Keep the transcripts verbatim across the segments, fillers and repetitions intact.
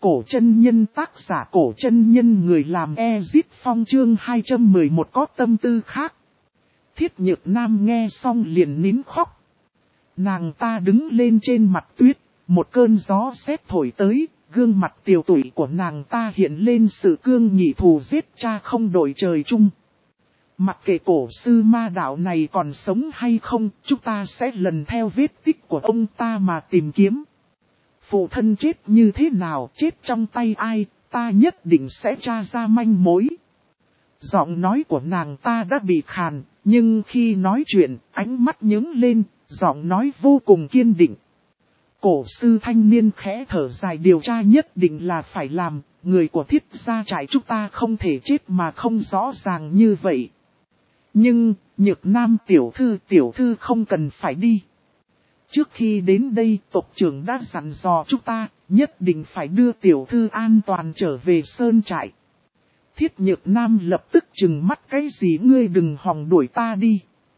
Cổ chân nhân tác giả cổ chân nhân người làm Ezit Phong chương hai trăm mười một có tâm tư khác. Thiết Nhược Nam nghe xong liền nín khóc. Nàng ta đứng lên trên mặt tuyết, một cơn gió sét thổi tới, gương mặt tiều tụy của nàng ta hiện lên sự cương nghị thù giết cha không đổi trời chung. Mặc kệ cổ sư ma đạo này còn sống hay không, chúng ta sẽ lần theo vết tích của ông ta mà tìm kiếm. Phụ thân chết như thế nào, chết trong tay ai, ta nhất định sẽ tra ra manh mối. Giọng nói của nàng ta đã bị khàn, nhưng khi nói chuyện, ánh mắt nhướng lên, giọng nói vô cùng kiên định. Cổ sư thanh niên khẽ thở dài, điều tra nhất định là phải làm, người của Thiết gia trại chúng ta không thể chết mà không rõ ràng như vậy. Nhưng, Nhược Nam tiểu thư tiểu thư không cần phải đi. Trước khi đến đây, tộc trưởng đã dặn dò chúng ta, nhất định phải đưa tiểu thư an toàn trở về sơn trại. Thiết Nhược Nam lập tức trừng mắt, cái gì ngươi đừng hòng đuổi ta đi.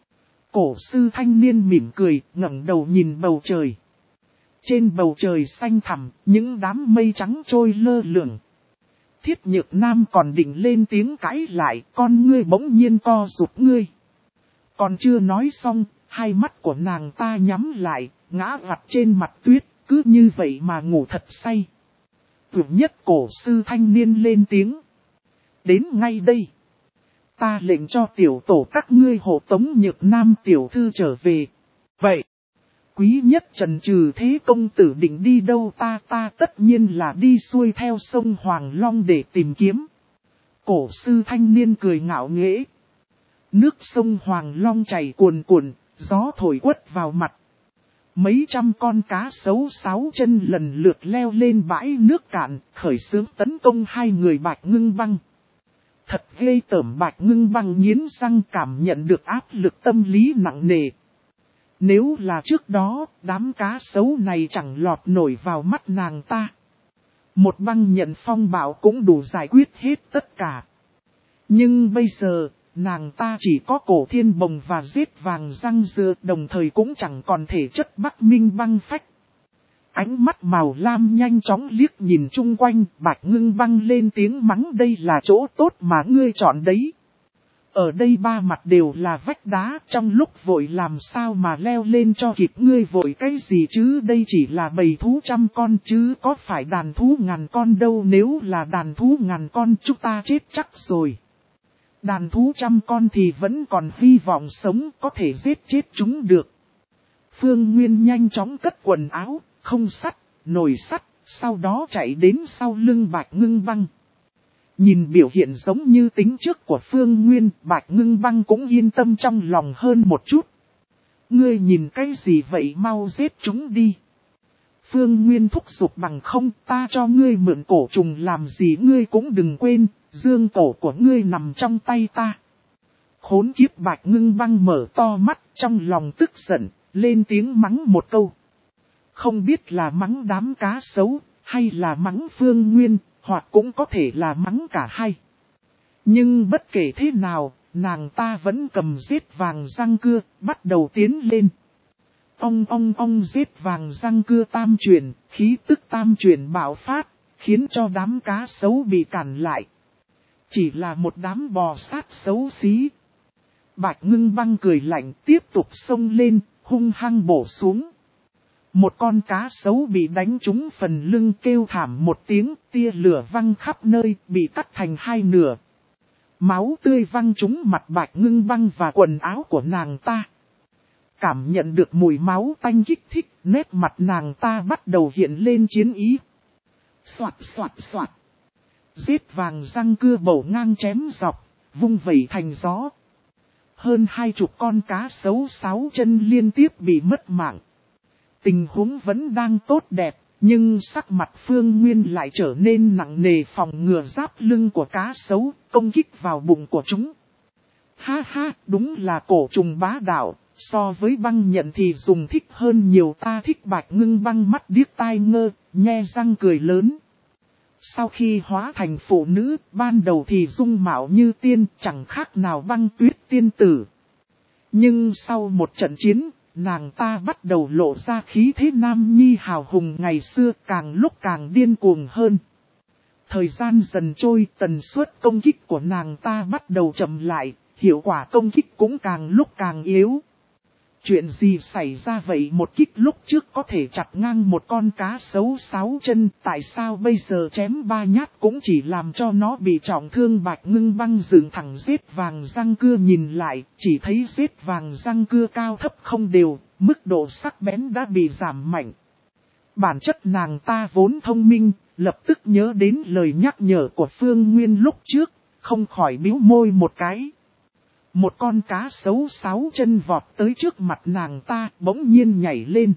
Cổ sư thanh niên mỉm cười, ngẩng đầu nhìn bầu trời. Trên bầu trời xanh thẳm, những đám mây trắng trôi lơ lửng. Thiết Nhược Nam còn định lên tiếng cãi lại, con ngươi bỗng nhiên co rụt ngươi. Còn chưa nói xong, hai mắt của nàng ta nhắm lại, ngã vặt trên mặt tuyết, cứ như vậy mà ngủ thật say. Tưởng nhất cổ sư thanh niên lên tiếng. Đến ngay đây. Ta lệnh cho tiểu tổ các ngươi hộ tống Nhược Nam tiểu thư trở về. Vậy, quý nhất trần trừ thế công tử định đi đâu? Ta ta tất nhiên là đi xuôi theo sông Hoàng Long để tìm kiếm. Cổ sư thanh niên cười ngạo nghễ. Nước sông Hoàng Long chảy cuồn cuộn, gió thổi quất vào mặt. Mấy trăm con cá sấu sáu chân lần lượt leo lên bãi nước cạn, khởi xướng tấn công hai người Bạch Ngưng Băng. Thật ghê tởm, Bạch Ngưng Băng nghiến răng cảm nhận được áp lực tâm lý nặng nề. Nếu là trước đó, đám cá sấu này chẳng lọt nổi vào mắt nàng ta. Một băng nhận phong bạo cũng đủ giải quyết hết tất cả. Nhưng bây giờ, nàng ta chỉ có cổ thiên bồng và giết vàng răng dừa, đồng thời cũng chẳng còn thể chất Bắc Minh băng phách. Ánh mắt màu lam nhanh chóng liếc nhìn chung quanh, Bạch Ngưng Băng lên tiếng mắng, đây là chỗ tốt mà ngươi chọn đấy. Ở đây ba mặt đều là vách đá, trong lúc vội làm sao mà leo lên cho kịp, ngươi vội cái gì chứ, đây chỉ là bầy thú trăm con chứ có phải đàn thú ngàn con đâu, nếu là đàn thú ngàn con chúng ta chết chắc rồi. Đàn thú trăm con thì vẫn còn hy vọng sống, có thể giết chết chúng được. Phương Nguyên nhanh chóng cất quần áo, không sắt, nồi sắt, sau đó chạy đến sau lưng Bạch Ngưng Băng. Nhìn biểu hiện giống như tính trước của Phương Nguyên, Bạch Ngưng Băng cũng yên tâm trong lòng hơn một chút. Ngươi nhìn cái gì vậy, mau giết chúng đi. Phương Nguyên thúc giục, bằng không ta cho ngươi mượn cổ trùng làm gì, ngươi cũng đừng quên, dương cổ của ngươi nằm trong tay ta. Khốn kiếp, Bạch Ngưng Băng mở to mắt, trong lòng tức giận, lên tiếng mắng một câu. Không biết là mắng đám cá sấu, hay là mắng Phương Nguyên, hoặc cũng có thể là mắng cả hai. Nhưng bất kể thế nào, nàng ta vẫn cầm giết vàng răng cưa, bắt đầu tiến lên. Ong ong ong, giết vàng răng cưa tam chuyển, khí tức tam chuyển bạo phát, khiến cho đám cá sấu bị cản lại. Chỉ là một đám bò sát xấu xí. Bạch Ngưng Băng cười lạnh, tiếp tục xông lên, hung hăng bổ xuống. Một con cá sấu bị đánh trúng phần lưng kêu thảm một tiếng, tia lửa văng khắp nơi, bị cắt thành hai nửa. Máu tươi văng trúng mặt Bạch Ngưng Băng và quần áo của nàng ta. Cảm nhận được mùi máu tanh kích thích, nét mặt nàng ta bắt đầu hiện lên chiến ý. Soạt soạt soạt. Giết vàng răng cưa bổ ngang chém dọc, vung vẩy thành gió. Hơn hai chục con cá sấu sáu chân liên tiếp bị mất mạng. Tình huống vẫn đang tốt đẹp, nhưng sắc mặt Phương Nguyên lại trở nên nặng nề, phòng ngừa giáp lưng của cá sấu, công kích vào bụng của chúng. Ha ha, đúng là cổ trùng bá đạo, so với băng nhận thì dùng thích hơn nhiều, ta thích. Bạch Ngưng Băng mắt điếc tai ngơ, nhe răng cười lớn. Sau khi hóa thành phụ nữ, ban đầu thì dung mạo như tiên, chẳng khác nào Băng Tuyết tiên tử. Nhưng sau một trận chiến, nàng ta bắt đầu lộ ra khí thế nam nhi hào hùng ngày xưa, càng lúc càng điên cuồng hơn. Thời gian dần trôi, tần suất công kích của nàng ta bắt đầu chậm lại, hiệu quả công kích cũng càng lúc càng yếu. Chuyện gì xảy ra vậy, một kích lúc trước có thể chặt ngang một con cá sấu sáu chân, tại sao bây giờ chém ba nhát cũng chỉ làm cho nó bị trọng thương? Bạch Ngưng Băng dựng thẳng rết vàng răng cưa nhìn lại, chỉ thấy rết vàng răng cưa cao thấp không đều, mức độ sắc bén đã bị giảm mạnh. Bản chất nàng ta vốn thông minh, lập tức nhớ đến lời nhắc nhở của Phương Nguyên lúc trước, không khỏi bĩu môi một cái. Một con cá sấu sáu chân vọt tới trước mặt nàng ta, bỗng nhiên nhảy lên.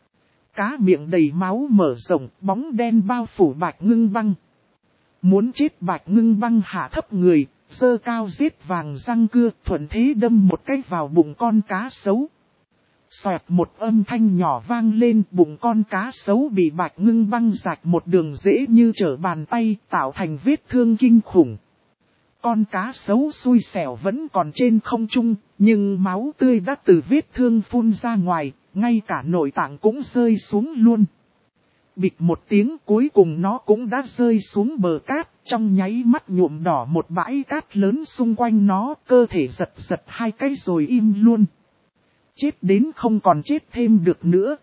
Cá miệng đầy máu mở rộng, bóng đen bao phủ Bạch Ngưng Băng. Muốn chết, Bạch Ngưng Băng hạ thấp người, giơ cao rết vàng răng cưa, thuận thế đâm một cái vào bụng con cá sấu. Xoẹt, một âm thanh nhỏ vang lên, bụng con cá sấu bị Bạch Ngưng Băng rạch một đường dễ như trở bàn tay, tạo thành vết thương kinh khủng. Con cá sấu xui xẻo vẫn còn trên không trung, nhưng máu tươi đã từ vết thương phun ra ngoài, ngay cả nội tạng cũng rơi xuống luôn. Bịch một tiếng, cuối cùng nó cũng đã rơi xuống bờ cát, trong nháy mắt nhuộm đỏ một bãi cát lớn xung quanh nó, cơ thể giật giật hai cái rồi im luôn. Chết đến không còn chết thêm được nữa.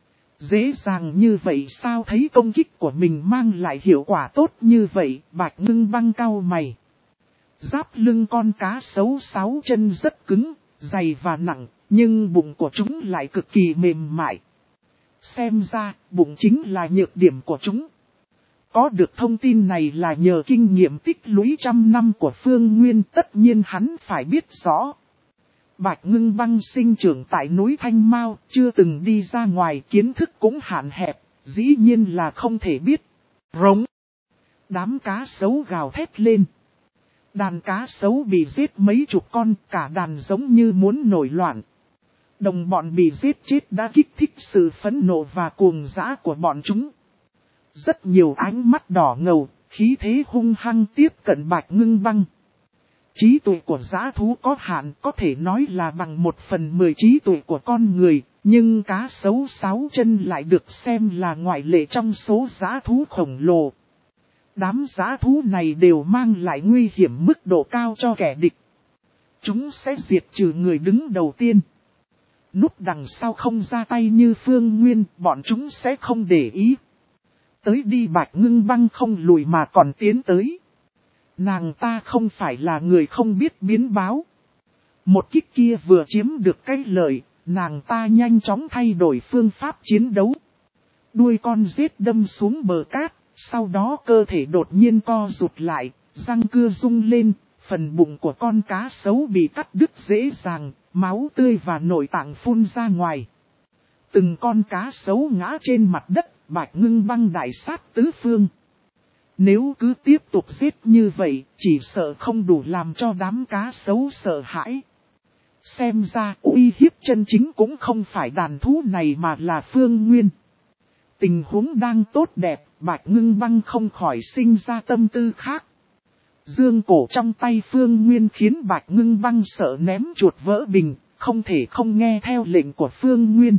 Dễ dàng như vậy sao? Thấy công kích của mình mang lại hiệu quả tốt như vậy, Bạch Ngưng Băng cau mày. Giáp lưng con cá sấu sáu chân rất cứng, dày và nặng, nhưng bụng của chúng lại cực kỳ mềm mại. Xem ra, bụng chính là nhược điểm của chúng. Có được thông tin này là nhờ kinh nghiệm tích lũy trăm năm của Phương Nguyên, tất nhiên hắn phải biết rõ. Bạch Ngưng Băng sinh trưởng tại núi Thanh Mao, chưa từng đi ra ngoài, kiến thức cũng hạn hẹp, dĩ nhiên là không thể biết. Rống! Đám cá sấu gào thét lên. Đàn cá sấu bị giết mấy chục con, cả đàn giống như muốn nổi loạn. Đồng bọn bị giết chết đã kích thích sự phẫn nộ và cuồng dã của bọn chúng. Rất nhiều ánh mắt đỏ ngầu, khí thế hung hăng tiếp cận Bạch Ngưng Băng. Trí tuệ của dã thú có hạn, có thể nói là bằng một phần mười trí tuệ của con người, nhưng cá sấu sáu chân lại được xem là ngoại lệ trong số dã thú khổng lồ. Đám dã thú này đều mang lại nguy hiểm mức độ cao cho kẻ địch. Chúng sẽ diệt trừ người đứng đầu tiên. Núp đằng sau không ra tay như Phương Nguyên, bọn chúng sẽ không để ý. Tới đi, Bạch Ngưng Băng không lùi mà còn tiến tới. Nàng ta không phải là người không biết biến báo. Một kích kia vừa chiếm được cái lợi, nàng ta nhanh chóng thay đổi phương pháp chiến đấu. Đuôi con rết đâm xuống bờ cát, sau đó cơ thể đột nhiên co rụt lại, răng cưa rung lên, phần bụng của con cá sấu bị cắt đứt dễ dàng, máu tươi và nội tạng phun ra ngoài. Từng con cá sấu ngã trên mặt đất, Bạch Ngưng Băng đại sát tứ phương. Nếu cứ tiếp tục giết như vậy, chỉ sợ không đủ làm cho đám cá sấu sợ hãi. Xem ra uy hiếp chân chính cũng không phải đàn thú này mà là Phương Nguyên. Tình huống đang tốt đẹp, Bạch Ngưng Băng không khỏi sinh ra tâm tư khác. Dương cổ trong tay Phương Nguyên khiến Bạch Ngưng Băng sợ ném chuột vỡ bình, không thể không nghe theo lệnh của Phương Nguyên.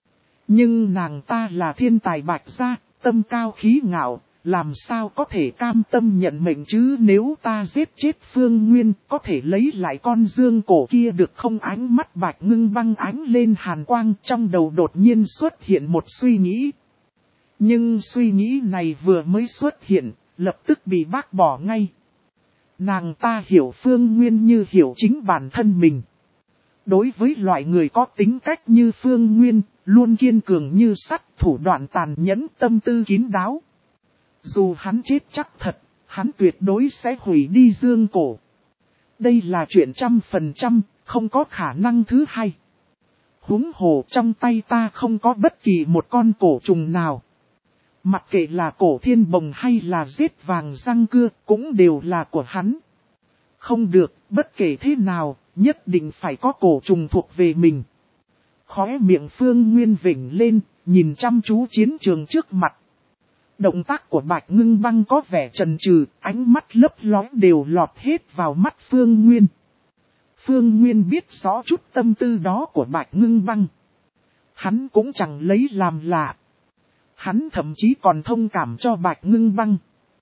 Nhưng nàng ta là thiên tài Bạch gia, tâm cao khí ngạo, làm sao có thể cam tâm nhận mệnh chứ? Nếu ta giết chết Phương Nguyên, có thể lấy lại con dương cổ kia được không? Ánh mắt Bạch Ngưng Băng ánh lên hàn quang, trong đầu đột nhiên xuất hiện một suy nghĩ. Nhưng suy nghĩ này vừa mới xuất hiện, lập tức bị bác bỏ ngay. Nàng ta hiểu Phương Nguyên như hiểu chính bản thân mình. Đối với loại người có tính cách như Phương Nguyên, luôn kiên cường như sắt, thủ đoạn tàn nhẫn, tâm tư kín đáo. Dù hắn chết chắc thật, hắn tuyệt đối sẽ hủy đi dương cổ. Đây là chuyện trăm phần trăm, không có khả năng thứ hai. Huống hồ trong tay ta không có bất kỳ một con cổ trùng nào. Mặc kệ là cổ thiên bồng hay là giết vàng răng cưa, cũng đều là của hắn. Không được, bất kể thế nào, nhất định phải có cổ trùng thuộc về mình. Khóe miệng Phương Nguyên vểnh lên, nhìn chăm chú chiến trường trước mặt. Động tác của Bạch Ngưng Băng có vẻ chần chừ, ánh mắt lấp lóe đều lọt hết vào mắt Phương Nguyên. Phương Nguyên biết rõ chút tâm tư đó của Bạch Ngưng Băng. Hắn cũng chẳng lấy làm lạ. Hắn thậm chí còn thông cảm cho Bạch Ngưng Băng.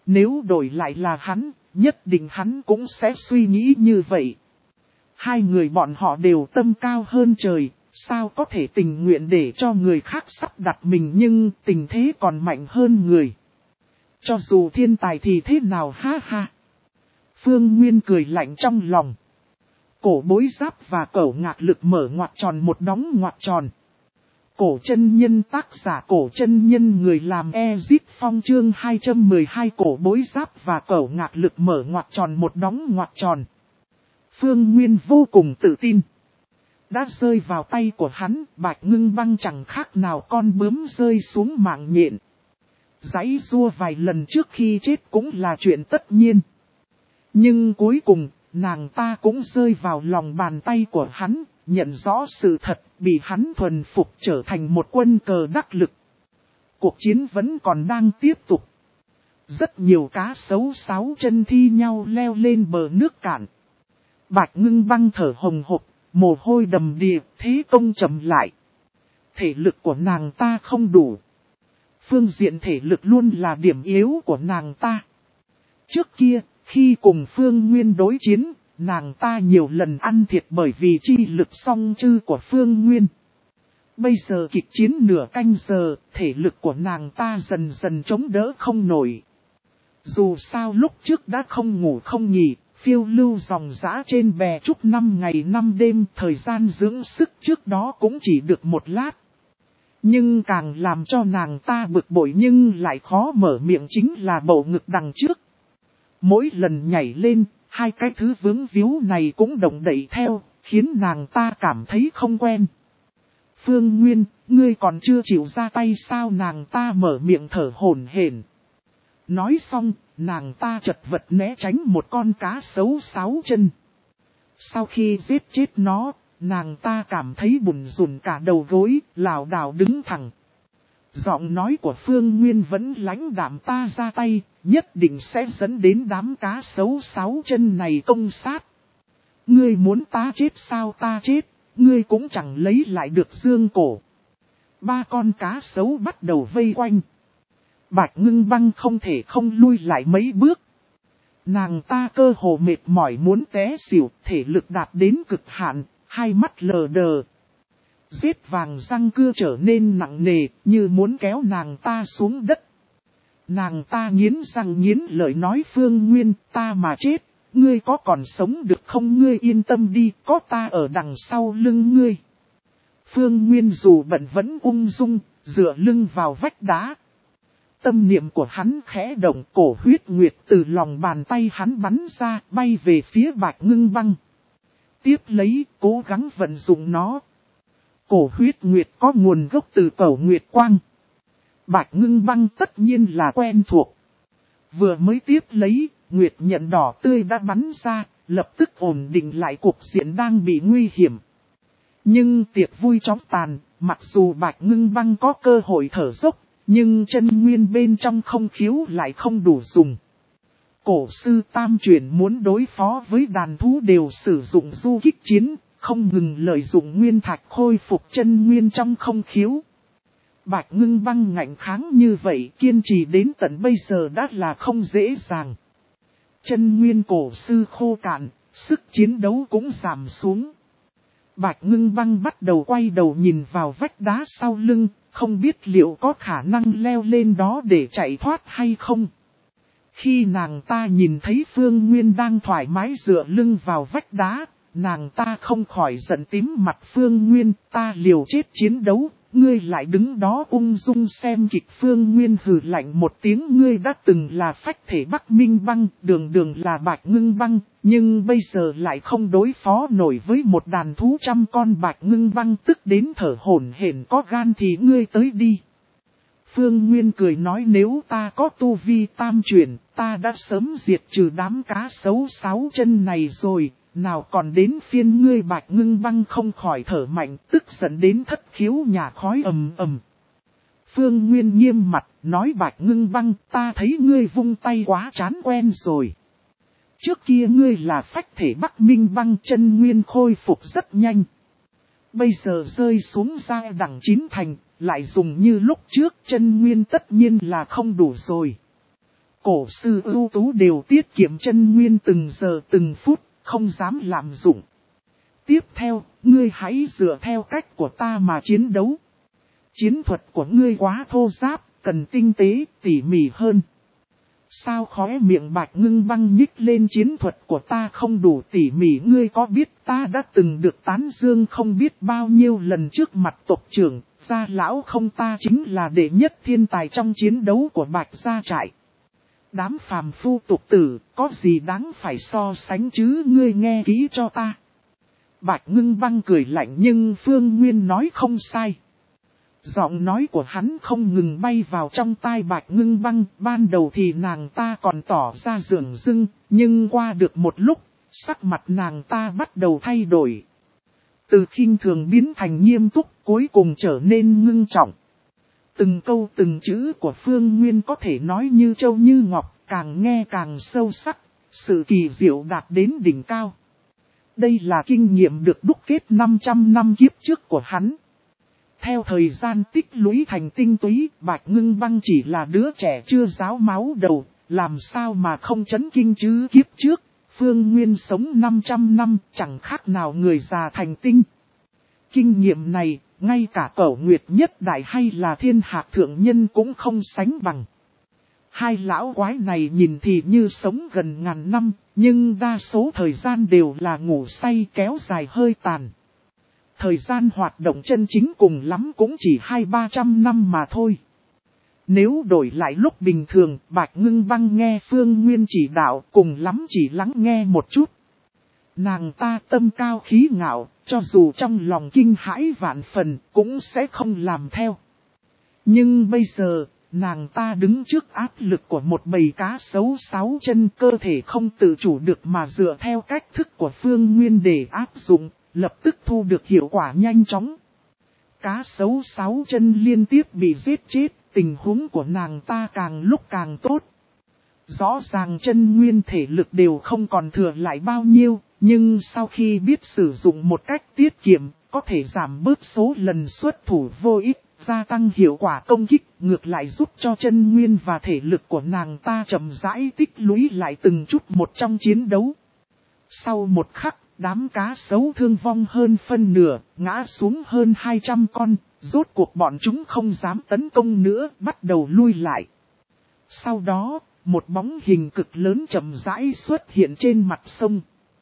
Nếu đổi lại là hắn, nhất định hắn cũng sẽ suy nghĩ như vậy. Hai người bọn họ đều tâm cao hơn trời, sao có thể tình nguyện để cho người khác sắp đặt mình nhưng tình thế còn mạnh hơn người. Cho dù thiên tài thì thế nào ha ha. Phương Nguyên cười lạnh trong lòng. Cổ bối giáp và cẩu ngạc lực mở ngoặc tròn một đóng ngoặc tròn. Cổ chân nhân tác giả cổ chân nhân người làm Ezit Phong chương hai trăm mười hai cổ bối giáp và cẩu ngạc lực mở ngoặc tròn một đóng ngoặc tròn. Phương Nguyên vô cùng tự tin. Đã rơi vào tay của hắn, Bạch Ngưng Băng chẳng khác nào con bướm rơi xuống mạng nhện. Giãy giụa vài lần trước khi chết cũng là chuyện tất nhiên. Nhưng cuối cùng, nàng ta cũng rơi vào lòng bàn tay của hắn, nhận rõ sự thật, bị hắn thuần phục trở thành một quân cờ đắc lực. Cuộc chiến vẫn còn đang tiếp tục. Rất nhiều cá sấu sáu chân thi nhau leo lên bờ nước cạn. Bạch Ngưng Băng thở hồng hộc, mồ hôi đầm đìa, thế công chậm lại. Thể lực của nàng ta không đủ. Phương diện thể lực luôn là điểm yếu của nàng ta. Trước kia, khi cùng Phương Nguyên đối chiến, nàng ta nhiều lần ăn thiệt bởi vì chi lực song chư của Phương Nguyên. Bây giờ kịch chiến nửa canh giờ, thể lực của nàng ta dần dần chống đỡ không nổi. Dù sao lúc trước đã không ngủ không nghỉ, phiêu lưu dòng dã trên bè trúc năm ngày năm đêm, thời gian dưỡng sức trước đó cũng chỉ được một lát. Nhưng càng làm cho nàng ta bực bội nhưng lại khó mở miệng chính là bầu ngực đằng trước. Mỗi lần nhảy lên, hai cái thứ vướng víu này cũng động đậy theo, khiến nàng ta cảm thấy không quen. Phương Nguyên, ngươi còn chưa chịu ra tay sao? Nàng ta mở miệng thở hổn hển. Nói xong, nàng ta chật vật né tránh một con cá sấu sáu chân. Sau khi giết chết nó, nàng ta cảm thấy bùn rùn cả đầu gối, lảo đảo đứng thẳng. Giọng nói của Phương Nguyên vẫn lãnh đạm, ta ra tay, nhất định sẽ dẫn đến đám cá sấu sáu chân này công sát. Ngươi muốn ta chết sao? Ta chết, ngươi cũng chẳng lấy lại được dương cổ. Ba con cá sấu bắt đầu vây quanh. Bạch Ngưng Băng không thể không lui lại mấy bước. Nàng ta cơ hồ mệt mỏi muốn té xỉu, thể lực đạt đến cực hạn, hai mắt lờ đờ. Giết vàng răng cưa trở nên nặng nề, như muốn kéo nàng ta xuống đất. Nàng ta nghiến răng nghiến lợi nói, Phương Nguyên, ta mà chết, ngươi có còn sống được không? Ngươi yên tâm đi, có ta ở đằng sau lưng ngươi. Phương Nguyên dù bận vẫn ung dung, dựa lưng vào vách đá. Tâm niệm của hắn khẽ động, cổ huyết nguyệt từ lòng bàn tay hắn bắn ra, bay về phía Bạch Ngưng Băng. Tiếp lấy, cố gắng vận dụng nó. Cổ huyết nguyệt có nguồn gốc từ cẩu nguyệt quang. Bạch Ngưng Băng tất nhiên là quen thuộc. Vừa mới tiếp lấy, nguyệt nhận đỏ tươi đã bắn ra, lập tức ổn định lại cuộc diện đang bị nguy hiểm. Nhưng tiệc vui chóng tàn, mặc dù Bạch Ngưng Băng có cơ hội thở dốc, nhưng chân nguyên bên trong không khiếu lại không đủ dùng. Cổ sư tam chuyển muốn đối phó với đàn thú đều sử dụng du kích chiến, không ngừng lợi dụng nguyên thạch khôi phục chân nguyên trong không khiếu. Bạch Ngưng Băng ngạnh kháng như vậy, kiên trì đến tận bây giờ đã là không dễ dàng. Chân nguyên cổ sư khô cạn, sức chiến đấu cũng giảm xuống. Bạch Ngưng Băng bắt đầu quay đầu nhìn vào vách đá sau lưng, không biết liệu có khả năng leo lên đó để chạy thoát hay không. Khi nàng ta nhìn thấy Phương Nguyên đang thoải mái dựa lưng vào vách đá, nàng ta không khỏi giận tím mặt. Phương Nguyên, ta liều chết chiến đấu, ngươi lại đứng đó ung dung xem kịch. Phương Nguyên hừ lạnh một tiếng, ngươi đã từng là phách thể Bắc Minh Băng, đường đường là Bạch Ngưng Băng, nhưng bây giờ lại không đối phó nổi với một đàn thú trăm con. Bạch Ngưng Băng tức đến thở hổn hển, có gan thì ngươi tới đi. Phương Nguyên cười nói, nếu ta có tu vi tam chuyển, ta đã sớm diệt trừ đám cá sấu sáu chân này rồi, nào còn đến phiên ngươi. Bạch Ngưng Băng không khỏi thở mạnh, tức giận đến thất khiếu nhà khói ầm ầm. Phương Nguyên nghiêm mặt, nói, Bạch Ngưng Băng, ta thấy ngươi vung tay quá chán quen rồi. Trước kia ngươi là phách thể Bắc Minh Băng, chân nguyên khôi phục rất nhanh. Bây giờ rơi xuống giai đẳng chín thành, lại dùng như lúc trước, chân nguyên tất nhiên là không đủ rồi. cổ sư ưu tú đều tiết kiệm chân nguyên từng giờ từng phút, không dám lạm dụng. Tiếp theo, ngươi hãy dựa theo cách của ta mà chiến đấu. Chiến thuật của ngươi quá thô ráp, cần tinh tế, tỉ mỉ hơn. Sao khóe miệng Bạch Ngưng Băng nhích lên, chiến thuật của ta không đủ tỉ mỉ, ngươi có biết ta đã từng được tán dương không biết bao nhiêu lần trước mặt tộc trưởng, gia lão không ta chính là đệ nhất thiên tài trong chiến đấu của Bạch gia trại. Đám phàm phu tục tử, có gì đáng phải so sánh chứ, ngươi nghe kỹ cho ta. Bạch Ngưng Băng cười lạnh nhưng Phương Nguyên nói không sai. Giọng nói của hắn không ngừng bay vào trong tai Bạch Ngưng Băng, ban đầu thì nàng ta còn tỏ ra dửng dưng, nhưng qua được một lúc, sắc mặt nàng ta bắt đầu thay đổi. Từ khinh thường biến thành nghiêm túc, cuối cùng trở nên ngưng trọng. Từng câu từng chữ của Phương Nguyên có thể nói như châu như ngọc, càng nghe càng sâu sắc, sự kỳ diệu đạt đến đỉnh cao. Đây là kinh nghiệm được đúc kết năm trăm năm kiếp trước của hắn. Theo thời gian tích lũy thành tinh túy, Bạch Ngưng Băng chỉ là đứa trẻ chưa ráo máu đầu, làm sao mà không chấn kinh chứ. Kiếp trước, Phương Nguyên sống năm trăm năm, chẳng khác nào người già thành tinh. Kinh nghiệm này, ngay cả Cẩu Nguyệt Nhất Đại hay là Thiên Hạc Thượng Nhân cũng không sánh bằng. Hai lão quái này nhìn thì như sống gần ngàn năm, nhưng đa số thời gian đều là ngủ say kéo dài hơi tàn. Thời gian hoạt động chân chính cùng lắm cũng chỉ hai ba trăm năm mà thôi. Nếu đổi lại lúc bình thường, Bạch Ngưng Băng nghe Phương Nguyên chỉ đạo cùng lắm chỉ lắng nghe một chút. Nàng ta tâm cao khí ngạo, cho dù trong lòng kinh hãi vạn phần cũng sẽ không làm theo. Nhưng bây giờ, nàng ta đứng trước áp lực của một bầy cá sấu sáu chân, cơ thể không tự chủ được mà dựa theo cách thức của Phương Nguyên để áp dụng, lập tức thu được hiệu quả nhanh chóng. Cá sấu sáu chân liên tiếp bị giết chết, tình huống của nàng ta càng lúc càng tốt. Rõ ràng chân nguyên thể lực đều không còn thừa lại bao nhiêu, nhưng sau khi biết sử dụng một cách tiết kiệm, có thể giảm bớt số lần xuất thủ vô ích, gia tăng hiệu quả công kích, ngược lại giúp cho chân nguyên và thể lực của nàng ta chậm rãi tích lũy lại từng chút một trong chiến đấu. Sau một khắc, đám cá sấu thương vong hơn phân nửa, ngã xuống hơn hai trăm con, rốt cuộc bọn chúng không dám tấn công nữa, bắt đầu lui lại. Sau đó, một bóng hình cực lớn chậm rãi xuất hiện trên mặt sông.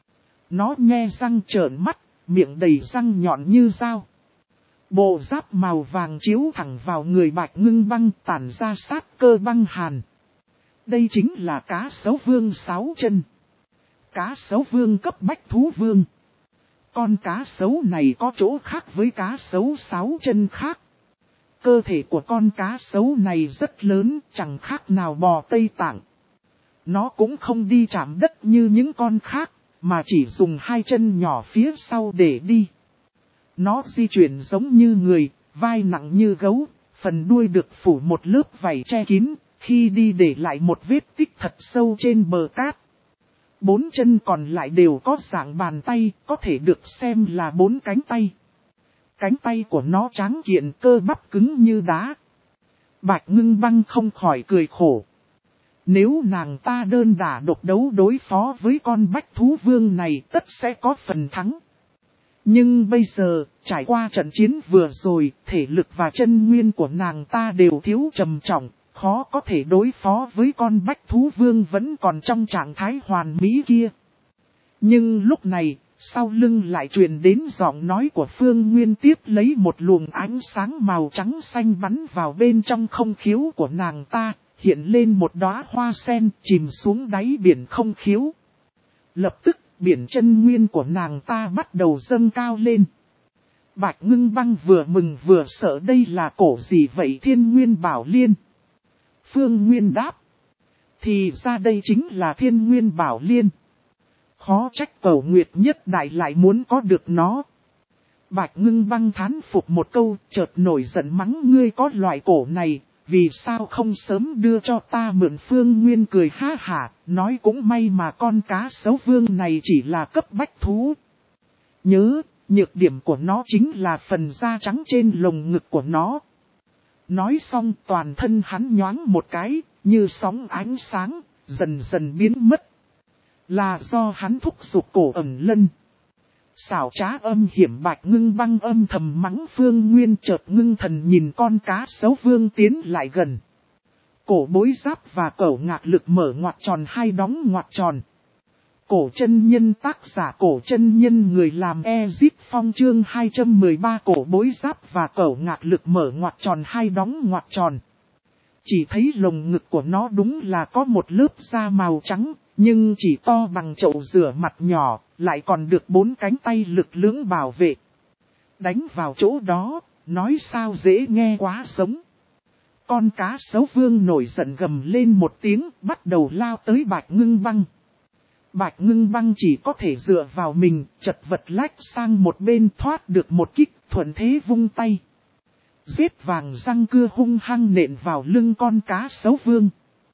Nó nhe răng trợn mắt, miệng đầy răng nhọn như dao. Bộ giáp màu vàng chiếu thẳng vào người Bạch Ngưng Băng, tản ra sát cơ băng hàn. Đây chính là cá sấu vương sáu chân. Cá sấu vương cấp bách thú vương. Con cá sấu này có chỗ khác với cá sấu sáu chân khác. Cơ thể của con cá sấu này rất lớn, chẳng khác nào bò Tây Tạng. Nó cũng không đi chạm đất như những con khác, mà chỉ dùng hai chân nhỏ phía sau để đi. Nó di chuyển giống như người, vai nặng như gấu, phần đuôi được phủ một lớp vảy che kín, khi đi để lại một vết tích thật sâu trên bờ cát. Bốn chân còn lại đều có dạng bàn tay, có thể được xem là bốn cánh tay. Cánh tay của nó tráng kiện, cơ bắp cứng như đá. Bạch Ngưng Băng không khỏi cười khổ. Nếu nàng ta đơn đả độc đấu đối phó với con bách thú vương này tất sẽ có phần thắng. Nhưng bây giờ, trải qua trận chiến vừa rồi, thể lực và chân nguyên của nàng ta đều thiếu trầm trọng, khó có thể đối phó với con bách thú vương vẫn còn trong trạng thái hoàn mỹ kia. Nhưng lúc này, sau lưng lại truyền đến giọng nói của Phương Nguyên, tiếp lấy một luồng ánh sáng màu trắng xanh bắn vào bên trong không khiếu của nàng ta, hiện lên một đóa hoa sen chìm xuống đáy biển không khiếu. Lập tức, biển chân nguyên của nàng ta bắt đầu dâng cao lên. Bạch Ngưng Băng vừa mừng vừa sợ, đây là cổ gì vậy? Thiên Nguyên Bảo Liên. Phương Nguyên đáp. Thì ra đây chính là Thiên Nguyên Bảo Liên. Khó trách Cẩu Nguyệt Nhất Đại lại muốn có được nó. Bạch Ngưng Băng thán phục một câu, chợt nổi giận mắng, ngươi có loại cổ này, vì sao không sớm đưa cho ta mượn? Phương Nguyên cười ha hả, nói cũng may mà con cá sấu vương này chỉ là cấp bách thú. Nhớ, nhược điểm của nó chính là phần da trắng trên lồng ngực của nó. Nói xong toàn thân hắn nhoáng một cái, như sóng ánh sáng, dần dần biến mất. Là do hắn thúc giục cổ ẩn lân. Xảo trá âm hiểm Bạch Ngưng Băng âm thầm mắng Phương Nguyên, chợt ngưng thần nhìn con cá sấu vương tiến lại gần. Cổ bối giáp và cẩu ngạc lực mở ngoặc tròn hai đóng ngoặc tròn. Cổ chân nhân, tác giả Cổ chân nhân, người làm Ezip Phong, chương hai trăm mười ba. Cổ bối giáp và cẩu ngạc lực mở ngoặc tròn hai đóng ngoặc tròn. Chỉ thấy lồng ngực của nó đúng là có một lớp da màu trắng, nhưng chỉ to bằng chậu rửa mặt nhỏ, lại còn được bốn cánh tay lực lưỡng bảo vệ. Đánh vào chỗ đó, nói sao dễ nghe quá sống. Con cá sấu vương nổi giận gầm lên một tiếng, bắt đầu lao tới Bạch Ngưng Băng. Bạch Ngưng Băng chỉ có thể dựa vào mình, chật vật lách sang một bên, thoát được một kích, thuận thế vung tay. Giết vàng răng cưa hung hăng nện vào lưng con cá sấu vương.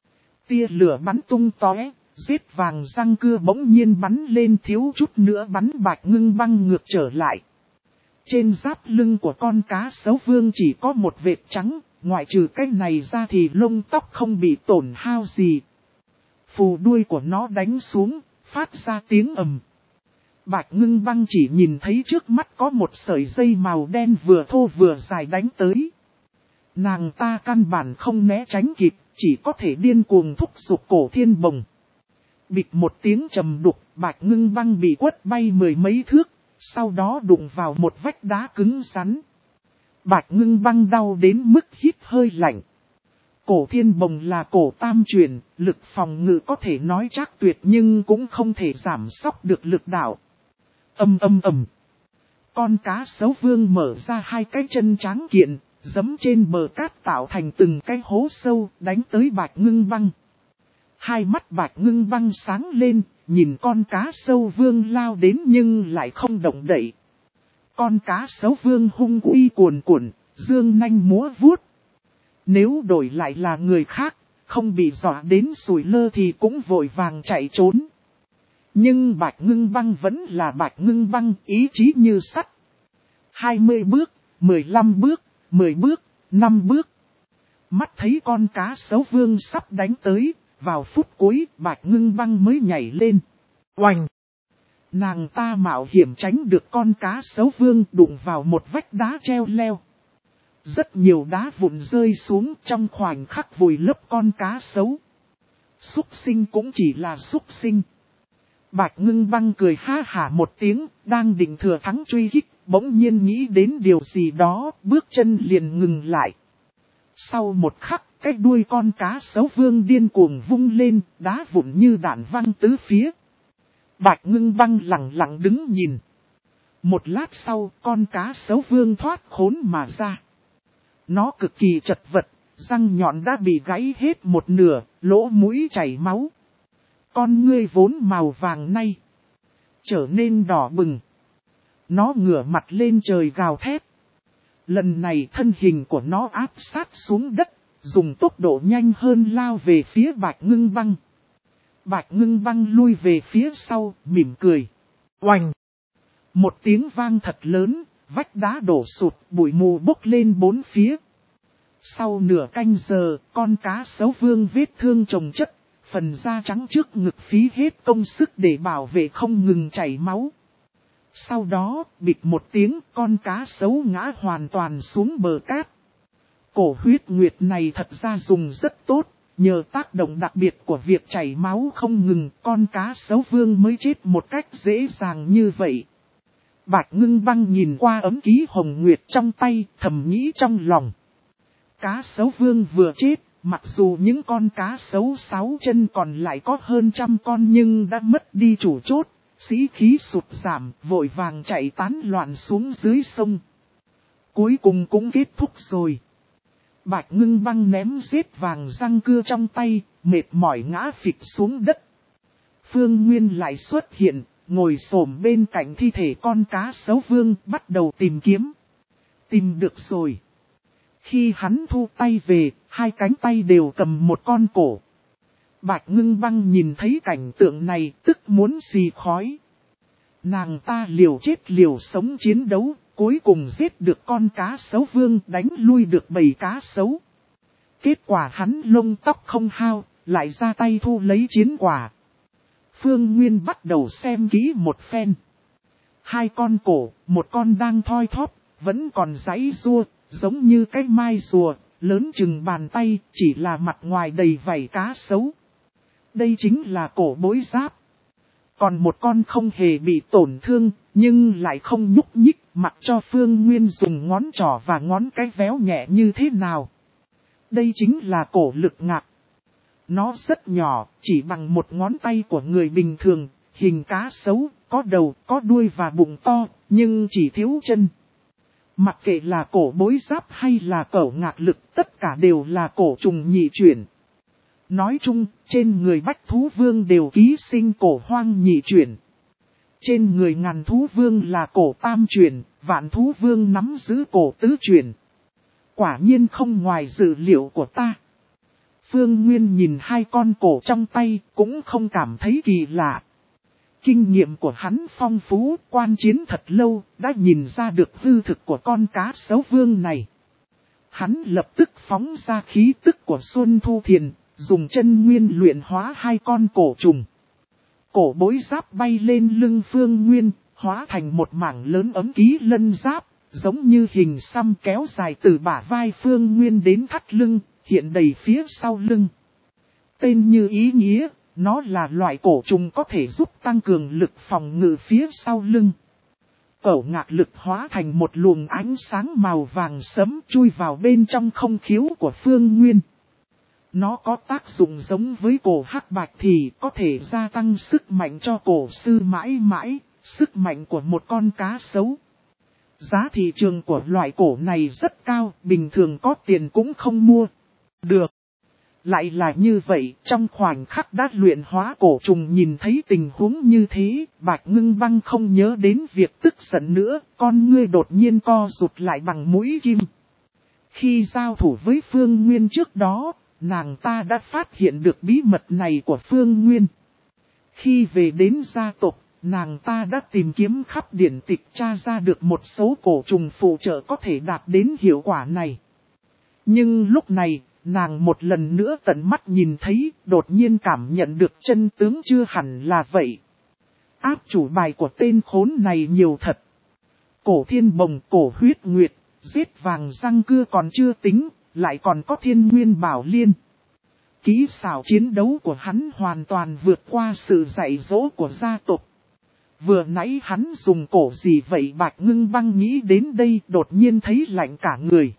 Tia lửa bắn tung tóe, giết vàng răng cưa bỗng nhiên bắn lên, thiếu chút nữa bắn Bạch Ngưng Băng ngược trở lại. Trên giáp lưng của con cá sấu vương chỉ có một vệt trắng, ngoại trừ cái này ra thì lông tóc không bị tổn hao gì. Phù đuôi của nó đánh xuống, phát ra tiếng ầm. Bạch Ngưng Băng chỉ nhìn thấy trước mắt có một sợi dây màu đen vừa thô vừa dài đánh tới. Nàng ta căn bản không né tránh kịp, chỉ có thể điên cuồng thúc giục cổ thiên bồng. Bịch một tiếng trầm đục, Bạch Ngưng Băng bị quất bay mười mấy thước, sau đó đụng vào một vách đá cứng rắn. Bạch Ngưng Băng đau đến mức hít hơi lạnh. Cổ thiên bồng là cổ tam truyền, lực phòng ngự có thể nói chắc tuyệt nhưng cũng không thể giảm sóc được lực đạo. Âm âm ầm. Con cá sấu vương mở ra hai cái chân tráng kiện, giẫm trên bờ cát tạo thành từng cái hố sâu, đánh tới Bạch Ngưng Băng. Hai mắt Bạch Ngưng Băng sáng lên, nhìn con cá sấu vương lao đến nhưng lại không động đậy. Con cá sấu vương hung uy cuồn cuộn, dương nanh múa vuốt. Nếu đổi lại là người khác, không bị dọa đến sùi lơ thì cũng vội vàng chạy trốn. Nhưng Bạch Ngưng Băng vẫn là Bạch Ngưng Băng, ý chí như sắt. hai mươi bước, mười lăm bước, mười bước, năm bước. Mắt thấy con cá sấu vương sắp đánh tới, vào phút cuối Bạch Ngưng Băng mới nhảy lên. Oành! Nàng ta mạo hiểm tránh được con cá sấu vương, đụng vào một vách đá treo leo. Rất nhiều đá vụn rơi xuống, trong khoảnh khắc vùi lấp con cá sấu. Súc sinh cũng chỉ là súc sinh. Bạch Ngưng Băng cười ha hả một tiếng, đang định thừa thắng truy kích, bỗng nhiên nghĩ đến điều gì đó, bước chân liền ngừng lại. Sau một khắc, cái đuôi con cá sấu vương điên cuồng vung lên, đá vụn như đạn văng tứ phía. Bạch Ngưng Băng lặng lặng đứng nhìn. Một lát sau, con cá sấu vương thoát khốn mà ra. Nó cực kỳ chật vật, răng nhọn đã bị gãy hết một nửa, lỗ mũi chảy máu. Con ngươi vốn màu vàng nay trở nên đỏ bừng. Nó ngửa mặt lên trời gào thét. Lần này thân hình của nó áp sát xuống đất, dùng tốc độ nhanh hơn lao về phía Bạch Ngưng Băng. Bạch Ngưng Băng lui về phía sau, mỉm cười. Oành! Một tiếng vang thật lớn, vách đá đổ sụt, bụi mù bốc lên bốn phía. Sau nửa canh giờ, con cá sấu vương vết thương chồng chất, phần da trắng trước ngực phí hết công sức để bảo vệ không ngừng chảy máu. Sau đó, bịch một tiếng, con cá sấu ngã hoàn toàn xuống bờ cát. Cổ huyết nguyệt này thật ra dùng rất tốt, nhờ tác động đặc biệt của việc chảy máu không ngừng, con cá sấu vương mới chết một cách dễ dàng như vậy. Bạch Ngưng Băng nhìn qua ấm ký hồng nguyệt trong tay, thầm nghĩ trong lòng. Cá sấu vương vừa chết, mặc dù những con cá sấu sáu chân còn lại có hơn trăm con nhưng đã mất đi chủ chốt, sĩ khí sụt giảm, vội vàng chạy tán loạn xuống dưới sông. Cuối cùng cũng kết thúc rồi. Bạch Ngưng Băng ném giết vàng răng cưa trong tay, mệt mỏi ngã phịch xuống đất. Phương Nguyên lại xuất hiện, ngồi xổm bên cạnh thi thể con cá sấu vương, bắt đầu tìm kiếm. Tìm được rồi. Khi hắn thu tay về, hai cánh tay đều cầm một con cổ. Bạch Ngưng Băng nhìn thấy cảnh tượng này, tức muốn xì khói. Nàng ta liều chết liều sống chiến đấu, cuối cùng giết được con cá sấu vương, đánh lui được bầy cá sấu. Kết quả hắn lông tóc không hao, lại ra tay thu lấy chiến quả. Phương Nguyên bắt đầu xem kỹ một phen. Hai con cổ, một con đang thoi thóp, vẫn còn giãy giụa, giống như cái mai rùa, lớn chừng bàn tay, chỉ là mặt ngoài đầy vảy cá sấu. Đây chính là cổ bối giáp. Còn một con không hề bị tổn thương, nhưng lại không nhúc nhích, mặc cho Phương Nguyên dùng ngón trỏ và ngón cái véo nhẹ như thế nào. Đây chính là cổ lực ngạc. Nó rất nhỏ, chỉ bằng một ngón tay của người bình thường, hình cá sấu, có đầu, có đuôi và bụng to, nhưng chỉ thiếu chân. Mặc kệ là cổ bối giáp hay là cẩu ngạc lực, tất cả đều là cổ trùng nhị chuyển. Nói chung, trên người bách thú vương đều ký sinh cổ hoang nhị chuyển. Trên người ngàn thú vương là cổ tam chuyển, vạn thú vương nắm giữ cổ tứ chuyển. Quả nhiên không ngoài dự liệu của ta. Phương Nguyên nhìn hai con cổ trong tay, cũng không cảm thấy kỳ lạ. Kinh nghiệm của hắn phong phú, quan chiến thật lâu, đã nhìn ra được hư thực của con cá sấu vương này. Hắn lập tức phóng ra khí tức của Xuân Thu Thiền, dùng chân nguyên luyện hóa hai con cổ trùng. Cổ bối giáp bay lên lưng Phương Nguyên, hóa thành một mảng lớn ấm ký lân giáp, giống như hình xăm kéo dài từ bả vai Phương Nguyên đến thắt lưng, hiện đầy phía sau lưng. Tên như ý nghĩa, nó là loại cổ trùng có thể giúp tăng cường lực phòng ngự phía sau lưng. Cẩu ngạc lực hóa thành một luồng ánh sáng màu vàng sẫm chui vào bên trong không khiếu của Phương Nguyên. Nó có tác dụng giống với cổ hắc bạch thì có thể gia tăng sức mạnh cho cổ sư mãi mãi, sức mạnh của một con cá sấu. Giá thị trường của loại cổ này rất cao, bình thường có tiền cũng không mua được. Lại là như vậy, trong khoảnh khắc đã luyện hóa cổ trùng nhìn thấy tình huống như thế, Bạch Ngưng Băng không nhớ đến việc tức giận nữa, con ngươi đột nhiên co rụt lại bằng mũi kim. Khi giao thủ với Phương Nguyên trước đó, nàng ta đã phát hiện được bí mật này của Phương Nguyên. Khi về đến gia tộc, nàng ta đã tìm kiếm khắp điển tịch tra ra được một số cổ trùng phụ trợ có thể đạt đến hiệu quả này. Nhưng lúc này, nàng một lần nữa tận mắt nhìn thấy, đột nhiên cảm nhận được chân tướng chưa hẳn là vậy. Áp chủ bài của tên khốn này nhiều thật. Cổ thiên bồng, cổ huyết nguyệt, giết vàng răng cưa còn chưa tính, lại còn có thiên nguyên bảo liên. Kỹ xảo chiến đấu của hắn hoàn toàn vượt qua sự dạy dỗ của gia tộc. Vừa nãy hắn dùng cổ gì vậy? Bạch Ngưng Băng nghĩ đến đây đột nhiên thấy lạnh cả người.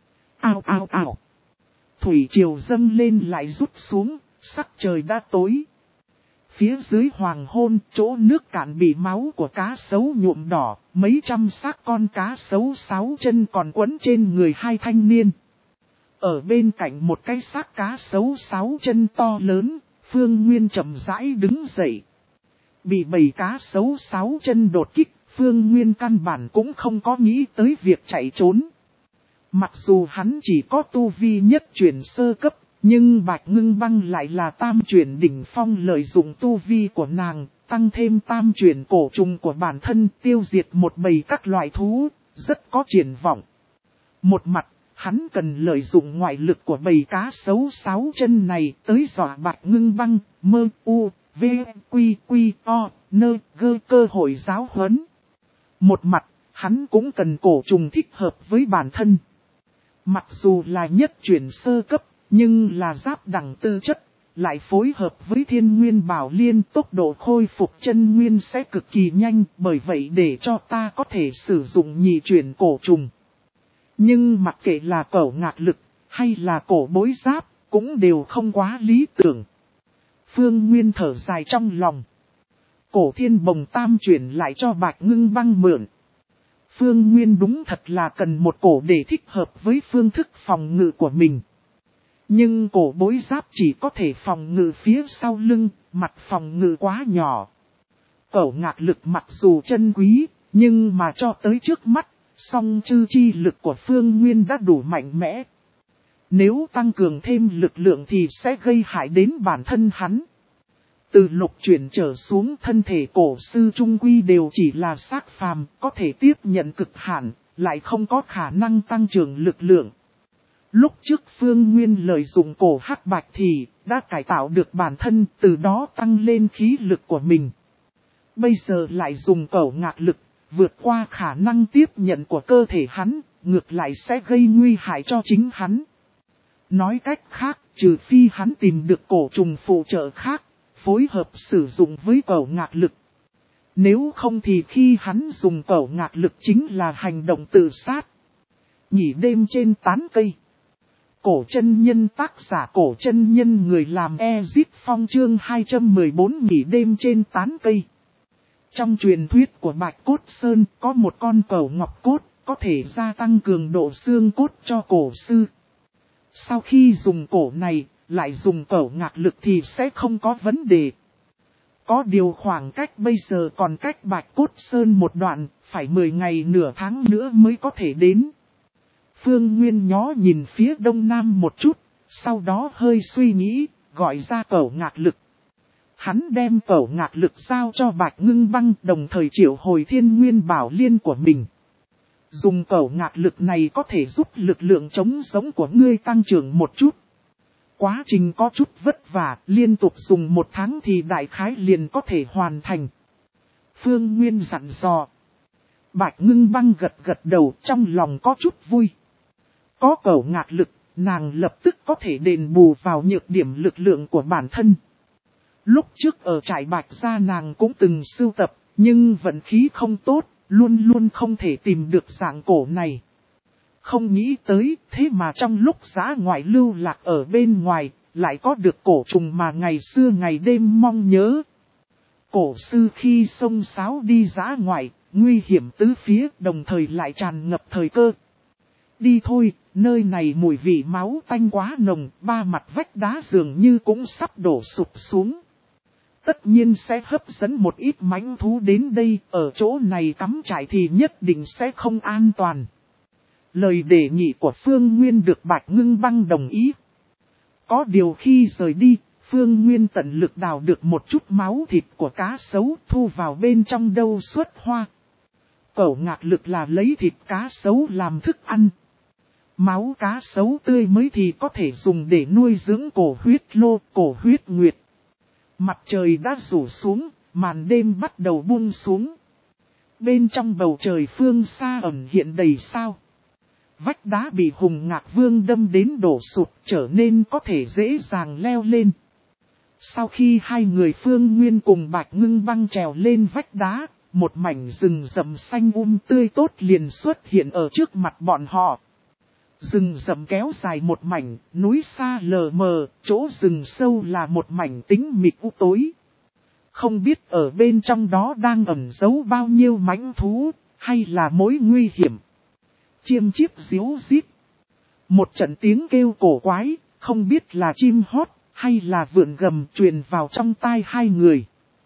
Ao ao ao. Thủy triều dâng lên lại rút xuống, sắc trời đã tối. Phía dưới hoàng hôn, chỗ nước cạn bị máu của cá sấu nhuộm đỏ, mấy trăm xác con cá sấu sáu chân còn quấn trên người hai thanh niên. Ở bên cạnh một cái xác cá sấu sáu chân to lớn, Phương Nguyên chậm rãi đứng dậy. Bị bầy cá sấu sáu chân đột kích, Phương Nguyên căn bản cũng không có nghĩ tới việc chạy trốn. Mặc dù hắn chỉ có tu vi nhất chuyển sơ cấp, nhưng Bạch Ngưng Băng lại là tam chuyển đỉnh phong, lợi dụng tu vi của nàng, tăng thêm tam chuyển cổ trùng của bản thân, tiêu diệt một bầy các loại thú, rất có triển vọng. Một mặt, hắn cần lợi dụng ngoại lực của bầy cá sấu sáu chân này tới dọa Bạch Ngưng Băng, mơ u, v, quy quy o, nơ, gơ cơ hội giáo huấn. Một mặt, hắn cũng cần cổ trùng thích hợp với bản thân. Mặc dù là nhất chuyển sơ cấp, nhưng là giáp đẳng tư chất, lại phối hợp với thiên nguyên bảo liên, tốc độ khôi phục chân nguyên sẽ cực kỳ nhanh, bởi vậy để cho ta có thể sử dụng nhị chuyển cổ trùng. Nhưng mặc kệ là cẩu ngạc lực, hay là cổ bối giáp, cũng đều không quá lý tưởng. Phương Nguyên thở dài trong lòng. Cổ thiên bồng tam chuyển lại cho Bạch Ngưng Băng mượn. Phương Nguyên đúng thật là cần một cổ để thích hợp với phương thức phòng ngự của mình. Nhưng cổ bối giáp chỉ có thể phòng ngự phía sau lưng, mặt phòng ngự quá nhỏ. Cẩu ngạc lực mặc dù chân quý, nhưng mà cho tới trước mắt, song chư chi lực của Phương Nguyên đã đủ mạnh mẽ. Nếu tăng cường thêm lực lượng thì sẽ gây hại đến bản thân hắn. Từ lục chuyển trở xuống, thân thể cổ sư trung quy đều chỉ là xác phàm, có thể tiếp nhận cực hạn, lại không có khả năng tăng trưởng lực lượng. Lúc trước Phương Nguyên lợi dụng cổ hắc bạch thì đã cải tạo được bản thân, từ đó tăng lên khí lực của mình. Bây giờ lại dùng cẩu ngạc lực, vượt qua khả năng tiếp nhận của cơ thể hắn, ngược lại sẽ gây nguy hại cho chính hắn. Nói cách khác, trừ phi hắn tìm được cổ trùng phụ trợ khác, phối hợp sử dụng với cẩu ngạc lực. Nếu không thì khi hắn dùng cẩu ngạc lực chính là hành động tự sát. Nghỉ đêm trên tán cây. Cổ chân nhân, tác giả Cổ chân nhân, người làm Ezit Phong, chương hai trăm mười bốn nghỉ đêm trên tán cây. Trong truyền thuyết của Bạch Cốt Sơn có một con cẩu ngọc cốt, có thể gia tăng cường độ xương cốt cho cổ sư. Sau khi dùng cổ này, lại dùng cẩu ngạc lực thì sẽ không có vấn đề. Có điều khoảng cách bây giờ còn cách Bạch Cốt Sơn một đoạn, phải mười ngày nửa tháng nữa mới có thể đến. Phương Nguyên nhó nhìn phía đông nam một chút, sau đó hơi suy nghĩ, gọi ra cẩu ngạc lực. Hắn đem cẩu ngạc lực giao cho Bạch Ngưng Băng, đồng thời triệu hồi Thiên Nguyên Bảo Liên của mình. Dùng cẩu ngạc lực này có thể giúp lực lượng chống sống của ngươi tăng trưởng một chút. Quá trình có chút vất vả, liên tục dùng một tháng thì đại khái liền có thể hoàn thành. Phương Nguyên dặn dò. Bạch Ngưng Băng gật gật đầu, trong lòng có chút vui. Có cẩu ngạc lực, nàng lập tức có thể đền bù vào nhược điểm lực lượng của bản thân. Lúc trước ở trại Bạch Gia nàng cũng từng sưu tập, nhưng vận khí không tốt, luôn luôn không thể tìm được dạng cổ này. Không nghĩ tới, thế mà trong lúc dã ngoại lưu lạc ở bên ngoài, lại có được cổ trùng mà ngày xưa ngày đêm mong nhớ. Cổ sư khi xông xáo đi dã ngoại, nguy hiểm tứ phía, đồng thời lại tràn ngập thời cơ. Đi thôi, nơi này mùi vị máu tanh quá nồng, ba mặt vách đá dường như cũng sắp đổ sụp xuống. Tất nhiên sẽ hấp dẫn một ít mãnh thú đến đây, ở chỗ này cắm trại thì nhất định sẽ không an toàn. Lời đề nghị của Phương Nguyên được Bạch Ngưng Băng đồng ý. Có điều khi rời đi, Phương Nguyên tận lực đào được một chút máu thịt của cá sấu thu vào bên trong đâu xuất hoa. Cẩu ngạc lực là lấy thịt cá sấu làm thức ăn. Máu cá sấu tươi mới thì có thể dùng để nuôi dưỡng cổ huyết lô, cổ huyết nguyệt. Mặt trời đã rủ xuống, màn đêm bắt đầu buông xuống. Bên trong bầu trời phương xa ẩn hiện đầy sao. Vách đá bị Hùng Ngạc Vương đâm đến đổ sụp, trở nên có thể dễ dàng leo lên. Sau khi hai người Phương Nguyên cùng Bạch Ngưng Băng trèo lên vách đá, một mảnh rừng rậm xanh um tươi tốt liền xuất hiện ở trước mặt bọn họ. Rừng rậm kéo dài một mảnh, núi xa lờ mờ, chỗ rừng sâu là một mảnh tĩnh mịch u tối. Không biết ở bên trong đó đang ẩn giấu bao nhiêu mãnh thú, hay là mối nguy hiểm. Chiêm chiếp ríu rít. Một trận tiếng kêu cổ quái, không biết là chim hót, hay là vượn gầm truyền vào trong tai hai người.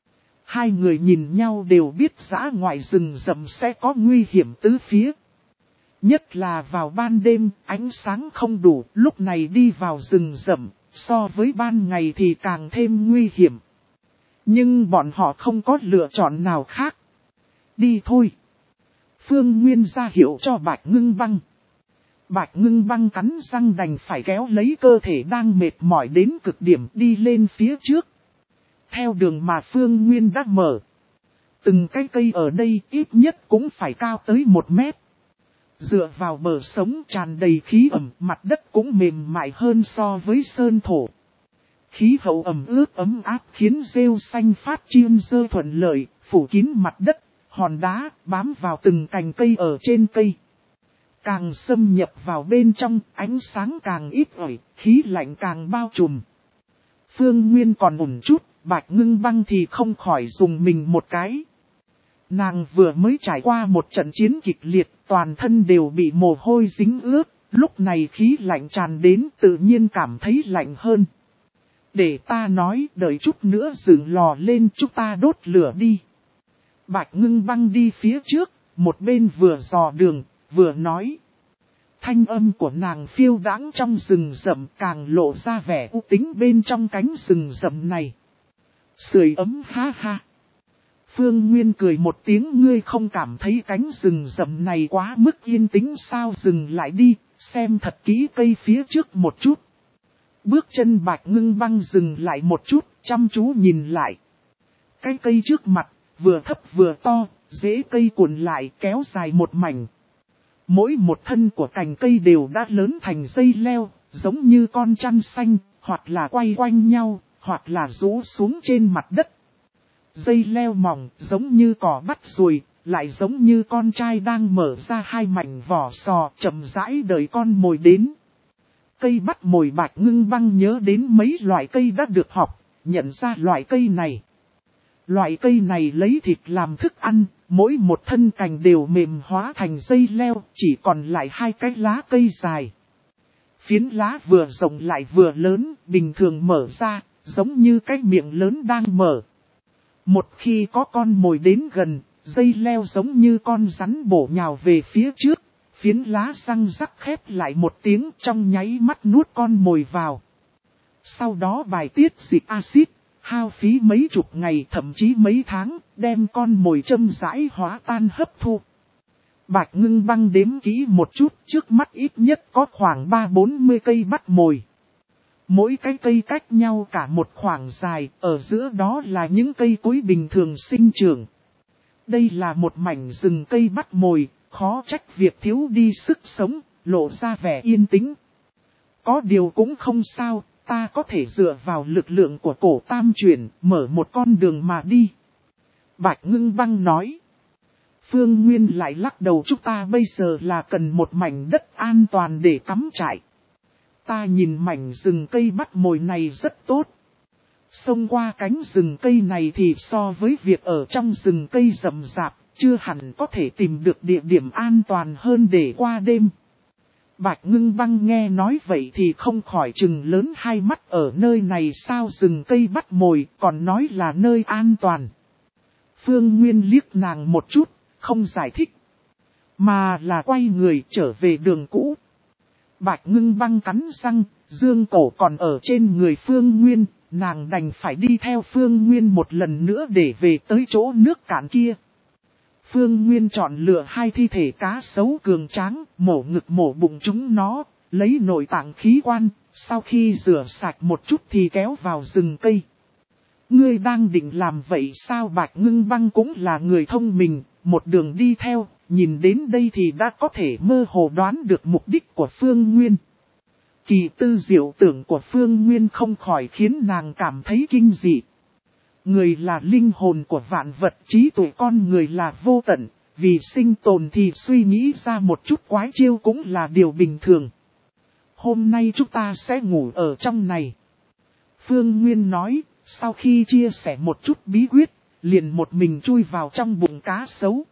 Hai người nhìn nhau đều biết dã ngoại rừng rậm sẽ có nguy hiểm tứ phía. Nhất là vào ban đêm, ánh sáng không đủ, lúc này đi vào rừng rậm, so với ban ngày thì càng thêm nguy hiểm. Nhưng bọn họ không có lựa chọn nào khác. Đi thôi. Phương Nguyên ra hiệu cho Bạch Ngưng Băng. Bạch Ngưng Băng cắn răng đành phải kéo lấy cơ thể đang mệt mỏi đến cực điểm đi lên phía trước. Theo đường mà Phương Nguyên đã mở. Từng cái cây ở đây ít nhất cũng phải cao tới một mét. Dựa vào bờ sống tràn đầy khí ẩm, mặt đất cũng mềm mại hơn so với sơn thổ. Khí hậu ẩm ướt ấm áp khiến rêu xanh phát chiên dơ thuận lợi, phủ kín mặt đất, hòn đá bám vào từng cành cây ở trên cây. Càng xâm nhập vào bên trong, ánh sáng càng ít ỏi, khí lạnh càng bao trùm. Phương Nguyên còn ổn chút, Bạch Ngưng Băng thì không khỏi dùng mình một cái. Nàng vừa mới trải qua một trận chiến kịch liệt, toàn thân đều bị mồ hôi dính ướt, lúc này khí lạnh tràn đến tự nhiên cảm thấy lạnh hơn. Để ta nói, đợi chút nữa dựng lò lên chúng ta đốt lửa đi. Bạch Ngưng Băng đi phía trước, một bên vừa dò đường, vừa nói. Thanh âm của nàng phiêu đãng trong rừng rậm càng lộ ra vẻ u tính bên trong cánh rừng rậm này. Sưởi ấm ha ha. Phương Nguyên cười một tiếng, ngươi không cảm thấy cánh rừng rậm này quá mức yên tĩnh sao? Dừng lại đi, xem thật kỹ cây phía trước một chút. Bước chân Bạch Ngưng Băng dừng lại một chút, chăm chú nhìn lại. Cái cây trước mặt, vừa thấp vừa to, rễ cây cuộn lại kéo dài một mảnh. Mỗi một thân của cành cây đều đã lớn thành dây leo, giống như con chăn xanh, hoặc là quay quanh nhau, hoặc là rũ xuống trên mặt đất. Dây leo mỏng, giống như cỏ bắt ruồi, lại giống như con trai đang mở ra hai mảnh vỏ sò, chậm rãi đợi con mồi đến. Cây bắt mồi Bạch Ngưng Băng nhớ đến mấy loại cây đã được học, nhận ra loại cây này. Loại cây này lấy thịt làm thức ăn, mỗi một thân cành đều mềm hóa thành dây leo, chỉ còn lại hai cái lá cây dài. Phiến lá vừa rộng lại vừa lớn, bình thường mở ra, giống như cái miệng lớn đang mở. Một khi có con mồi đến gần, dây leo giống như con rắn bổ nhào về phía trước, phiến lá răng rắc khép lại một tiếng trong nháy mắt nuốt con mồi vào. Sau đó bài tiết dịch axit, hao phí mấy chục ngày thậm chí mấy tháng, đem con mồi châm rãi hóa tan hấp thu. Bạch Ngưng Băng đếm kỹ một chút, trước mắt ít nhất có khoảng ba bốn mươi cây bắt mồi. Mỗi cái cây cách nhau cả một khoảng dài, ở giữa đó là những cây cối bình thường sinh trưởng. Đây là một mảnh rừng cây bắt mồi, khó trách việc thiếu đi sức sống, lộ ra vẻ yên tĩnh. Có điều cũng không sao, ta có thể dựa vào lực lượng của cổ tam chuyển, mở một con đường mà đi. Bạch Ngưng Băng nói. Phương Nguyên lại lắc đầu, chúng ta bây giờ là cần một mảnh đất an toàn để cắm trại. Ta nhìn mảnh rừng cây bắt mồi này rất tốt. Xông qua cánh rừng cây này thì so với việc ở trong rừng cây rậm rạp, chưa hẳn có thể tìm được địa điểm an toàn hơn để qua đêm. Bạch Ngưng Băng nghe nói vậy thì không khỏi trừng lớn hai mắt, ở nơi này sao rừng cây bắt mồi còn nói là nơi an toàn. Phương Nguyên liếc nàng một chút, không giải thích, mà là quay người trở về đường cũ. Bạch Ngưng Băng cắn răng, dương cổ còn ở trên người Phương Nguyên, nàng đành phải đi theo Phương Nguyên một lần nữa để về tới chỗ nước cạn kia. Phương Nguyên chọn lựa hai thi thể cá sấu cường tráng, mổ ngực mổ bụng chúng nó, lấy nội tạng khí quan, sau khi rửa sạch một chút thì kéo vào rừng cây. Ngươi đang định làm vậy sao? Bạch Ngưng Băng cũng là người thông minh, một đường đi theo, nhìn đến đây thì đã có thể mơ hồ đoán được mục đích của Phương Nguyên. Kỳ tư diệu tưởng của Phương Nguyên không khỏi khiến nàng cảm thấy kinh dị. Người là linh hồn của vạn vật, trí tuệ con người là vô tận, vì sinh tồn thì suy nghĩ ra một chút quái chiêu cũng là điều bình thường. Hôm nay chúng ta sẽ ngủ ở trong này. Phương Nguyên nói, sau khi chia sẻ một chút bí quyết, liền một mình chui vào trong bụng cá sấu.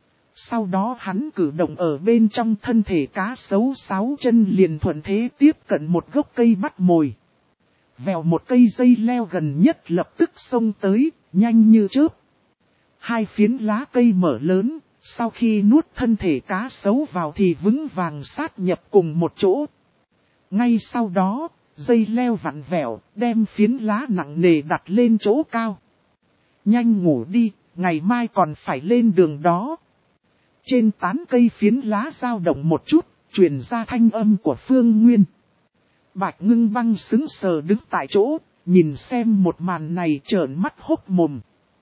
Sau đó hắn cử động ở bên trong thân thể cá sấu, sáu chân liền thuận thế tiếp cận một gốc cây bắt mồi. Vèo, một cây dây leo gần nhất lập tức xông tới, nhanh như chớp. Hai phiến lá cây mở lớn, sau khi nuốt thân thể cá sấu vào thì vững vàng sát nhập cùng một chỗ. Ngay sau đó, dây leo vặn vẹo, đem phiến lá nặng nề đặt lên chỗ cao. Nhanh ngủ đi, ngày mai còn phải lên đường đó. Trên tán cây phiến lá dao động một chút, truyền ra thanh âm của Phương Nguyên. Bạch Ngưng Băng sững sờ đứng tại chỗ, nhìn xem một màn này trợn mắt hốc mồm.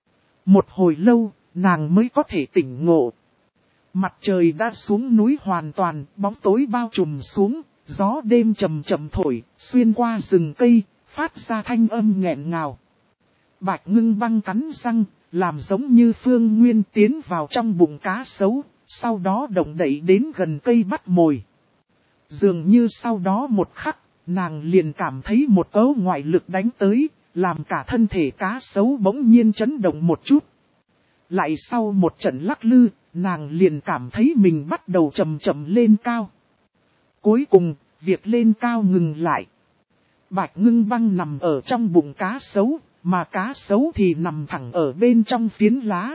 Một hồi lâu, nàng mới có thể tỉnh ngộ. Mặt trời đã xuống núi hoàn toàn, bóng tối bao trùm xuống, gió đêm chầm chậm thổi, xuyên qua rừng cây, phát ra thanh âm nghẹn ngào. Bạch Ngưng Băng cắn răng, làm giống như Phương Nguyên tiến vào trong bụng cá sấu, sau đó động đậy đến gần cây bắt mồi. Dường như sau đó một khắc, nàng liền cảm thấy một cỗ ngoại lực đánh tới, làm cả thân thể cá sấu bỗng nhiên chấn động một chút. Lại sau một trận lắc lư, nàng liền cảm thấy mình bắt đầu chậm chậm lên cao. Cuối cùng, việc lên cao ngừng lại. Bạch Ngưng Băng nằm ở trong bụng cá sấu, mà cá sấu thì nằm thẳng ở bên trong phiến lá.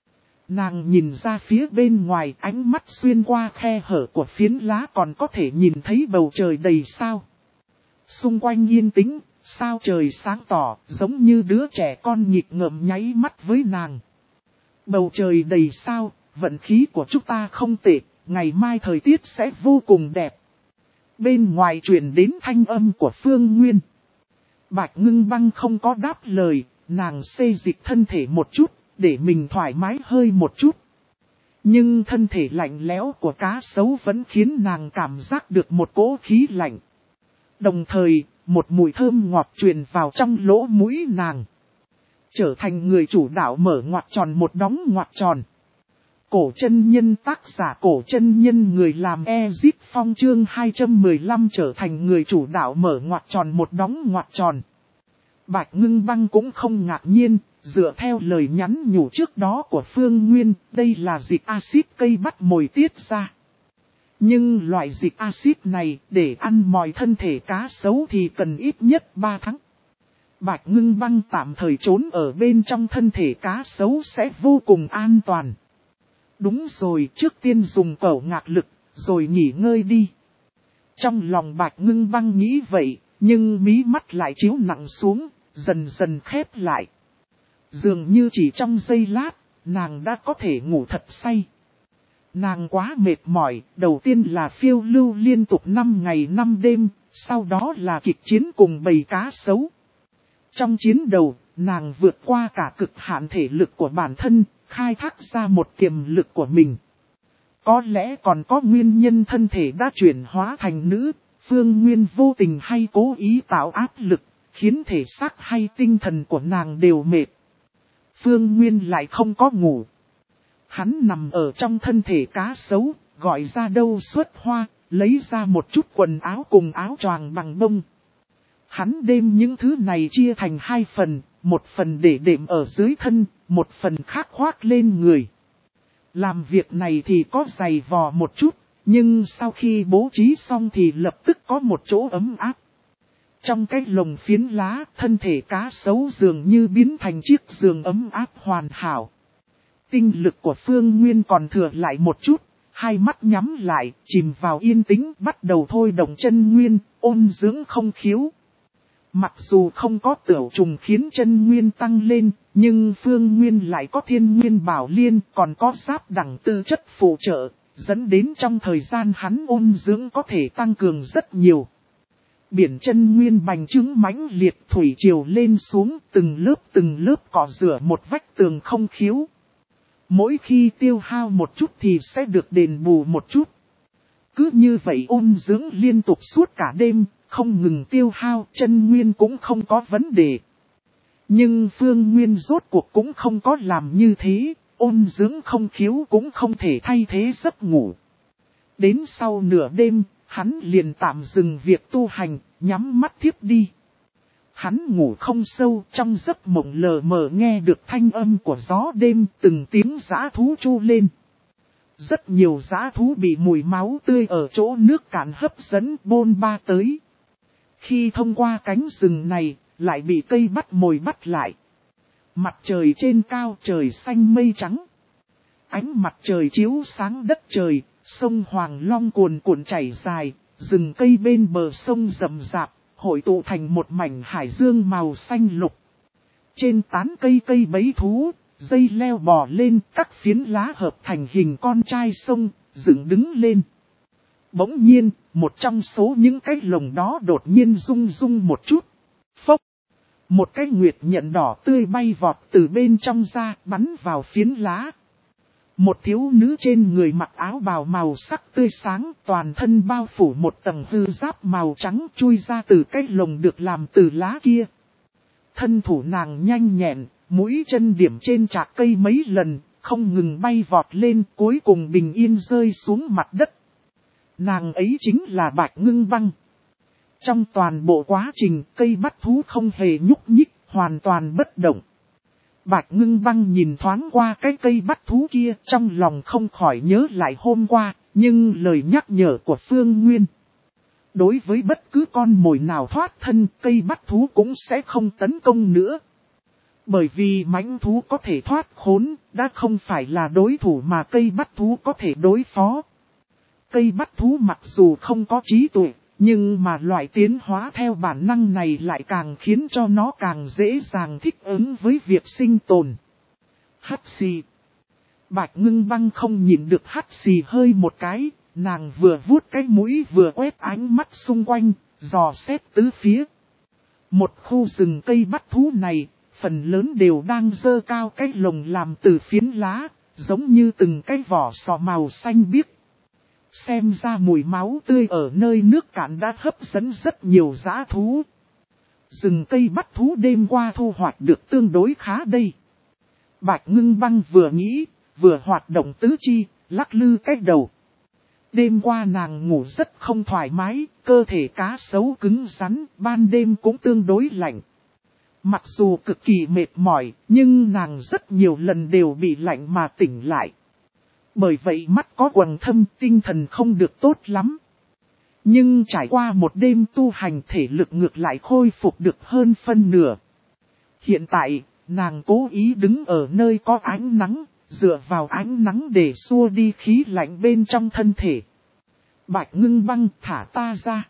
Nàng nhìn ra phía bên ngoài, ánh mắt xuyên qua khe hở của phiến lá còn có thể nhìn thấy bầu trời đầy sao. Xung quanh yên tĩnh, sao trời sáng tỏ, giống như đứa trẻ con nghịch ngợm nháy mắt với nàng. Bầu trời đầy sao, vận khí của chúng ta không tệ, ngày mai thời tiết sẽ vô cùng đẹp. bên ngoài truyền đến thanh âm của Phương Nguyên. Bạch Ngưng Băng không có đáp lời, nàng xê dịch thân thể một chút, để mình thoải mái hơi một chút. Nhưng thân thể lạnh lẽo của cá sấu vẫn khiến nàng cảm giác được một cỗ khí lạnh. Đồng thời, một mùi thơm ngọt truyền vào trong lỗ mũi nàng. Trở thành người chủ đạo mở ngoặc tròn một đóng ngoặc tròn. Cổ chân nhân tác giả cổ chân nhân người làm Ezip Phong chương hai trăm mười lăm trở thành người chủ đạo mở ngoặc tròn một đóng ngoặc tròn. Bạch Ngưng Băng cũng không ngạc nhiên, dựa theo lời nhắn nhủ trước đó của Phương Nguyên, đây là dịch axit cây bắt mồi tiết ra. Nhưng loại dịch axit này để ăn mòn thân thể cá sấu thì cần ít nhất ba tháng. Bạch Ngưng Băng tạm thời trốn ở bên trong thân thể cá sấu sẽ vô cùng an toàn. Đúng rồi, trước tiên dùng cẩu ngạc lực, rồi nghỉ ngơi đi. Trong lòng Bạch Ngưng Băng nghĩ vậy, nhưng mí mắt lại chiếu nặng xuống, dần dần khép lại. Dường như chỉ trong giây lát, nàng đã có thể ngủ thật say. Nàng quá mệt mỏi, đầu tiên là phiêu lưu liên tục năm ngày năm đêm, sau đó là kịch chiến cùng bầy cá sấu. Trong chiến đấu, nàng vượt qua cả cực hạn thể lực của bản thân, khai thác ra một tiềm lực của mình. Có lẽ còn có nguyên nhân thân thể đã chuyển hóa thành nữ, Phương Nguyên vô tình hay cố ý tạo áp lực, khiến thể xác hay tinh thần của nàng đều mệt. Phương Nguyên lại không có ngủ. Hắn nằm ở trong thân thể cá sấu, gọi ra đâu xuất hoa, lấy ra một chút quần áo cùng áo choàng bằng bông. Hắn đem những thứ này chia thành hai phần, một phần để đệm ở dưới thân, một phần khác khoác lên người. Làm việc này thì có dày vò một chút, nhưng sau khi bố trí xong thì lập tức có một chỗ ấm áp. Trong cái lồng phiến lá, thân thể cá sấu dường như biến thành chiếc giường ấm áp hoàn hảo. Tinh lực của Phương Nguyên còn thừa lại một chút, hai mắt nhắm lại, chìm vào yên tĩnh, bắt đầu thôi động chân nguyên, ôn dưỡng không khiếu. Mặc dù không có tiểu trùng khiến chân nguyên tăng lên, nhưng Phương Nguyên lại có thiên nguyên bảo liên, còn có giáp đẳng tư chất phụ trợ, dẫn đến trong thời gian hắn ôn dưỡng có thể tăng cường rất nhiều. Biển chân nguyên bành trướng mãnh liệt thủy triều lên xuống, từng lớp từng lớp cọ rửa một vách tường không khiếu. Mỗi khi tiêu hao một chút thì sẽ được đền bù một chút. Cứ như vậy ôn dưỡng liên tục suốt cả đêm, không ngừng tiêu hao, chân nguyên cũng không có vấn đề. Nhưng Phương Nguyên rốt cuộc cũng không có làm như thế, ôn dưỡng không khiếu cũng không thể thay thế giấc ngủ. Đến sau nửa đêm, hắn liền tạm dừng việc tu hành, nhắm mắt thiếp đi. Hắn ngủ không sâu, trong giấc mộng lờ mờ nghe được thanh âm của gió đêm, từng tiếng dã thú tru lên. Rất nhiều dã thú bị mùi máu tươi ở chỗ nước cạn hấp dẫn bôn ba tới. Khi thông qua cánh rừng này, lại bị cây bắt mồi bắt lại. Mặt trời trên cao, trời xanh mây trắng. Ánh mặt trời chiếu sáng đất trời, sông Hoàng Long cuồn cuộn chảy dài, rừng cây bên bờ sông rậm rạp, hội tụ thành một mảnh hải dương màu xanh lục. Trên tán cây cây bấy thú, dây leo bò lên, các phiến lá hợp thành hình con trai sông, dựng đứng lên. Bỗng nhiên, một trong số những cái lồng đó đột nhiên rung rung một chút. Phốc! Một cái nguyệt nhẫn đỏ tươi bay vọt từ bên trong ra, bắn vào phiến lá. Một thiếu nữ trên người mặc áo bào màu sắc tươi sáng, toàn thân bao phủ một tầng hư giáp màu trắng chui ra từ cái lồng được làm từ lá kia. Thân thủ nàng nhanh nhẹn, mũi chân điểm trên chạc cây mấy lần, không ngừng bay vọt lên, cuối cùng bình yên rơi xuống mặt đất. Nàng ấy chính là Bạch Ngưng Băng. Trong toàn bộ quá trình, cây bắt thú không hề nhúc nhích, hoàn toàn bất động. Bạch Ngưng Băng nhìn thoáng qua cái cây bắt thú kia, trong lòng không khỏi nhớ lại hôm qua, nhưng lời nhắc nhở của Phương Nguyên. Đối với bất cứ con mồi nào thoát thân, cây bắt thú cũng sẽ không tấn công nữa. Bởi vì mãnh thú có thể thoát khốn, đã không phải là đối thủ mà cây bắt thú có thể đối phó. Cây bắt thú mặc dù không có trí tuệ, nhưng mà loại tiến hóa theo bản năng này lại càng khiến cho nó càng dễ dàng thích ứng với việc sinh tồn. Hắt xì. Bạch Ngưng Băng không nhìn được hắt xì hơi một cái, nàng vừa vuốt cái mũi vừa quét ánh mắt xung quanh, dò xét tứ phía. Một khu rừng cây bắt thú này, phần lớn đều đang dơ cao cái lồng làm từ phiến lá, giống như từng cái vỏ sò màu xanh biếc. Xem ra mùi máu tươi ở nơi nước cạn đã hấp dẫn rất nhiều dã thú. Rừng cây bắt thú đêm qua thu hoạch được tương đối khá đây. Bạch Ngưng Băng vừa nghĩ, vừa hoạt động tứ chi, lắc lư cái đầu. Đêm qua nàng ngủ rất không thoải mái, cơ thể cá sấu cứng rắn, ban đêm cũng tương đối lạnh. Mặc dù cực kỳ mệt mỏi, nhưng nàng rất nhiều lần đều bị lạnh mà tỉnh lại. Bởi vậy mắt có quầng thâm, tinh thần không được tốt lắm. Nhưng trải qua một đêm tu hành, thể lực ngược lại khôi phục được hơn phân nửa. Hiện tại, nàng cố ý đứng ở nơi có ánh nắng, dựa vào ánh nắng để xua đi khí lạnh bên trong thân thể. Bạch Ngưng Băng, thả ta ra.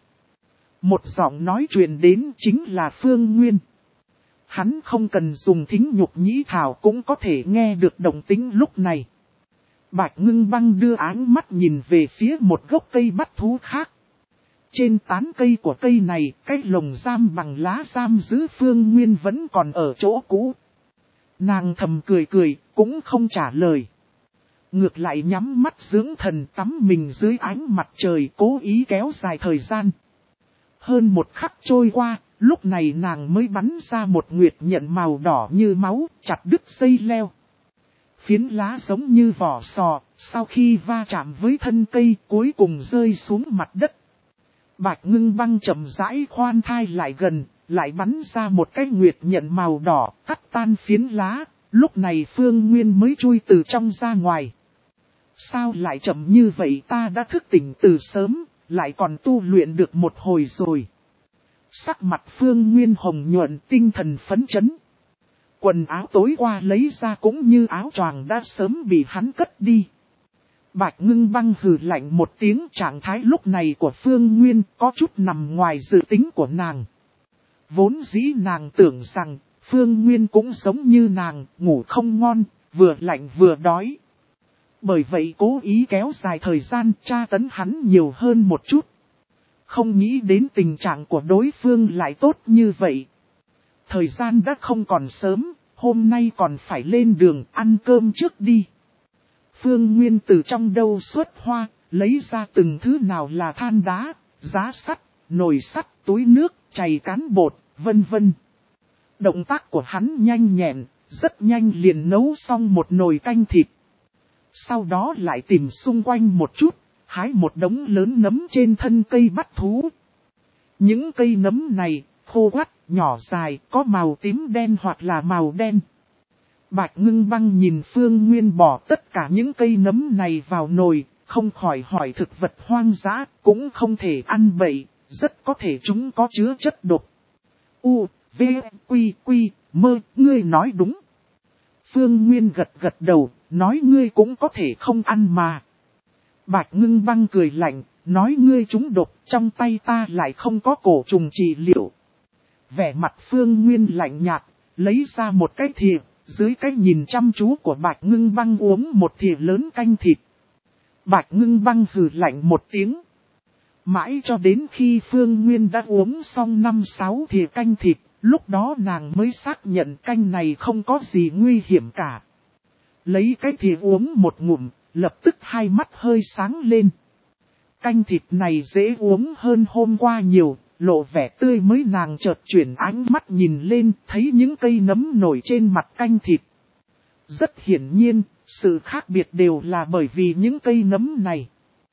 Một giọng nói truyền đến chính là Phương Nguyên. Hắn không cần dùng thính nhục nhĩ thảo cũng có thể nghe được động tĩnh lúc này. Bạch Ngưng Băng đưa áng mắt nhìn về phía một gốc cây bắt thú khác. Trên tán cây của cây này, cái lồng giam bằng lá giam giữ Phương Nguyên vẫn còn ở chỗ cũ. Nàng thầm cười cười, cũng không trả lời. Ngược lại nhắm mắt dưỡng thần, tắm mình dưới ánh mặt trời, cố ý kéo dài thời gian. Hơn một khắc trôi qua, lúc này nàng mới bắn ra một nguyệt nhận màu đỏ như máu, chặt đứt dây leo. Phiến lá giống như vỏ sò, sau khi va chạm với thân cây cuối cùng rơi xuống mặt đất. Bạch Ngưng Băng chậm rãi khoan thai lại gần, lại bắn ra một cái nguyệt nhận màu đỏ, cắt tan phiến lá, lúc này Phương Nguyên mới chui từ trong ra ngoài. Sao lại chậm như vậy, ta đã thức tỉnh từ sớm, lại còn tu luyện được một hồi rồi. Sắc mặt Phương Nguyên hồng nhuận, tinh thần phấn chấn. Quần áo tối qua lấy ra cũng như áo choàng đã sớm bị hắn cất đi. Bạch Ngưng Băng hừ lạnh một tiếng, trạng thái lúc này của Phương Nguyên có chút nằm ngoài dự tính của nàng. Vốn dĩ nàng tưởng rằng Phương Nguyên cũng giống như nàng, ngủ không ngon, vừa lạnh vừa đói. Bởi vậy cố ý kéo dài thời gian tra tấn hắn nhiều hơn một chút. Không nghĩ đến tình trạng của đối phương lại tốt như vậy. Thời gian đã không còn sớm, hôm nay còn phải lên đường ăn cơm trước đi. Phương Nguyên từ trong đâu xuất hoa, lấy ra từng thứ nào là than đá, giá sắt, nồi sắt, túi nước, chày cán bột, vân vân. Động tác của hắn nhanh nhẹn, rất nhanh liền nấu xong một nồi canh thịt. Sau đó lại tìm xung quanh một chút, hái một đống lớn nấm trên thân cây bắt thú. Những cây nấm này, khô quắt, nhỏ dài, có màu tím đen hoặc là màu đen. Bạch Ngưng Băng nhìn Phương Nguyên bỏ tất cả những cây nấm này vào nồi, không khỏi hỏi thực vật hoang dã, cũng không thể ăn bậy, rất có thể chúng có chứa chất độc. U, V, Quy, Quy, Mơ, ngươi nói đúng. Phương Nguyên gật gật đầu, nói ngươi cũng có thể không ăn mà. Bạch Ngưng Băng cười lạnh, nói ngươi trúng độc, trong tay ta lại không có cổ trùng trị liệu. Vẻ mặt Phương Nguyên lạnh nhạt, lấy ra một cái thìa, dưới cái nhìn chăm chú của Bạch Ngưng Băng uống một thìa lớn canh thịt. Bạch Ngưng Băng hừ lạnh một tiếng. Mãi cho đến khi Phương Nguyên đã uống xong năm sáu thìa canh thịt, lúc đó nàng mới xác nhận canh này không có gì nguy hiểm cả. Lấy cái thìa uống một ngụm, lập tức hai mắt hơi sáng lên. Canh thịt này dễ uống hơn hôm qua nhiều, lộ vẻ tươi mới, nàng chợt chuyển ánh mắt nhìn lên, thấy những cây nấm nổi trên mặt canh thịt. Rất hiển nhiên, sự khác biệt đều là bởi vì những cây nấm này.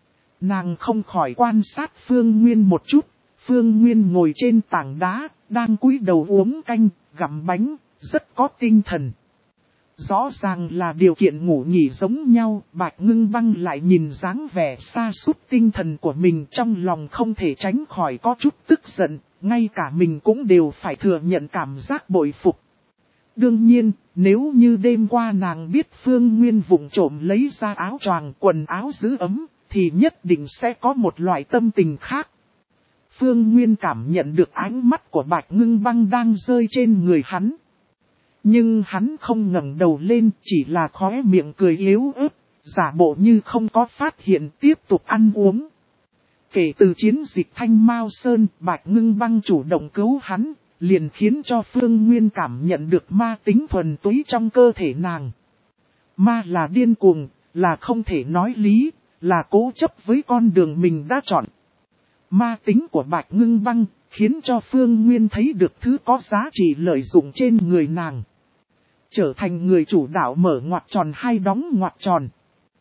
Nàng không khỏi quan sát Phương Nguyên một chút, Phương Nguyên ngồi trên tảng đá, đang cúi đầu uống canh, gặm bánh, rất có tinh thần. Rõ ràng là điều kiện ngủ nghỉ giống nhau, Bạch Ngưng Băng lại nhìn dáng vẻ sa sút tinh thần của mình, trong lòng không thể tránh khỏi có chút tức giận, ngay cả mình cũng đều phải thừa nhận cảm giác bội phục. Đương nhiên, nếu như đêm qua nàng biết Phương Nguyên vụng trộm lấy ra áo choàng quần áo giữ ấm, thì nhất định sẽ có một loại tâm tình khác. Phương Nguyên cảm nhận được ánh mắt của Bạch Ngưng Băng đang rơi trên người hắn. Nhưng hắn không ngẩng đầu lên, chỉ là khóe miệng cười yếu ớt, giả bộ như không có phát hiện tiếp tục ăn uống. Kể từ chiến dịch Thanh Mao Sơn, Bạch Ngưng Băng chủ động cứu hắn, liền khiến cho Phương Nguyên cảm nhận được ma tính thuần túy trong cơ thể nàng. Ma là điên cuồng, là không thể nói lý, là cố chấp với con đường mình đã chọn. Ma tính của Bạch Ngưng Băng khiến cho Phương Nguyên thấy được thứ có giá trị lợi dụng trên người nàng. Trở thành người chủ đạo mở ngoặc tròn hay đóng ngoặc tròn.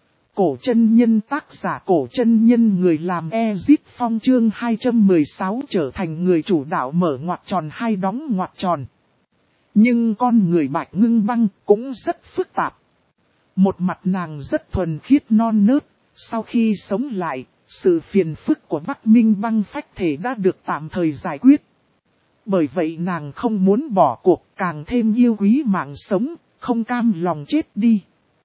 Cổ chân nhân tác giả cổ chân nhân người làm Ezit Phong chương hai trăm mười sáu trở thành người chủ đạo mở ngoặc tròn hay đóng ngoặc tròn. Nhưng con người Bạch Ngưng Băng cũng rất phức tạp. Một mặt nàng rất thuần khiết non nớt, sau khi sống lại, sự phiền phức của Bắc Minh Băng phách thể đã được tạm thời giải quyết. Bởi vậy nàng không muốn bỏ cuộc, càng thêm yêu quý mạng sống, không cam lòng chết đi.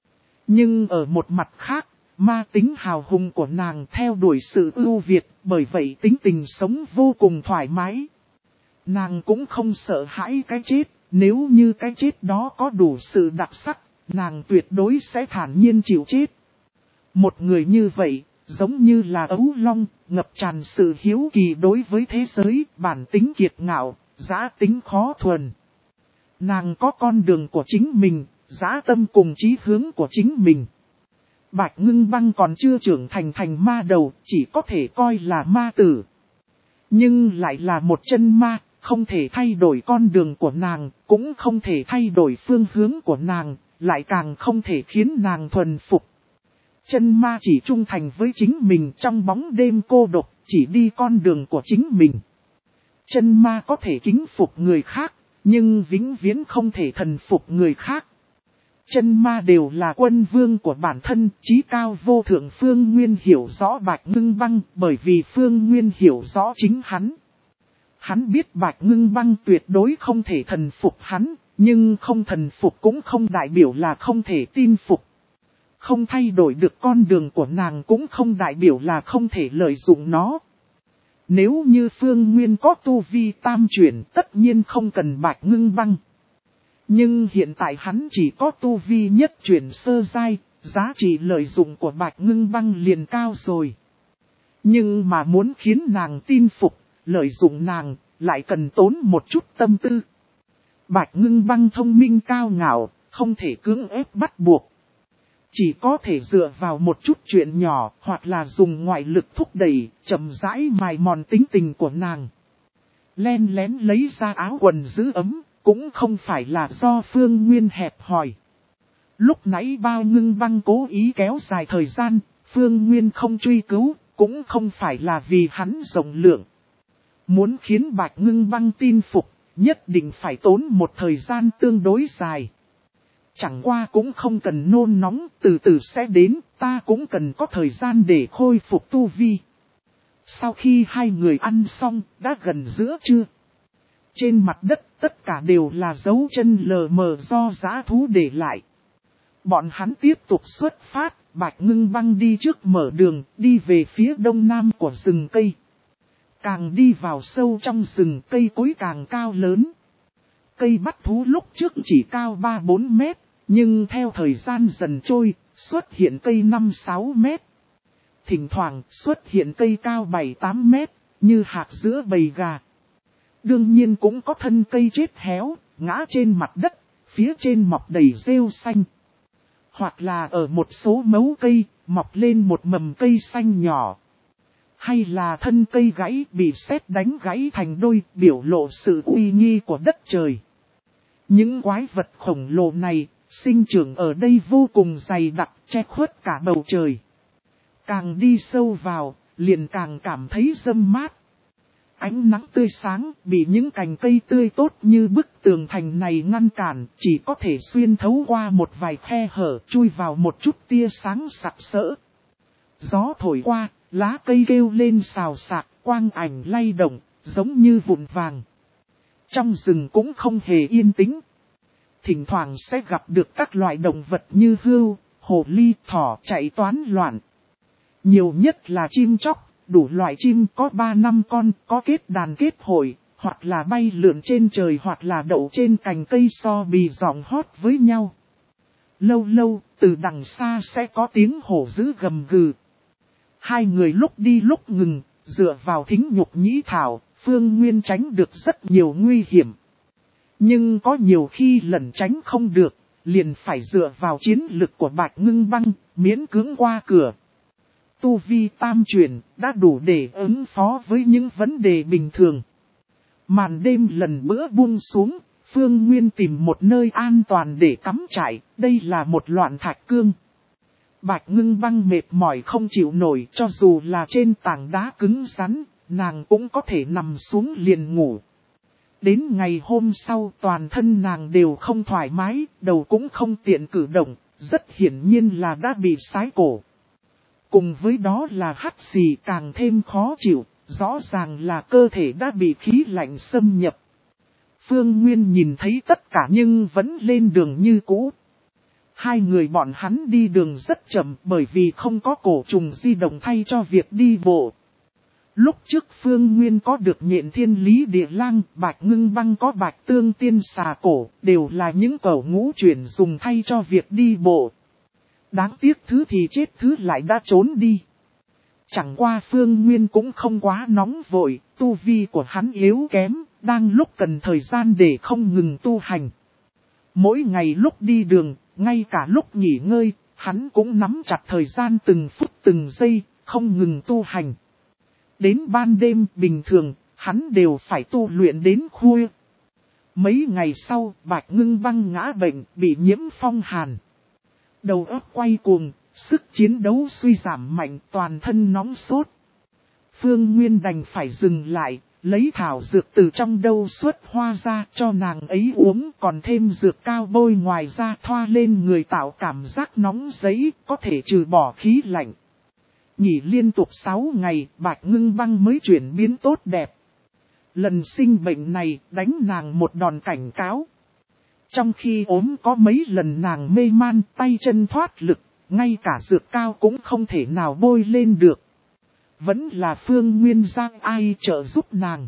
Nhưng ở một mặt khác, ma tính hào hùng của nàng theo đuổi sự ưu việt, bởi vậy tính tình sống vô cùng thoải mái. Nàng cũng không sợ hãi cái chết, nếu như cái chết đó có đủ sự đặc sắc, nàng tuyệt đối sẽ thản nhiên chịu chết. Một người như vậy, giống như là ấu long, ngập tràn sự hiếu kỳ đối với thế giới, bản tính kiệt ngạo, dã tính khó thuần. Nàng có con đường của chính mình, dã tâm cùng chí hướng của chính mình. Bạch Ngưng Băng còn chưa trưởng thành thành ma đầu, chỉ có thể coi là ma tử. Nhưng lại là một chân ma, không thể thay đổi con đường của nàng, cũng không thể thay đổi phương hướng của nàng, lại càng không thể khiến nàng thuần phục. Chân ma chỉ trung thành với chính mình trong bóng đêm cô độc, chỉ đi con đường của chính mình. Chân ma có thể kính phục người khác, nhưng vĩnh viễn không thể thần phục người khác. Chân ma đều là quân vương của bản thân, chí cao vô thượng. Phương Nguyên hiểu rõ Bạch Ngưng Băng, bởi vì Phương Nguyên hiểu rõ chính hắn. Hắn biết Bạch Ngưng Băng tuyệt đối không thể thần phục hắn, nhưng không thần phục cũng không đại biểu là không thể tin phục. Không thay đổi được con đường của nàng cũng không đại biểu là không thể lợi dụng nó. Nếu như Phương Nguyên có tu vi tam chuyển, tất nhiên không cần Bạch Ngưng Băng. Nhưng hiện tại hắn chỉ có tu vi nhất chuyển sơ giai, giá trị lợi dụng của Bạch Ngưng Băng liền cao rồi. Nhưng mà muốn khiến nàng tin phục, lợi dụng nàng, lại cần tốn một chút tâm tư. Bạch Ngưng Băng thông minh cao ngạo, không thể cưỡng ép bắt buộc. Chỉ có thể dựa vào một chút chuyện nhỏ, hoặc là dùng ngoại lực thúc đẩy, chậm rãi mài mòn tính tình của nàng. Len lén lấy ra áo quần giữ ấm, cũng không phải là do Phương Nguyên hẹp hòi. Lúc nãy Bao Ngưng Băng cố ý kéo dài thời gian, Phương Nguyên không truy cứu, cũng không phải là vì hắn rộng lượng. Muốn khiến Bạch Ngưng Băng tin phục, nhất định phải tốn một thời gian tương đối dài. Chẳng qua cũng không cần nôn nóng, từ từ sẽ đến, ta cũng cần có thời gian để khôi phục tu vi. Sau khi hai người ăn xong, đã gần giữa trưa. Trên mặt đất tất cả đều là dấu chân lờ mờ do dã thú để lại. Bọn hắn tiếp tục xuất phát, Bạch Ngưng Băng đi trước mở đường, đi về phía đông nam của rừng cây. Càng đi vào sâu trong rừng, cây cối càng cao lớn. Cây bắt thú lúc trước chỉ cao ba bốn mét, nhưng theo thời gian dần trôi, xuất hiện cây năm sáu mét. Thỉnh thoảng xuất hiện cây cao bảy tám mét, như hạt giữa bầy gà. Đương nhiên cũng có thân cây chết héo, ngã trên mặt đất, phía trên mọc đầy rêu xanh. Hoặc là ở một số mấu cây, mọc lên một mầm cây xanh nhỏ. Hay là thân cây gãy bị sét đánh gãy thành đôi, biểu lộ sự uy nghi của đất trời. Những quái vật khổng lồ này, sinh trưởng ở đây vô cùng dày đặc, che khuất cả bầu trời. Càng đi sâu vào, liền càng cảm thấy râm mát. Ánh nắng tươi sáng, bị những cành cây tươi tốt như bức tường thành này ngăn cản, chỉ có thể xuyên thấu qua một vài khe hở, chui vào một chút tia sáng sặc sỡ. Gió thổi qua, lá cây kêu lên xào xạc, quang ảnh lay động, giống như vụn vàng. Trong rừng cũng không hề yên tĩnh. Thỉnh thoảng sẽ gặp được các loại động vật như hươu, hồ ly, thỏ chạy toán loạn. Nhiều nhất là chim chóc, đủ loại chim có ba năm con, có kết đàn kết hội, hoặc là bay lượn trên trời hoặc là đậu trên cành cây so bì giọng hót với nhau. Lâu lâu, từ đằng xa sẽ có tiếng hổ dữ gầm gừ. Hai người lúc đi lúc ngừng, dựa vào thính nhục nhĩ thảo, Phương Nguyên tránh được rất nhiều nguy hiểm. Nhưng có nhiều khi lẩn tránh không được, liền phải dựa vào chiến lực của Bạch Ngưng Băng, miễn cưỡng qua cửa. Tu vi tam chuyển đã đủ để ứng phó với những vấn đề bình thường. Màn đêm lần bữa buông xuống, Phương Nguyên tìm một nơi an toàn để cắm trại, đây là một loạn thạch cương. Bạch Ngưng Băng mệt mỏi không chịu nổi, cho dù là trên tảng đá cứng rắn, nàng cũng có thể nằm xuống liền ngủ. Đến ngày hôm sau toàn thân nàng đều không thoải mái, đầu cũng không tiện cử động, rất hiển nhiên là đã bị sái cổ. Cùng với đó là hắt xì càng thêm khó chịu, rõ ràng là cơ thể đã bị khí lạnh xâm nhập. Phương Nguyên nhìn thấy tất cả nhưng vẫn lên đường như cũ. Hai người bọn hắn đi đường rất chậm bởi vì không có cổ trùng di động thay cho việc đi bộ. Lúc trước Phương Nguyên có được Nhện Thiên Lý Địa Lang, Bạch Ngưng Băng có Bạch Tương Tiên Xà Cổ, đều là những cẩu ngũ chuyển dùng thay cho việc đi bộ. Đáng tiếc thứ thì chết thứ lại đã trốn đi. Chẳng qua Phương Nguyên cũng không quá nóng vội, tu vi của hắn yếu kém, đang lúc cần thời gian để không ngừng tu hành. Mỗi ngày lúc đi đường, ngay cả lúc nghỉ ngơi, hắn cũng nắm chặt thời gian từng phút từng giây, không ngừng tu hành. Đến ban đêm bình thường, hắn đều phải tu luyện đến khuya. Mấy ngày sau, Bạch Ngưng Băng ngã bệnh, bị nhiễm phong hàn. Đầu óc quay cuồng, sức chiến đấu suy giảm mạnh, toàn thân nóng sốt. Phương Nguyên đành phải dừng lại, lấy thảo dược từ trong đâu xuất hoa ra cho nàng ấy uống, còn thêm dược cao bôi ngoài ra thoa lên người tạo cảm giác nóng giấy, có thể trừ bỏ khí lạnh. Nghỉ liên tục sáu ngày, Bạch Ngưng Băng mới chuyển biến tốt đẹp. Lần sinh bệnh này đánh nàng một đòn cảnh cáo. Trong khi ốm có mấy lần nàng mê man, tay chân thoát lực, ngay cả dược cao cũng không thể nào bôi lên được. Vẫn là Phương Nguyên Giang ai trợ giúp nàng.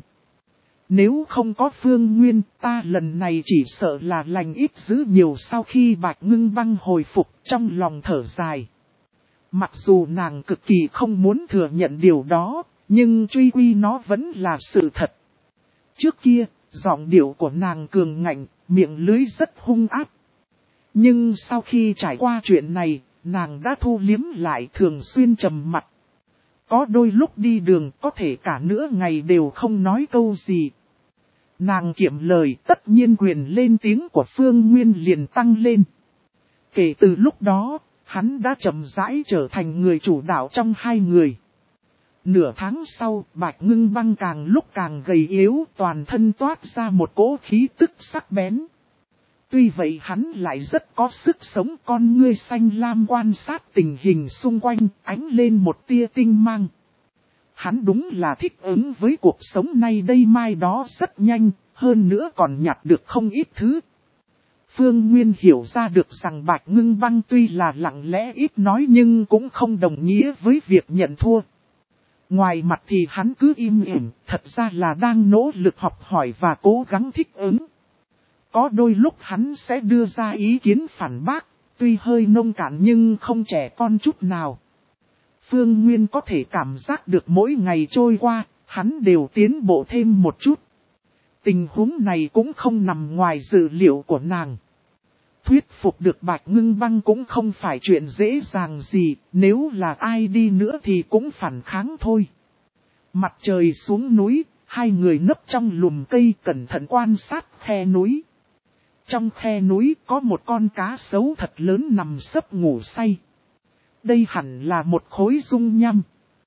Nếu không có Phương Nguyên, ta lần này chỉ sợ là lành ít dữ nhiều. Sau khi Bạch Ngưng Băng hồi phục, trong lòng thở dài. Mặc dù nàng cực kỳ không muốn thừa nhận điều đó, nhưng truy quy nó vẫn là sự thật. Trước kia, giọng điệu của nàng cường ngạnh, miệng lưới rất hung ác. Nhưng sau khi trải qua chuyện này, nàng đã thu liếm lại, thường xuyên trầm mặc. Có đôi lúc đi đường có thể cả nửa ngày đều không nói câu gì. Nàng kiệm lời, tất nhiên quyền lên tiếng của Phương Nguyên liền tăng lên. Kể từ lúc đó, hắn đã chậm rãi trở thành người chủ đạo trong hai người. Nửa tháng sau, Bạch Ngưng Băng càng lúc càng gầy yếu, toàn thân toát ra một cỗ khí tức sắc bén. Tuy vậy hắn lại rất có sức sống, con ngươi xanh lam quan sát tình hình xung quanh, ánh lên một tia tinh mang. Hắn đúng là thích ứng với cuộc sống nay đây mai đó rất nhanh, hơn nữa còn nhặt được không ít thứ. Phương Nguyên hiểu ra được rằng Bạch Ngưng Băng tuy là lặng lẽ ít nói nhưng cũng không đồng nghĩa với việc nhận thua. Ngoài mặt thì hắn cứ im ỉm, thật ra là đang nỗ lực học hỏi và cố gắng thích ứng. Có đôi lúc hắn sẽ đưa ra ý kiến phản bác, tuy hơi nông cạn nhưng không trẻ con chút nào. Phương Nguyên có thể cảm giác được mỗi ngày trôi qua, hắn đều tiến bộ thêm một chút. Tình huống này cũng không nằm ngoài dự liệu của nàng. Thuyết phục được Bạch Ngưng Băng cũng không phải chuyện dễ dàng gì, nếu là ai đi nữa thì cũng phản kháng thôi. Mặt trời xuống núi, hai người nấp trong lùm cây cẩn thận quan sát khe núi. Trong khe núi có một con cá sấu thật lớn nằm sấp ngủ say. Đây hẳn là một khối dung nham.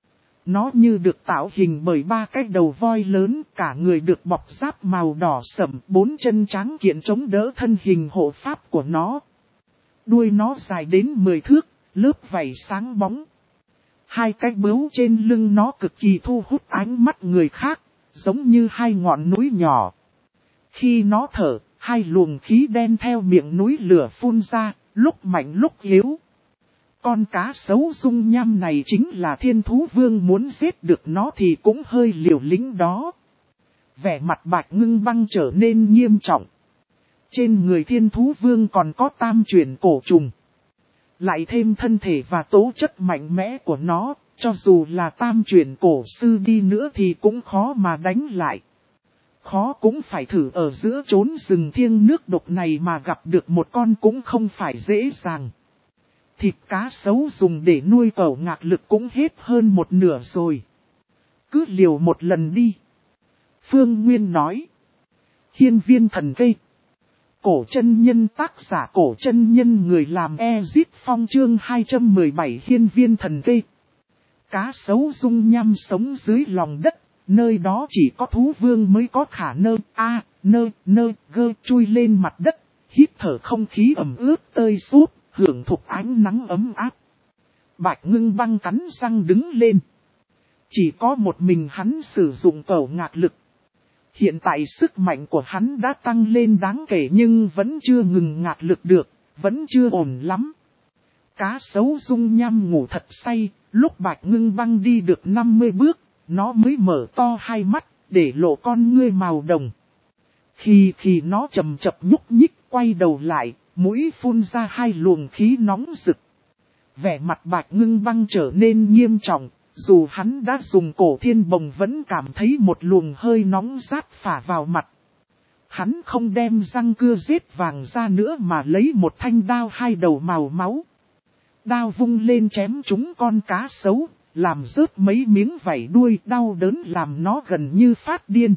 Nó như được tạo hình bởi ba cái đầu voi lớn, cả người được bọc giáp màu đỏ sẫm, bốn chân trắng kiện chống đỡ thân hình hộ pháp của nó. Đuôi nó dài đến mười thước, lớp vảy sáng bóng. Hai cái bướu trên lưng nó cực kỳ thu hút ánh mắt người khác, giống như hai ngọn núi nhỏ. Khi nó thở, hai luồng khí đen theo miệng núi lửa phun ra, lúc mạnh lúc yếu. Con cá sấu dung nham này chính là Thiên Thú Vương, muốn giết được nó thì cũng hơi liều lĩnh đó. Vẻ mặt Bạch Ngưng Băng trở nên nghiêm trọng. Trên người Thiên Thú Vương còn có tam chuyển cổ trùng. Lại thêm thân thể và tố chất mạnh mẽ của nó, cho dù là tam chuyển cổ sư đi nữa thì cũng khó mà đánh lại. Khó cũng phải thử ở giữa chốn rừng thiêng nước độc này mà gặp được một con cũng không phải dễ dàng. Thịt cá sấu dùng để nuôi cẩu ngạc lực cũng hết hơn một nửa rồi. Cứ liều một lần đi. Phương Nguyên nói. Hiên viên thần cây. Cổ chân nhân tác giả cổ chân nhân người làm Ezit Phong chương hai trăm mười bảy hiên viên thần cây. Cá sấu dung nham sống dưới lòng đất, nơi đó chỉ có thú vương mới có khả nơ, a, nơ, nơ, gơ chui lên mặt đất, hít thở không khí ẩm ướt tơi súp, hưởng thụ ánh nắng ấm áp. Bạch Ngưng Băng cắn răng đứng lên. Chỉ có một mình hắn sử dụng cẩu ngạc lực. Hiện tại sức mạnh của hắn đã tăng lên đáng kể nhưng vẫn chưa ngừng ngạc lực được, vẫn chưa ổn lắm. Cá sấu dung nham ngủ thật say, lúc Bạch Ngưng Băng đi được năm mươi bước, nó mới mở to hai mắt, để lộ con ngươi màu đồng. Khi khi nó chầm chập nhúc nhích quay đầu lại, mũi phun ra hai luồng khí nóng rực. Vẻ mặt Bạch Ngưng Băng trở nên nghiêm trọng, dù hắn đã dùng cổ thiên bồng vẫn cảm thấy một luồng hơi nóng rát phả vào mặt. Hắn không đem răng cưa rết vàng ra nữa mà lấy một thanh đao hai đầu màu máu. Đao vung lên chém trúng con cá sấu, làm rớt mấy miếng vảy đuôi đau đớn làm nó gần như phát điên.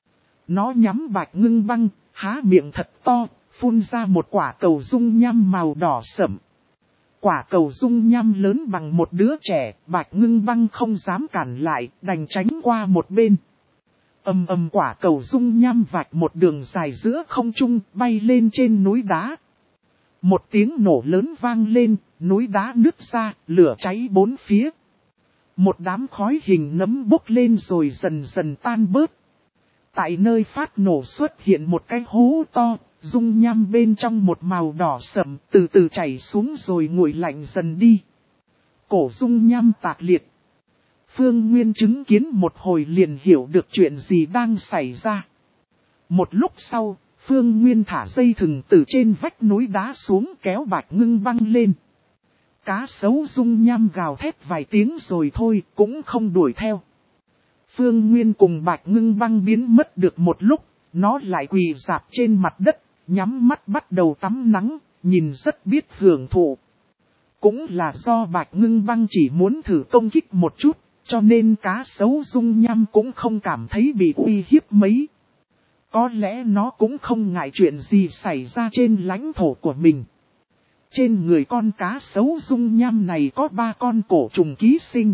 Nó nhắm Bạch Ngưng Băng, há miệng thật to, phun ra một quả cầu dung nham màu đỏ sẫm. Quả cầu dung nham lớn bằng một đứa trẻ, Bạch Ngưng Băng không dám cản lại, đành tránh qua một bên. Ầm ầm quả cầu dung nham vạch một đường dài giữa không trung, bay lên trên núi đá. Một tiếng nổ lớn vang lên, núi đá nứt ra, lửa cháy bốn phía. Một đám khói hình nấm bốc lên rồi dần dần tan bớt. Tại nơi phát nổ xuất hiện một cái hố to, dung nham bên trong một màu đỏ sẫm từ từ chảy xuống rồi nguội lạnh dần đi. Cổ dung nham tạc liệt. Phương Nguyên chứng kiến một hồi liền hiểu được chuyện gì đang xảy ra. Một lúc sau, Phương Nguyên thả dây thừng từ trên vách núi đá xuống kéo Bạch Ngưng Băng lên. Cá sấu dung nham gào thét vài tiếng rồi thôi, cũng không đuổi theo. Phương Nguyên cùng Bạch Ngưng Băng biến mất được một lúc, nó lại quỳ rạp trên mặt đất, nhắm mắt bắt đầu tắm nắng, nhìn rất biết hưởng thụ. Cũng là do Bạch Ngưng Băng chỉ muốn thử công kích một chút, cho nên cá sấu dung nham cũng không cảm thấy bị uy hiếp mấy. Có lẽ nó cũng không ngại chuyện gì xảy ra trên lãnh thổ của mình. Trên người con cá sấu dung nham này có ba con cổ trùng ký sinh.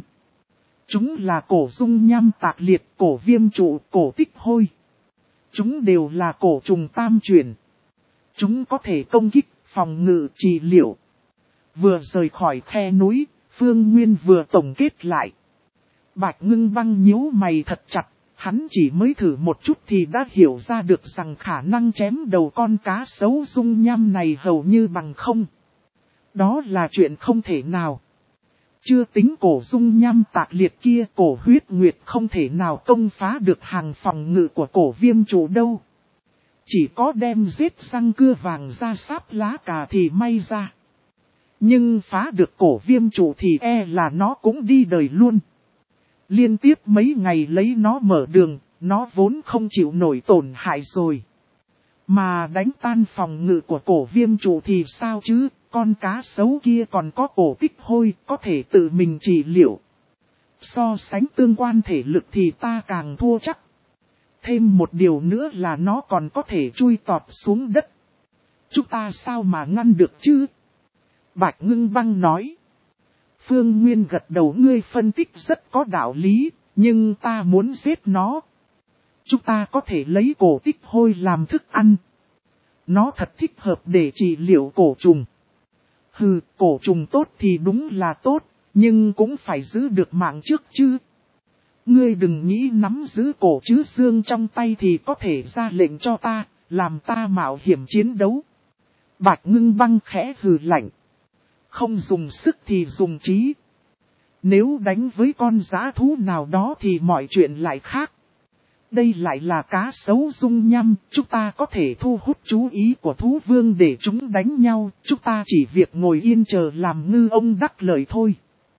Chúng là cổ dung nham tạc liệt, cổ viêm trụ, cổ tích hôi. Chúng đều là cổ trùng tam chuyển. Chúng có thể công kích, phòng ngự, trị liệu. Vừa rời khỏi khe núi, Phương Nguyên vừa tổng kết lại. Bạch Ngưng Băng nhíu mày thật chặt, hắn chỉ mới thử một chút thì đã hiểu ra được rằng khả năng chém đầu con cá sấu dung nham này hầu như bằng không. Đó là chuyện không thể nào. Chưa tính cổ dung nham tạc liệt kia, cổ huyết nguyệt không thể nào công phá được hàng phòng ngự của cổ viêm trụ đâu. Chỉ có đem giết răng cưa vàng ra sáp lá cà thì may ra. Nhưng phá được cổ viêm trụ thì e là nó cũng đi đời luôn. Liên tiếp mấy ngày lấy nó mở đường, nó vốn không chịu nổi tổn hại rồi. Mà đánh tan phòng ngự của cổ viêm trụ thì sao chứ, con cá sấu kia còn có cổ tích hôi, có thể tự mình trị liệu. So sánh tương quan thể lực thì ta càng thua chắc. Thêm một điều nữa là nó còn có thể chui tọt xuống đất. Chúng ta sao mà ngăn được chứ? Bạch Ngưng Băng nói. Phương Nguyên gật đầu, ngươi phân tích rất có đạo lý, nhưng ta muốn giết nó. Chúng ta có thể lấy cổ tích hôi làm thức ăn. Nó thật thích hợp để trị liệu cổ trùng. Hừ, cổ trùng tốt thì đúng là tốt, nhưng cũng phải giữ được mạng trước chứ. Ngươi đừng nghĩ nắm giữ cổ chứ xương trong tay thì có thể ra lệnh cho ta, làm ta mạo hiểm chiến đấu. Bạch Ngưng Băng khẽ hừ lạnh. Không dùng sức thì dùng trí. Nếu đánh với con dã thú nào đó thì mọi chuyện lại khác. đây lại là cá sấu dung nham, chúng ta có thể thu hút chú ý của thú vương để chúng đánh nhau, chúng ta chỉ việc ngồi yên chờ làm ngư ông đắc lợi thôi.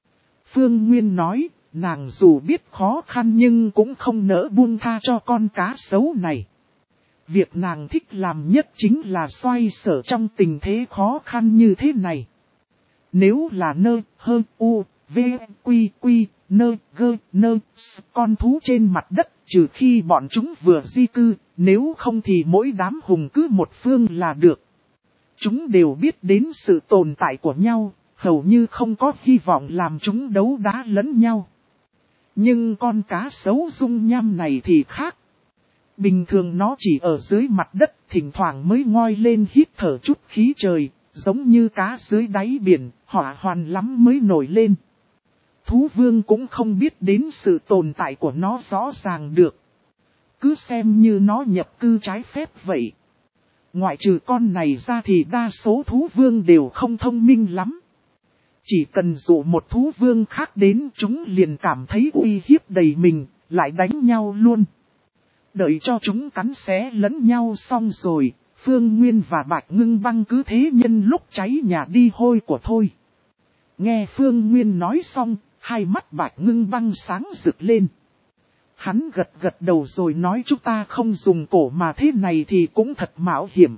Phương Nguyên nói, nàng dù biết khó khăn nhưng cũng không nỡ buông tha cho con cá sấu này. Việc nàng thích làm nhất chính là xoay sở trong tình thế khó khăn như thế này. Nếu là nơ, hơ, u, v, quy, quy, nơ, gơ, nơ, s, con thú trên mặt đất, trừ khi bọn chúng vừa di cư, nếu không thì mỗi đám hùng cứ một phương là được. Chúng đều biết đến sự tồn tại của nhau, hầu như không có hy vọng làm chúng đấu đá lẫn nhau. Nhưng con cá sấu dung nham này thì khác. Bình thường nó chỉ ở dưới mặt đất, thỉnh thoảng mới ngoi lên hít thở chút khí trời, giống như cá dưới đáy biển, hỏa hoàn lắm mới nổi lên. Thú vương cũng không biết đến sự tồn tại của nó rõ ràng được. Cứ xem như nó nhập cư trái phép vậy. Ngoại trừ con này ra thì đa số thú vương đều không thông minh lắm. Chỉ cần dụ một thú vương khác đến chúng liền cảm thấy uy hiếp đầy mình, lại đánh nhau luôn. Đợi cho chúng cắn xé lẫn nhau xong rồi, Phương Nguyên và Bạch Ngưng Băng cứ thế nhân lúc cháy nhà đi hôi của thôi. Nghe Phương Nguyên nói xong, hai mắt Bạch Ngưng Băng sáng rực lên. Hắn gật gật đầu rồi nói chúng ta không dùng cổ mà thế này thì cũng thật mạo hiểm.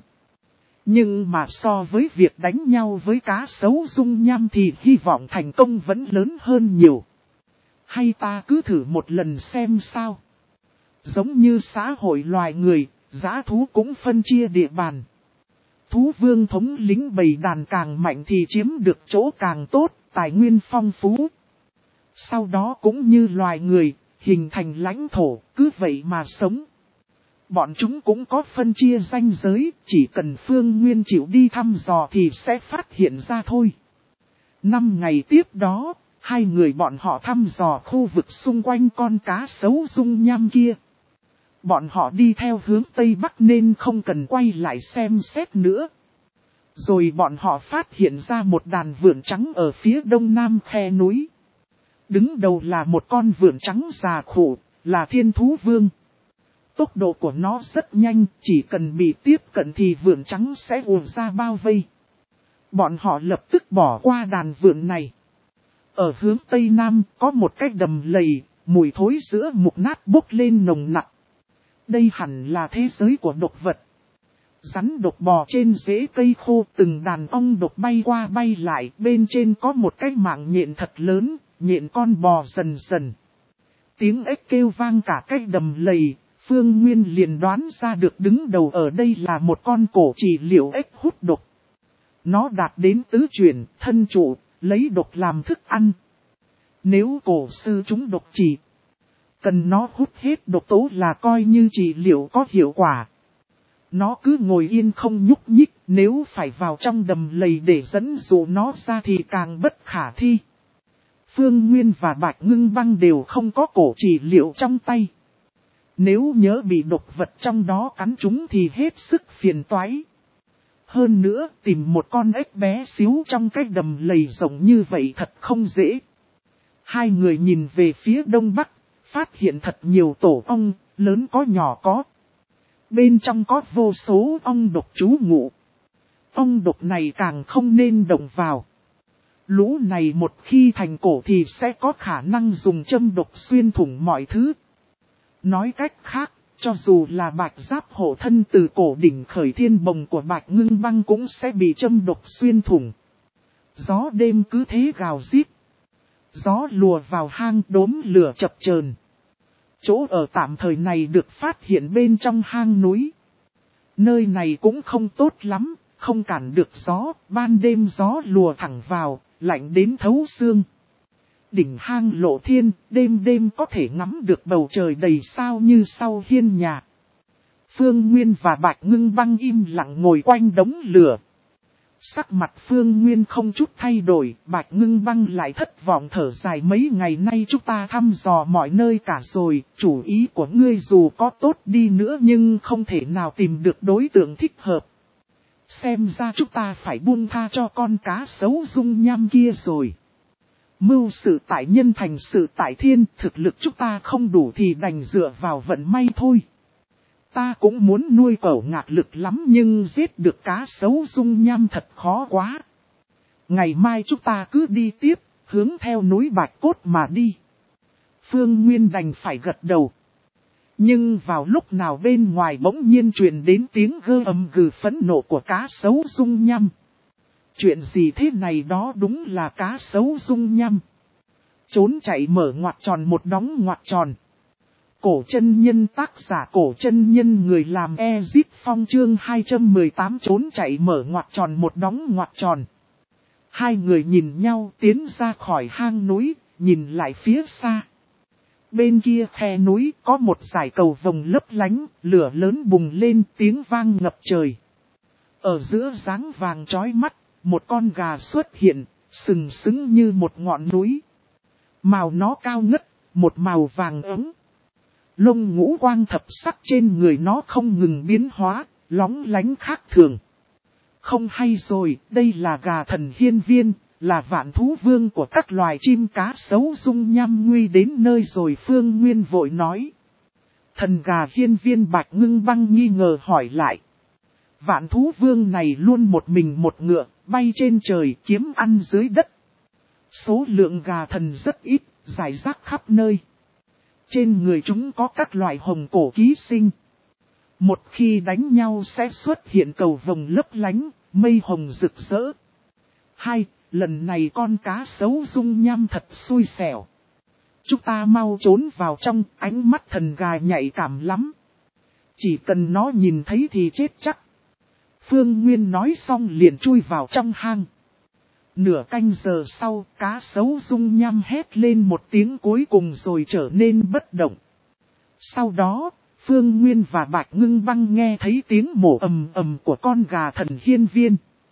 Nhưng mà so với việc đánh nhau với cá sấu dung nham thì hy vọng thành công vẫn lớn hơn nhiều. Hay ta cứ thử một lần xem sao. Giống như xã hội loài người, dã thú cũng phân chia địa bàn. Thú vương thống lĩnh bầy đàn càng mạnh thì chiếm được chỗ càng tốt, tài nguyên phong phú. Sau đó cũng như loài người, hình thành lãnh thổ, cứ vậy mà sống. Bọn chúng cũng có phân chia ranh giới, chỉ cần Phương Nguyên chịu đi thăm dò thì sẽ phát hiện ra thôi. Năm ngày tiếp đó, hai người bọn họ thăm dò khu vực xung quanh con cá sấu dung nham kia. Bọn họ đi theo hướng Tây Bắc nên không cần quay lại xem xét nữa. Rồi bọn họ phát hiện ra một đàn vượn trắng ở phía đông nam khe núi. Đứng đầu là một con vượn trắng già khổ, là thiên thú vương. Tốc độ của nó rất nhanh, chỉ cần bị tiếp cận thì vượn trắng sẽ ùa ra bao vây. Bọn họ lập tức bỏ qua đàn vượn này. Ở hướng Tây Nam có một cái đầm lầy, mùi thối giữa mục nát bốc lên nồng nặc. Đây hẳn là thế giới của độc vật. Rắn độc bò trên rễ cây khô, từng đàn ong độc bay qua bay lại, bên trên có một cái mạng nhện thật lớn, nhện con bò dần dần. Tiếng ếch kêu vang cả cái đầm lầy, Phương Nguyên liền đoán ra được đứng đầu ở đây là một con cổ trì liệu ếch hút độc. Nó đạt đến tứ chuyển, thân trụ, lấy độc làm thức ăn. Nếu cổ sư chúng độc trì, cần nó hút hết độc tố là coi như trị liệu có hiệu quả. Nó cứ ngồi yên không nhúc nhích, nếu phải vào trong đầm lầy để dẫn dụ nó ra thì càng bất khả thi. Phương Nguyên và Bạch Ngưng Băng đều không có cổ trị liệu trong tay. Nếu nhớ bị độc vật trong đó cắn chúng thì hết sức phiền toái. Hơn nữa, tìm một con ếch bé xíu trong cái đầm lầy rộng như vậy thật không dễ. Hai người nhìn về phía đông bắc, phát hiện thật nhiều tổ ong, lớn có nhỏ có. Bên trong có vô số ong độc trú ngụ. Ong độc này càng không nên động vào. Lũ này một khi thành cổ thì sẽ có khả năng dùng châm độc xuyên thủng mọi thứ. Nói cách khác, cho dù là bạch giáp hộ thân từ cổ đỉnh khởi thiên bồng của Bạch Ngưng Băng cũng sẽ bị châm độc xuyên thủng. Gió đêm cứ thế gào rít. Gió lùa vào hang đốm lửa chập chờn. Chỗ ở tạm thời này được phát hiện bên trong hang núi. Nơi này cũng không tốt lắm, không cản được gió, ban đêm gió lùa thẳng vào, lạnh đến thấu xương. Đỉnh hang lộ thiên, đêm đêm có thể ngắm được bầu trời đầy sao như sau hiên nhà. Phương Nguyên và Bạch Ngưng Băng im lặng ngồi quanh đống lửa. Sắc mặt Phương Nguyên không chút thay đổi, Bạch Ngưng Băng lại thất vọng thở dài mấy ngày nay chúng ta thăm dò mọi nơi cả rồi, chủ ý của ngươi dù có tốt đi nữa nhưng không thể nào tìm được đối tượng thích hợp. Xem ra chúng ta phải buông tha cho con cá sấu dung nham kia rồi. Mưu sự tại nhân thành sự tại thiên, thực lực chúng ta không đủ thì đành dựa vào vận may thôi. Ta cũng muốn nuôi cẩu ngạc lực lắm nhưng giết được cá sấu dung nham thật khó quá. Ngày mai chúng ta cứ đi tiếp, hướng theo núi Bạch Cốt mà đi. Phương Nguyên đành phải gật đầu. Nhưng vào lúc nào bên ngoài bỗng nhiên truyền đến tiếng gơ ầm gừ phẫn nộ của cá sấu dung nham. Chuyện gì thế này, đó đúng là cá sấu dung nham. Trốn chạy mở ngoặc tròn một đóng ngoặc tròn. Cổ chân nhân, tác giả Cổ chân nhân, người làm Ezit Phong, chương hai trăm mười tám trốn chạy mở ngoặc tròn một đóng ngoặc tròn. Hai người nhìn nhau tiến ra khỏi hang núi, nhìn lại phía xa. Bên kia khe núi có một dải cầu vồng lấp lánh, lửa lớn bùng lên, tiếng vang ngập trời. Ở giữa dáng vàng chói mắt, một con gà xuất hiện, sừng sững như một ngọn núi. Màu nó cao ngất, một màu vàng ấm. Lông ngũ quang thập sắc trên người nó không ngừng biến hóa, lóng lánh khác thường. Không hay rồi, đây là gà thần hiên viên, là vạn thú vương của các loài chim cá sấu dung nham nguy đến nơi rồi. Phương Nguyên vội nói. Thần gà hiên viên Bạch Ngưng Băng nghi ngờ hỏi lại. Vạn thú vương này luôn một mình một ngựa, bay trên trời kiếm ăn dưới đất. Số lượng gà thần rất ít, rải rác khắp nơi. Trên người chúng có các loại hồng cổ ký sinh. Một khi đánh nhau sẽ xuất hiện cầu vồng lấp lánh, mây hồng rực rỡ. Hai, lần này con cá sấu dung nham thật xui xẻo. Chúng ta mau trốn vào trong, ánh mắt thần gà nhạy cảm lắm. Chỉ cần nó nhìn thấy thì chết chắc. Phương Nguyên nói xong liền chui vào trong hang. Nửa canh giờ sau, cá sấu dung nham hét lên một tiếng cuối cùng rồi trở nên bất động. Sau đó, Phương Nguyên và Bạch Ngưng Băng nghe thấy tiếng mổ ầm ầm của con gà thần hiên viên.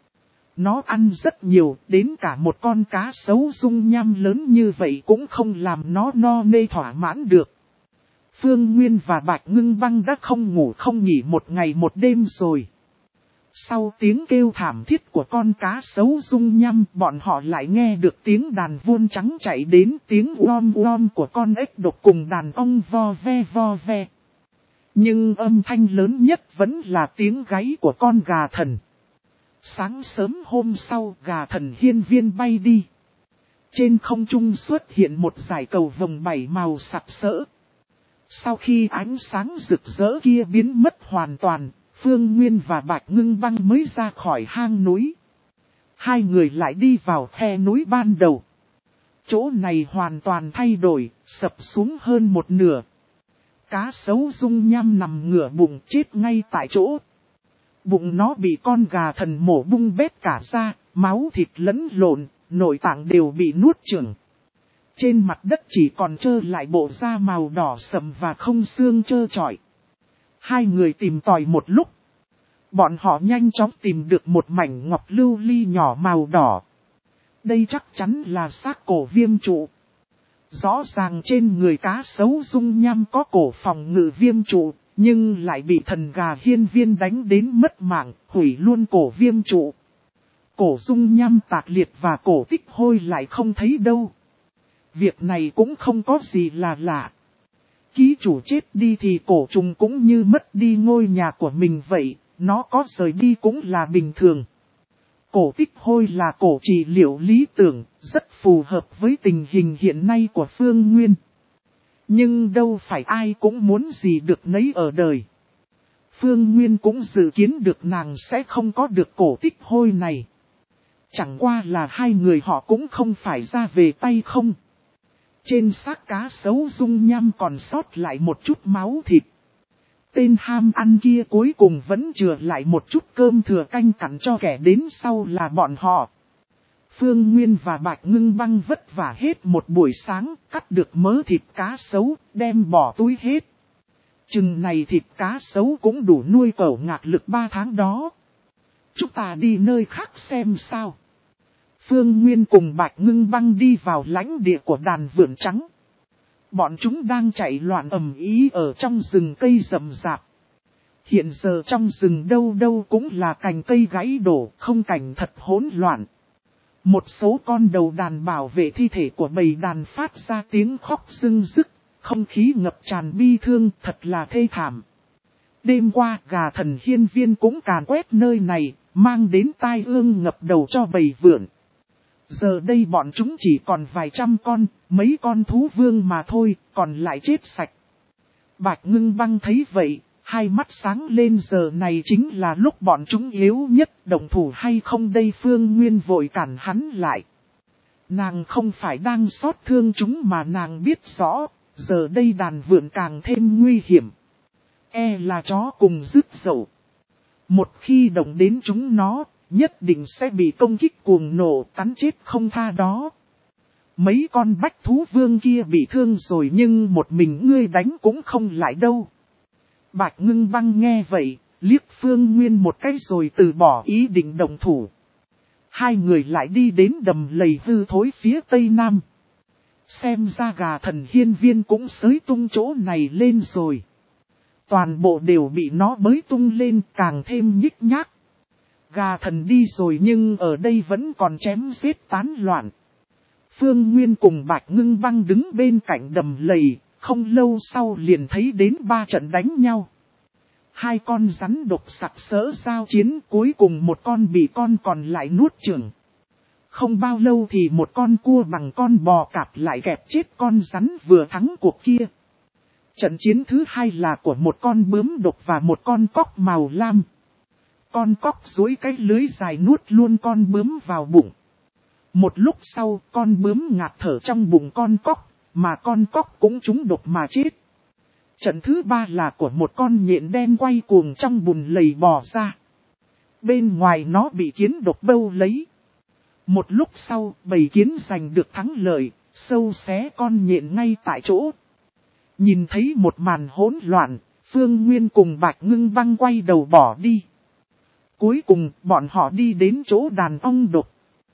Nó ăn rất nhiều, đến cả một con cá sấu dung nham lớn như vậy cũng không làm nó no nê thỏa mãn được. Phương Nguyên và Bạch Ngưng Băng đã không ngủ không nghỉ một ngày một đêm rồi. Sau tiếng kêu thảm thiết của con cá sấu dung nham, bọn họ lại nghe được tiếng đàn vuông trắng chạy đến, tiếng uom uom của con ếch độc cùng đàn ong vo ve vo ve. Nhưng âm thanh lớn nhất vẫn là tiếng gáy của con gà thần. Sáng sớm hôm sau, gà thần hiên viên bay đi. Trên không trung xuất hiện một dải cầu vồng bảy màu sặc sỡ. Sau khi ánh sáng rực rỡ kia biến mất hoàn toàn, Phương Nguyên và Bạch Ngưng Băng mới ra khỏi hang núi. Hai người lại đi vào khe núi ban đầu. Chỗ này hoàn toàn thay đổi, sập xuống hơn một nửa. Cá sấu dung nham nằm ngửa bụng chết ngay tại chỗ. Bụng nó bị con gà thần mổ bung bét cả ra, máu thịt lẫn lộn, nội tạng đều bị nuốt chửng. Trên mặt đất chỉ còn trơ lại bộ da màu đỏ sậm và không xương trơ trọi. Hai người tìm tòi một lúc. Bọn họ nhanh chóng tìm được một mảnh ngọc lưu ly nhỏ màu đỏ. Đây chắc chắn là xác cổ viêm trụ. Rõ ràng trên người cá sấu dung nham có cổ phòng ngự viêm trụ, nhưng lại bị thần gà hiên viên đánh đến mất mạng, hủy luôn cổ viêm trụ. Cổ dung nham tạc liệt và cổ tích hôi lại không thấy đâu. Việc này cũng không có gì là lạ. Ký chủ chết đi thì cổ trùng cũng như mất đi ngôi nhà của mình vậy, nó có rời đi cũng là bình thường. Cổ tích hôi là cổ trị liệu lý tưởng, rất phù hợp với tình hình hiện nay của Phương Nguyên. Nhưng đâu phải ai cũng muốn gì được nấy ở đời. Phương Nguyên cũng dự kiến được nàng sẽ không có được cổ tích hôi này. Chẳng qua là hai người họ cũng không phải ra về tay không. Trên xác cá sấu dung nham còn sót lại một chút máu thịt. Tên ham ăn kia cuối cùng vẫn chừa lại một chút cơm thừa canh cặn cho kẻ đến sau là bọn họ. Phương Nguyên và Bạch Ngưng Băng vất vả hết một buổi sáng, cắt được mớ thịt cá sấu, đem bỏ túi hết. Chừng này thịt cá sấu cũng đủ nuôi cẩu ngạc lực ba tháng đó. Chúng ta đi nơi khác xem sao. Phương Nguyên cùng Bạch Ngưng Băng đi vào lãnh địa của đàn vượn trắng. Bọn chúng đang chạy loạn ầm ĩ ở trong rừng cây rậm rạp. Hiện giờ trong rừng đâu đâu cũng là cành cây gãy đổ, không cảnh thật hỗn loạn. Một số con đầu đàn bảo vệ thi thể của bầy đàn phát ra tiếng khóc rưng rức, không khí ngập tràn bi thương, thật là thê thảm. Đêm qua, gà thần hiên viên cũng càn quét nơi này, mang đến tai ương ngập đầu cho bầy vượn. Giờ đây bọn chúng chỉ còn vài trăm con, mấy con thú vương mà thôi, còn lại chết sạch. Bạch Ngưng Băng thấy vậy, hai mắt sáng lên, giờ này chính là lúc bọn chúng yếu nhất, động thủ hay không đây? Phương Nguyên vội cản hắn lại. Nàng không phải đang xót thương chúng mà nàng biết rõ, giờ đây đàn vượn càng thêm nguy hiểm. E là chó cùng rứt dậu. Một khi động đến chúng nó, nhất định sẽ bị công kích cuồng nổ cắn chết không tha đó. Mấy con bách thú vương kia bị thương rồi nhưng một mình ngươi đánh cũng không lại đâu. Bạch Ngưng Băng nghe vậy, liếc Phương Nguyên một cái rồi từ bỏ ý định động thủ. Hai người lại đi đến đầm lầy hư thối phía tây nam. Xem ra gà thần hiên viên cũng xới tung chỗ này lên rồi. Toàn bộ đều bị nó bới tung lên, càng thêm nhích nhác. Gà thần đi rồi nhưng ở đây vẫn còn chém giết tán loạn. Phương Nguyên cùng Bạch Ngưng Băng đứng bên cạnh đầm lầy, không lâu sau liền thấy đến ba trận đánh nhau. Hai con rắn độc sặc sỡ giao chiến, cuối cùng một con bị con còn lại nuốt chửng. Không bao lâu thì một con cua bằng con bò cạp lại kẹp chết con rắn vừa thắng cuộc kia. Trận chiến thứ hai là của một con bướm độc và một con cóc màu lam. Con cóc duỗi cái lưới dài nuốt luôn con bướm vào bụng. Một lúc sau, con bướm ngạt thở trong bụng con cóc, mà con cóc cũng trúng độc mà chết. Trận thứ ba là của một con nhện đen quay cuồng trong bùn lầy bò ra. Bên ngoài nó bị kiến độc bâu lấy. Một lúc sau, bầy kiến giành được thắng lợi, sâu xé con nhện ngay tại chỗ. Nhìn thấy một màn hỗn loạn, Phương Nguyên cùng Bạch Ngưng Băng quay đầu bỏ đi. Cuối cùng, bọn họ đi đến chỗ đàn ong độc.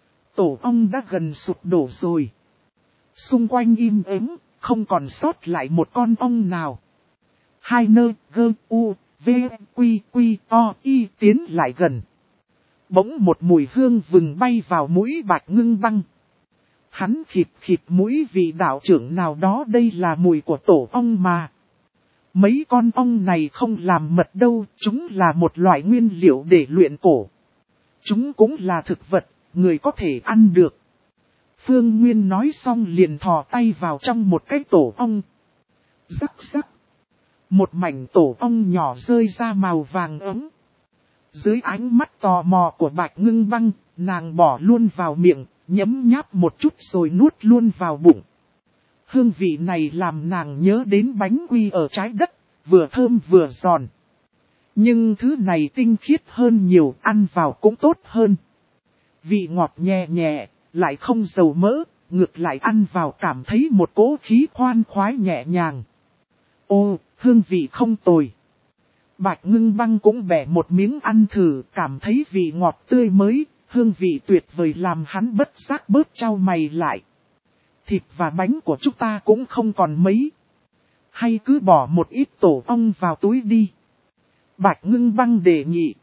Tổ ong đã gần sụp đổ rồi. Xung quanh im ắng, không còn sót lại một con ong nào. Hai nơ, gơ, u, v, quy, quy, o, y tiến lại gần. Bỗng một mùi hương vừng bay vào mũi Bạch Ngưng Băng. Hắn khịt khịt mũi vị đạo trưởng nào đó, đây là mùi của tổ ong mà. Mấy con ong này không làm mật đâu, chúng là một loại nguyên liệu để luyện cổ. Chúng cũng là thực vật, người có thể ăn được. Phương Nguyên nói xong liền thò tay vào trong một cái tổ ong. Rắc rắc. Một mảnh tổ ong nhỏ rơi ra màu vàng ấm. Dưới ánh mắt tò mò của Bạch Ngưng Băng, nàng bỏ luôn vào miệng, nhấm nháp một chút rồi nuốt luôn vào bụng. Hương vị này làm nàng nhớ đến bánh quy ở trái đất, vừa thơm vừa giòn. Nhưng thứ này tinh khiết hơn nhiều, ăn vào cũng tốt hơn. Vị ngọt nhẹ nhẹ, lại không dầu mỡ, ngược lại ăn vào cảm thấy một cỗ khí khoan khoái nhẹ nhàng. Ô, hương vị không tồi. Bạch Ngưng Băng cũng bẻ một miếng ăn thử, cảm thấy vị ngọt tươi mới, hương vị tuyệt vời làm hắn bất giác bớt chau mày lại. Thịt và bánh của chúng ta cũng không còn mấy. Hay cứ bỏ một ít tổ ong vào túi đi. Bạch Ngưng Băng đề nghị.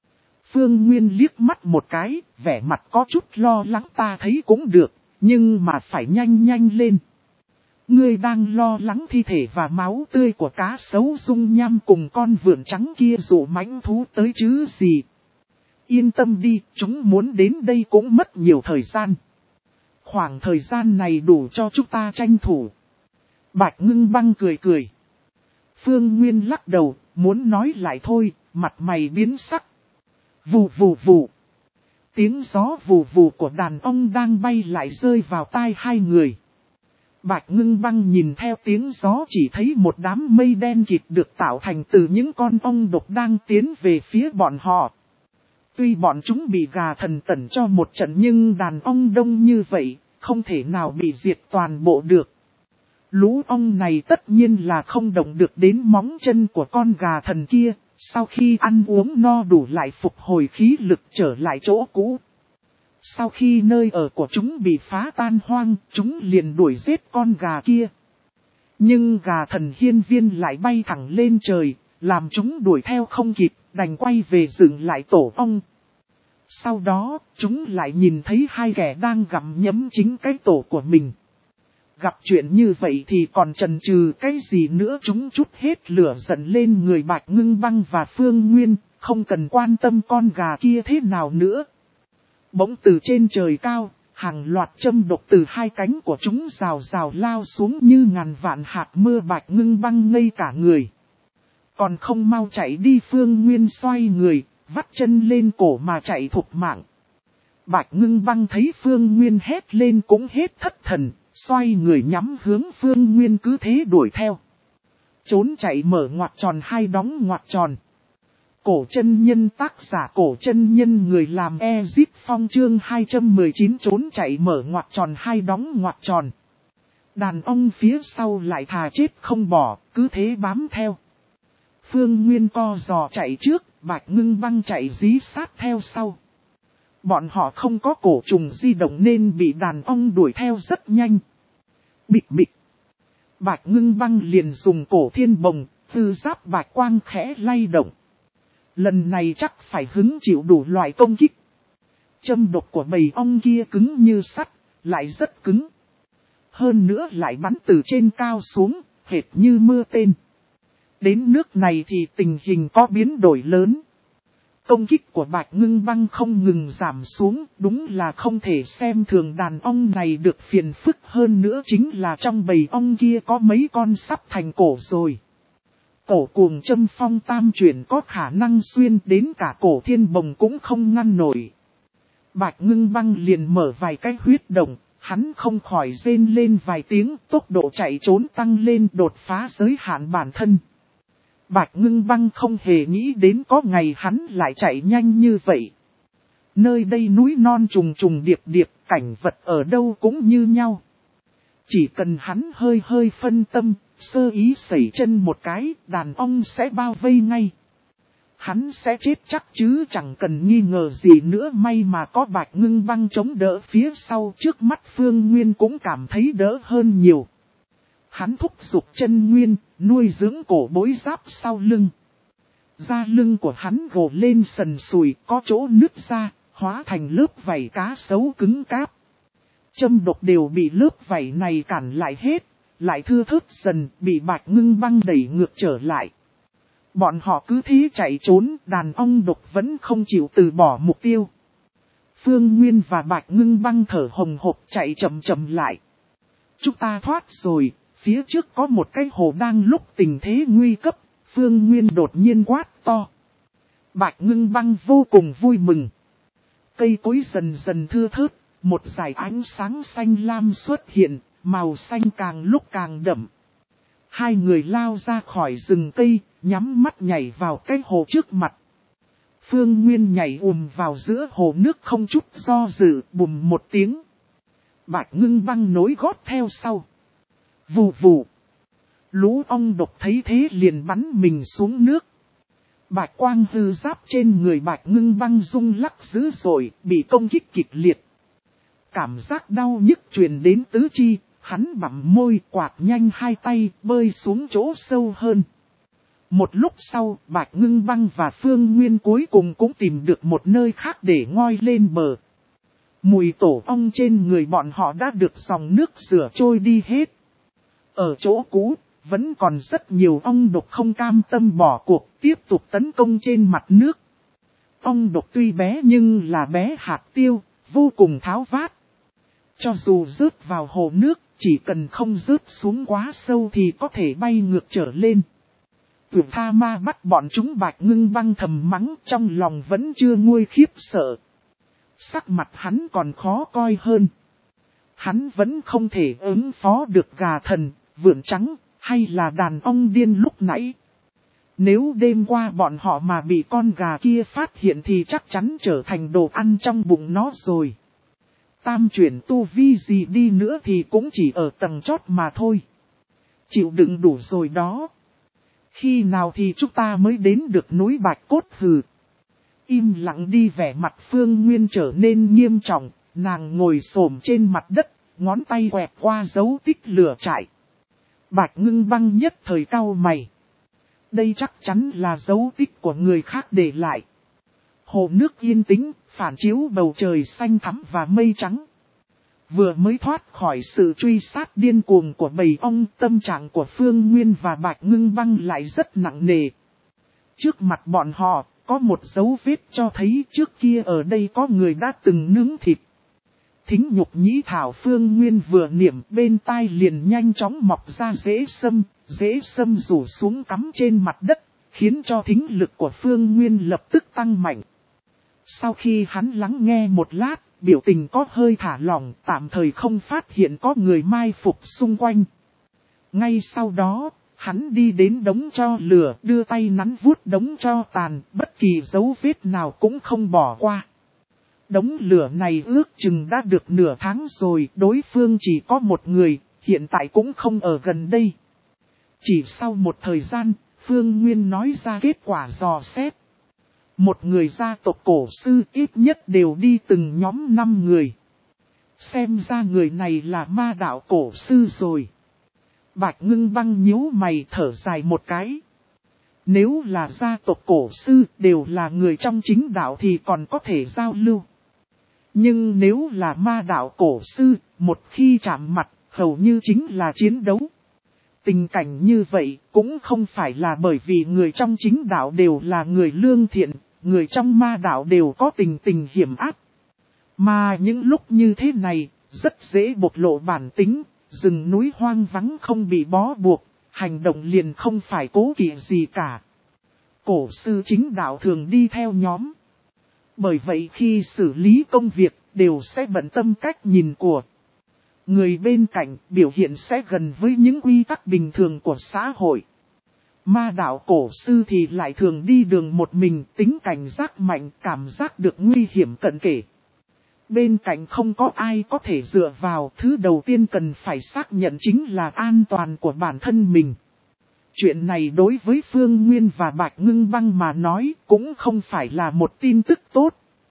Phương Nguyên liếc mắt một cái, vẻ mặt có chút lo lắng. Ta thấy cũng được, nhưng mà phải nhanh nhanh lên. Ngươi đang lo lắng thi thể và máu tươi của cá sấu dung nham cùng con vượn trắng kia dụ mãnh thú tới chứ gì. Yên tâm đi, chúng muốn đến đây cũng mất nhiều thời gian. Khoảng thời gian này đủ cho chúng ta tranh thủ. Bạch Ngưng Băng cười cười. Phương Nguyên lắc đầu, muốn nói lại thôi, mặt mày biến sắc. Vù vù vù. Tiếng gió vù vù của đàn ong đang bay lại rơi vào tai hai người. Bạch Ngưng Băng nhìn theo tiếng gió chỉ thấy một đám mây đen kịt được tạo thành từ những con ong độc đang tiến về phía bọn họ. Tuy bọn chúng bị gà thần tẩn cho một trận nhưng đàn ong đông như vậy, không thể nào bị diệt toàn bộ được. Lũ ong này tất nhiên là không động được đến móng chân của con gà thần kia, sau khi ăn uống no đủ lại phục hồi khí lực trở lại chỗ cũ. Sau khi nơi ở của chúng bị phá tan hoang, chúng liền đuổi giết con gà kia. Nhưng gà thần hiên viên lại bay thẳng lên trời, làm chúng đuổi theo không kịp, đành quay về dựng lại tổ ong. Sau đó, chúng lại nhìn thấy hai kẻ đang gặm nhấm chính cái tổ của mình. Gặp chuyện như vậy thì còn chần chừ cái gì nữa, chúng trút hết lửa giận lên người Bạch Ngưng Băng và Phương Nguyên, không cần quan tâm con gà kia thế nào nữa. Bỗng từ trên trời cao, hàng loạt châm độc từ hai cánh của chúng rào rào lao xuống như ngàn vạn hạt mưa. Bạch Ngưng Băng ngây cả người. Còn không mau chạy đi, Phương Nguyên xoay người, vắt chân lên cổ mà chạy thục mạng. Bạch Ngưng Băng thấy Phương Nguyên hét lên cũng hết thất thần, xoay người nhắm hướng Phương Nguyên cứ thế đuổi theo. Trốn chạy mở ngoặc tròn hai đóng ngoặc tròn. Cổ chân nhân, tác giả Cổ chân nhân, người làm Ezip Phong, chương hai trăm mười chín trốn chạy mở ngoặc tròn hai đóng ngoặc tròn. Đàn ông phía sau lại thà chết không bỏ, cứ thế bám theo. Phương Nguyên co giò chạy trước, Bạch Ngưng Băng chạy dí sát theo sau. Bọn họ không có cổ trùng di động nên bị đàn ông đuổi theo rất nhanh. Bịch bịch. Bạch Ngưng Băng liền dùng cổ thiên bồng, tư giáp bạch quang khẽ lay động. Lần này chắc phải hứng chịu đủ loại công kích. Châm độc của bầy ong kia cứng như sắt, lại rất cứng. Hơn nữa lại bắn từ trên cao xuống, hệt như mưa tên. Đến nước này thì tình hình có biến đổi lớn. Công kích của Bạch Ngưng Băng không ngừng giảm xuống, đúng là không thể xem thường đàn ong này được. Phiền phức hơn nữa chính là trong bầy ong kia có mấy con sắp thành cổ rồi. Cổ cuồng châm phong tam chuyển có khả năng xuyên đến cả cổ thiên bồng cũng không ngăn nổi. Bạch Ngưng Băng liền mở vài cái huyết động, hắn không khỏi rên lên vài tiếng, tốc độ chạy trốn tăng lên, đột phá giới hạn bản thân. Bạch Ngưng Băng không hề nghĩ đến có ngày hắn lại chạy nhanh như vậy. Nơi đây núi non trùng trùng điệp điệp, cảnh vật ở đâu cũng như nhau. Chỉ cần hắn hơi hơi phân tâm, sơ ý sẩy chân một cái, đàn ong sẽ bao vây ngay. Hắn sẽ chết chắc chứ chẳng cần nghi ngờ gì nữa. May mà có Bạch Ngưng Băng chống đỡ phía sau, trước mắt Phương Nguyên cũng cảm thấy đỡ hơn nhiều. Hắn thúc giục chân nguyên, nuôi dưỡng cổ bối giáp sau lưng. Da lưng của hắn gồ lên sần sùi, có chỗ nứt ra, hóa thành lớp vảy cá sấu cứng cáp. Châm độc đều bị lớp vảy này cản lại hết, lại thưa thớt dần, bị Bạch Ngưng Băng đẩy ngược trở lại. Bọn họ cứ thế chạy trốn, đàn ong độc vẫn không chịu từ bỏ mục tiêu. Phương Nguyên và Bạch Ngưng Băng thở hồng hộc chạy chậm chậm lại. Chúng ta thoát rồi. Phía trước có một cái hồ đang lúc tình thế nguy cấp, Phương Nguyên đột nhiên quát to. Bạch Ngưng Băng vô cùng vui mừng. Cây cối dần dần thưa thớt, một dải ánh sáng xanh lam xuất hiện, màu xanh càng lúc càng đậm. Hai người lao ra khỏi rừng cây, nhắm mắt nhảy vào cái hồ trước mặt. Phương Nguyên nhảy ùm vào giữa hồ nước không chút do dự, bùm một tiếng. Bạch Ngưng Băng nối gót theo sau. Vù vù. Lũ ong độc thấy thế liền bắn mình xuống nước. Bạch quang hư giáp trên người Bạch Ngưng Băng rung lắc dữ dội, bị công kích kịch liệt. Cảm giác đau nhức truyền đến tứ chi, hắn bặm môi quạt nhanh hai tay bơi xuống chỗ sâu hơn. Một lúc sau, Bạch Ngưng Băng và Phương Nguyên cuối cùng cũng tìm được một nơi khác để ngoi lên bờ. Mùi tổ ong trên người bọn họ đã được dòng nước rửa trôi đi hết. Ở chỗ cũ, vẫn còn rất nhiều ong độc không cam tâm bỏ cuộc, tiếp tục tấn công trên mặt nước. Ong độc tuy bé nhưng là bé hạt tiêu, vô cùng tháo vát. Cho dù rớt vào hồ nước, chỉ cần không rớt xuống quá sâu thì có thể bay ngược trở lên. Tuyệt tha ma bắt bọn chúng. Bạch Ngưng Băng thầm mắng, trong lòng vẫn chưa nguôi khiếp sợ. Sắc mặt hắn còn khó coi hơn. Hắn vẫn không thể ứng phó được gà thần, vượn trắng, hay là đàn ong điên lúc nãy. Nếu đêm qua bọn họ mà bị con gà kia phát hiện thì chắc chắn trở thành đồ ăn trong bụng nó rồi. Tam chuyển tu vi gì đi nữa thì cũng chỉ ở tầng chót mà thôi. Chịu đựng đủ rồi đó. Khi nào thì chúng ta mới đến được núi Bạch Cốt hừ. Im lặng đi, vẻ mặt Phương Nguyên trở nên nghiêm trọng, nàng ngồi xổm trên mặt đất, ngón tay quẹt qua dấu tích lửa trại. Bạch Ngưng Băng nhất thời cau mày. Đây chắc chắn là dấu tích của người khác để lại. Hồ nước yên tĩnh, phản chiếu bầu trời xanh thắm và mây trắng. Vừa mới thoát khỏi sự truy sát điên cuồng của bầy ong, tâm trạng của Phương Nguyên và Bạch Ngưng Băng lại rất nặng nề. Trước mặt bọn họ, có một dấu vết cho thấy trước kia ở đây có người đã từng nướng thịt. Thính nhục nhĩ thảo Phương Nguyên vừa niệm, bên tai liền nhanh chóng mọc ra rễ sâm, rễ sâm rủ xuống cắm trên mặt đất, khiến cho thính lực của Phương Nguyên lập tức tăng mạnh. Sau khi hắn lắng nghe một lát, biểu tình có hơi thả lỏng, tạm thời không phát hiện có người mai phục xung quanh. Ngay sau đó, hắn đi đến đống tro lửa, đưa tay nắn vuốt đống tro tàn, bất kỳ dấu vết nào cũng không bỏ qua. Đống lửa này ước chừng đã được nửa tháng rồi, đối phương chỉ có một người, hiện tại cũng không ở gần đây. Chỉ sau một thời gian, Phương Nguyên nói ra kết quả dò xét. Một người gia tộc cổ sư, ít nhất đều đi từng nhóm năm người. Xem ra người này là ma đạo cổ sư rồi. Bạch Ngưng Băng nhíu mày thở dài một cái. Nếu là gia tộc cổ sư đều là người trong chính đạo thì còn có thể giao lưu. Nhưng nếu là ma đạo cổ sư, một khi chạm mặt, hầu như chính là chiến đấu. Tình cảnh như vậy cũng không phải là bởi vì người trong chính đạo đều là người lương thiện, người trong ma đạo đều có tình tình hiểm ác. Mà những lúc như thế này, rất dễ bộc lộ bản tính, rừng núi hoang vắng không bị bó buộc, hành động liền không phải cố kỵ gì cả. Cổ sư chính đạo thường đi theo nhóm. Bởi vậy khi xử lý công việc, đều sẽ bận tâm cách nhìn của người bên cạnh, biểu hiện sẽ gần với những quy tắc bình thường của xã hội. Ma đạo cổ sư thì lại thường đi đường một mình, tính cảnh giác mạnh, cảm giác được nguy hiểm cận kề. Bên cạnh không có ai có thể dựa vào, thứ đầu tiên cần phải xác nhận chính là an toàn của bản thân mình. Chuyện này đối với Phương Nguyên và Bạch Ngưng Băng mà nói cũng không phải là một tin tức tốt.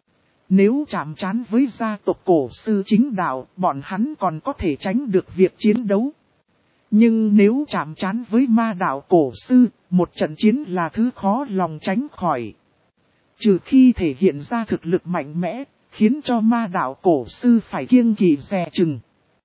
Nếu chạm trán với gia tộc cổ sư chính đạo, bọn hắn còn có thể tránh được việc chiến đấu. Nhưng nếu chạm trán với ma đạo cổ sư, một trận chiến là thứ khó lòng tránh khỏi. Trừ khi thể hiện ra thực lực mạnh mẽ, khiến cho ma đạo cổ sư phải kiêng kỵ dè chừng.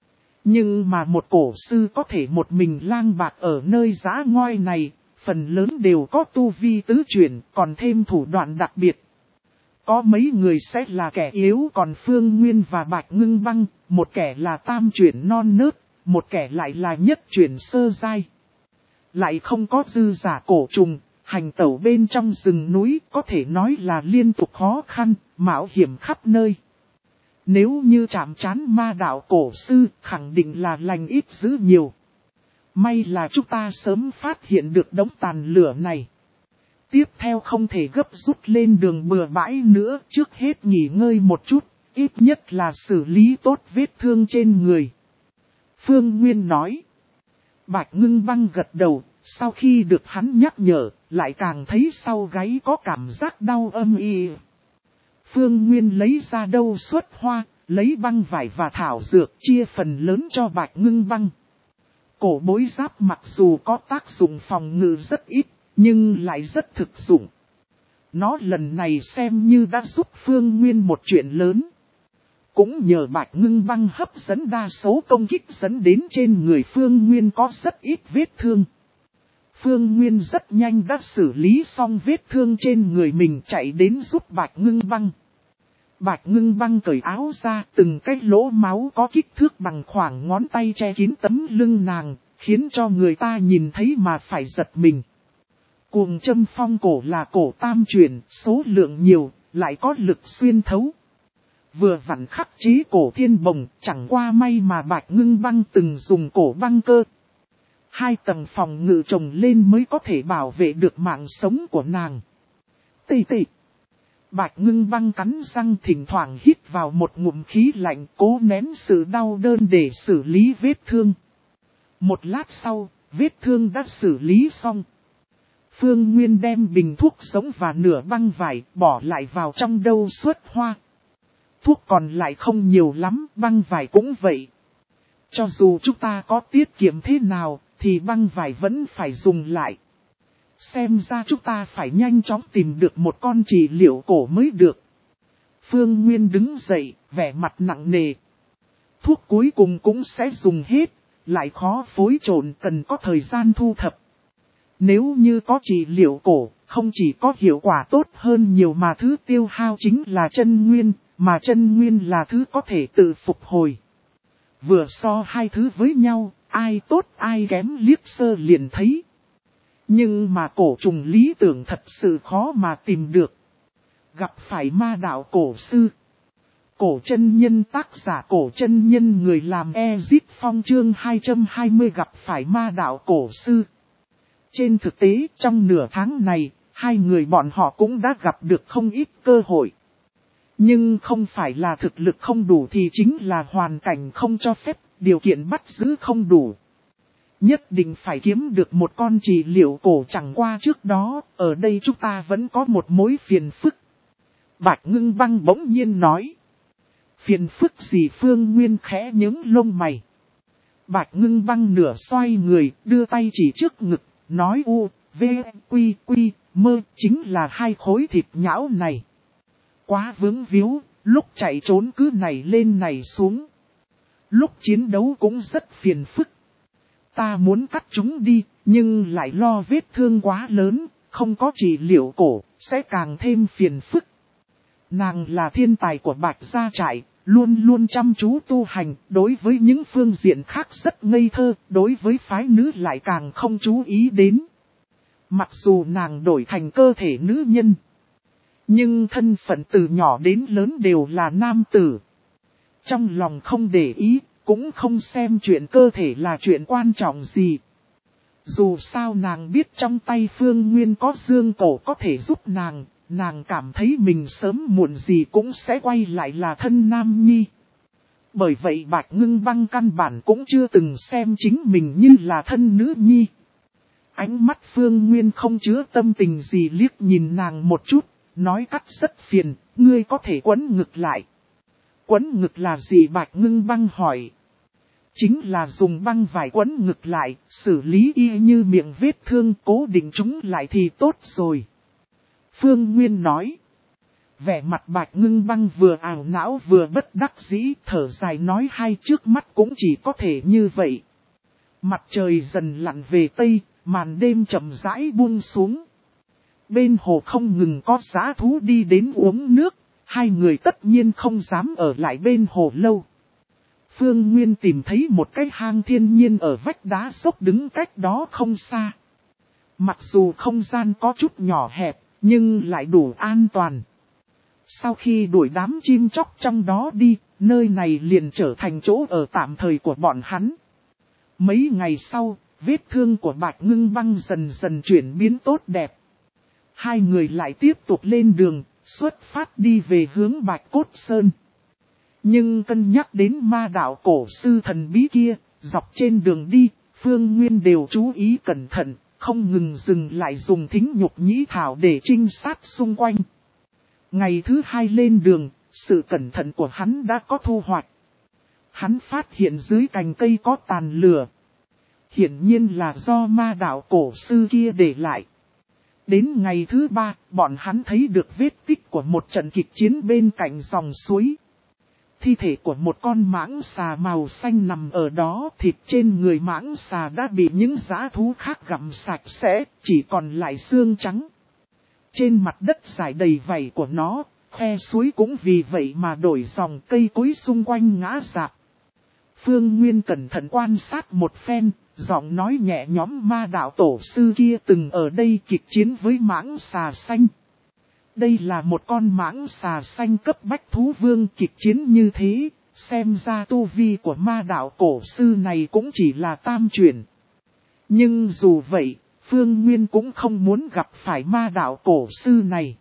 Nhưng mà một cổ sư có thể một mình lang bạt ở nơi dã ngoai này, phần lớn đều có tu vi tứ chuyển, còn thêm thủ đoạn đặc biệt. Có mấy người sẽ là kẻ yếu, còn Phương Nguyên và Bạch Ngưng Băng, một kẻ là tam chuyển non nớt, một kẻ lại là nhất chuyển sơ giai. Lại không có dư giả cổ trùng, hành tẩu bên trong rừng núi có thể nói là liên tục khó khăn, mạo hiểm khắp nơi. Nếu như chạm trán ma đạo cổ sư, khẳng định là lành ít dữ nhiều. May là chúng ta sớm phát hiện được đống tàn lửa này. Tiếp theo không thể gấp rút lên đường bừa bãi nữa, trước hết nghỉ ngơi một chút, ít nhất là xử lý tốt vết thương trên người. Phương Nguyên nói. Bạch Ngưng Băng gật đầu, sau khi được hắn nhắc nhở, lại càng thấy sau gáy có cảm giác đau âm y. Phương Nguyên lấy ra đâu xuất hoa, lấy băng vải và thảo dược chia phần lớn cho Bạch Ngưng Băng. Cổ bối giáp mặc dù có tác dụng phòng ngự rất ít, nhưng lại rất thực dụng. Nó lần này xem như đã giúp Phương Nguyên một chuyện lớn. Cũng nhờ Bạch Ngưng Băng hấp dẫn đa số công kích dẫn đến trên người Phương Nguyên có rất ít vết thương. Phương Nguyên rất nhanh đã xử lý xong vết thương trên người mình, chạy đến giúp Bạch Ngưng Băng. Bạch Ngưng Băng cởi áo ra, từng cái lỗ máu có kích thước bằng khoảng ngón tay che kín tấm lưng nàng, khiến cho người ta nhìn thấy mà phải giật mình. Cuồng châm phong cổ là cổ tam chuyển, số lượng nhiều, lại có lực xuyên thấu. Vừa vặn khắc chế cổ thiên bồng, chẳng qua may mà Bạch Ngưng Băng từng dùng cổ băng cơ. Hai tầng phòng ngự chồng lên mới có thể bảo vệ được mạng sống của nàng. Tê tê. Bạch Ngưng Băng cắn răng thỉnh thoảng hít vào một ngụm khí lạnh, cố nén sự đau đớn để xử lý vết thương. Một lát sau, vết thương đã xử lý xong. Phương Nguyên đem bình thuốc sống và nửa băng vải bỏ lại vào trong đâu xuất hoa. Thuốc còn lại không nhiều lắm, băng vải cũng vậy. Cho dù chúng ta có tiết kiệm thế nào, thì băng vải vẫn phải dùng lại. Xem ra chúng ta phải nhanh chóng tìm được một con trị liệu cổ mới được. Phương Nguyên đứng dậy, vẻ mặt nặng nề. Thuốc cuối cùng cũng sẽ dùng hết, lại khó phối trộn cần có thời gian thu thập. Nếu như có trị liệu cổ, không chỉ có hiệu quả tốt hơn nhiều mà thứ tiêu hao chính là chân nguyên, mà chân nguyên là thứ có thể tự phục hồi. Vừa so hai thứ với nhau, ai tốt ai kém liếc sơ liền thấy. Nhưng mà cổ trùng lý tưởng thật sự khó mà tìm được. Gặp phải ma đạo cổ sư. Cổ chân nhân tác giả cổ chân nhân người làm Ezit Phong chương hai trăm hai mươi gặp phải ma đạo cổ sư. Trên thực tế trong nửa tháng này, hai người bọn họ cũng đã gặp được không ít cơ hội. Nhưng không phải là thực lực không đủ thì chính là hoàn cảnh không cho phép, điều kiện bắt giữ không đủ. Nhất định phải kiếm được một con trị liệu cổ chẳng qua trước đó, ở đây chúng ta vẫn có một mối phiền phức. Bạch Ngưng Băng bỗng nhiên nói. Phiền phức gì? Phương Nguyên khẽ nhướng lông mày. Bạch Ngưng Băng nửa xoay người, đưa tay chỉ trước ngực, nói u, v, quy, quy, mơ, chính là hai khối thịt nhão này. Quá vướng víu, lúc chạy trốn cứ này lên này xuống. Lúc chiến đấu cũng rất phiền phức. Ta muốn cắt chúng đi, nhưng lại lo vết thương quá lớn, không có trị liệu cổ, sẽ càng thêm phiền phức. Nàng là thiên tài của Bạch Gia Trại, luôn luôn chăm chú tu hành, đối với những phương diện khác rất ngây thơ, đối với phái nữ lại càng không chú ý đến. Mặc dù nàng đổi thành cơ thể nữ nhân, nhưng thân phận từ nhỏ đến lớn đều là nam tử. Trong lòng không để ý, cũng không xem chuyện cơ thể là chuyện quan trọng gì. Dù sao nàng biết trong tay Phương Nguyên có dương cổ có thể giúp nàng, nàng cảm thấy mình sớm muộn gì cũng sẽ quay lại là thân nam nhi. Bởi vậy Bạch Ngưng Băng căn bản cũng chưa từng xem chính mình như là thân nữ nhi. Ánh mắt Phương Nguyên không chứa tâm tình gì liếc nhìn nàng một chút, nói cắt rất phiền, ngươi có thể quấn ngực lại. Quấn ngực là gì? Bạch Ngưng Băng hỏi. Chính là dùng băng vải quấn ngực lại, xử lý y như miệng vết thương, cố định chúng lại thì tốt rồi. Phương Nguyên nói. Vẻ mặt Bạch Ngưng Băng vừa ảo não vừa bất đắc dĩ, thở dài nói hai trước mắt cũng chỉ có thể như vậy. Mặt trời dần lặn về tây, màn đêm chậm rãi buông xuống. Bên hồ không ngừng có dã thú đi đến uống nước, hai người tất nhiên không dám ở lại bên hồ lâu. Phương Nguyên tìm thấy một cái hang thiên nhiên ở vách đá dốc đứng cách đó không xa. Mặc dù không gian có chút nhỏ hẹp, nhưng lại đủ an toàn. Sau khi đuổi đám chim chóc trong đó đi, nơi này liền trở thành chỗ ở tạm thời của bọn hắn. Mấy ngày sau, vết thương của Bạch Ngưng Băng dần dần chuyển biến tốt đẹp. Hai người lại tiếp tục lên đường, xuất phát đi về hướng Bạch Cốt Sơn. Nhưng cân nhắc đến ma đạo cổ sư thần bí kia, dọc trên đường đi, Phương Nguyên đều chú ý cẩn thận, không ngừng dừng lại dùng thính nhục nhĩ thảo để trinh sát xung quanh. Ngày thứ hai lên đường, sự cẩn thận của hắn đã có thu hoạch. Hắn phát hiện dưới cành cây có tàn lửa. Hiển nhiên là do ma đạo cổ sư kia để lại. Đến ngày thứ ba, bọn hắn thấy được vết tích của một trận kịch chiến bên cạnh dòng suối. Thi thể của một con mãng xà màu xanh nằm ở đó, thịt trên người mãng xà đã bị những dã thú khác gặm sạch sẽ, chỉ còn lại xương trắng. Trên mặt đất trải đầy vảy của nó, khe suối cũng vì vậy mà đổi dòng cây cối xung quanh ngã rạp. Phương Nguyên cẩn thận quan sát một phen, giọng nói nhẹ nhõm ma đạo tổ sư kia từng ở đây kịch chiến với mãng xà xanh. Đây là một con mãng xà xanh cấp bách thú vương kịch chiến như thế, xem ra tu vi của ma đạo cổ sư này cũng chỉ là tam chuyển. Nhưng dù vậy, Phương Nguyên cũng không muốn gặp phải ma đạo cổ sư này.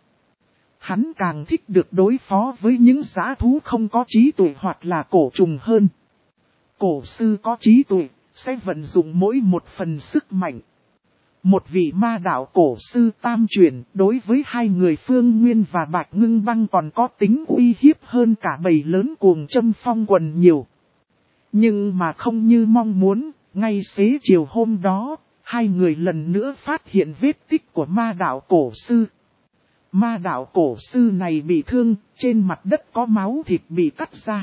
Hắn càng thích được đối phó với những dã thú không có trí tuệ hoặc là cổ trùng hơn. Cổ sư có trí tuệ, sẽ vận dụng mỗi một phần sức mạnh. Một vị ma đạo cổ sư tam chuyển đối với hai người Phương Nguyên và Bạch Ngưng Băng còn có tính uy hiếp hơn cả bầy lớn cuồng châm phong quần nhiều. Nhưng mà không như mong muốn, ngay xế chiều hôm đó, hai người lần nữa phát hiện vết tích của ma đạo cổ sư. Ma đạo cổ sư này bị thương, trên mặt đất có máu thịt bị cắt ra.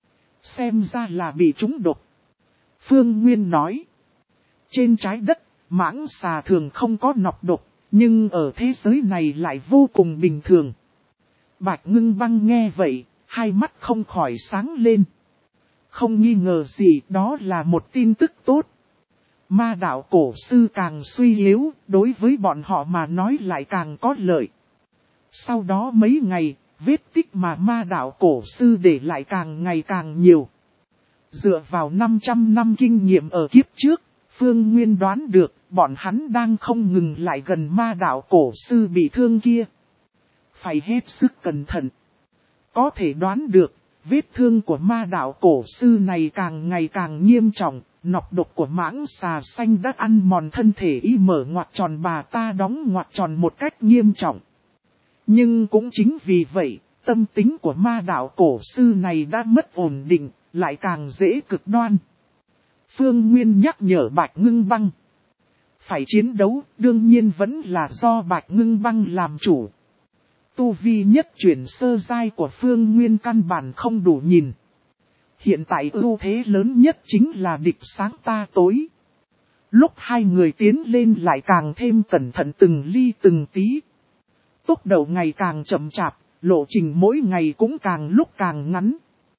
Xem ra là bị trúng độc. Phương Nguyên nói. Trên trái đất, mãng xà thường không có nọc độc, nhưng ở thế giới này lại vô cùng bình thường. Bạch Ngưng Băng nghe vậy, hai mắt không khỏi sáng lên. Không nghi ngờ gì đó là một tin tức tốt. Ma đạo cổ sư càng suy yếu, đối với bọn họ mà nói lại càng có lợi. Sau đó mấy ngày, vết tích mà ma đạo cổ sư để lại càng ngày càng nhiều. Dựa vào năm trăm năm kinh nghiệm ở kiếp trước, Phương Nguyên đoán được bọn hắn đang không ngừng lại gần ma đạo cổ sư bị thương kia. Phải hết sức cẩn thận. Có thể đoán được, vết thương của ma đạo cổ sư này càng ngày càng nghiêm trọng, nọc độc của mãng xà xanh đã ăn mòn thân thể y, mở ngoặc tròn bà ta đóng ngoặc tròn một cách nghiêm trọng. Nhưng cũng chính vì vậy, tâm tính của ma đạo cổ sư này đã mất ổn định, lại càng dễ cực đoan. Phương Nguyên nhắc nhở Bạch Ngưng Băng. Phải chiến đấu, đương nhiên vẫn là do Bạch Ngưng Băng làm chủ. Tu vi nhất chuyển sơ giai của Phương Nguyên căn bản không đủ nhìn. Hiện tại ưu thế lớn nhất chính là địch sáng ta tối. Lúc hai người tiến lên lại càng thêm cẩn thận từng ly từng tí. Tốc độ ngày càng chậm chạp, lộ trình mỗi ngày cũng càng lúc càng ngắn.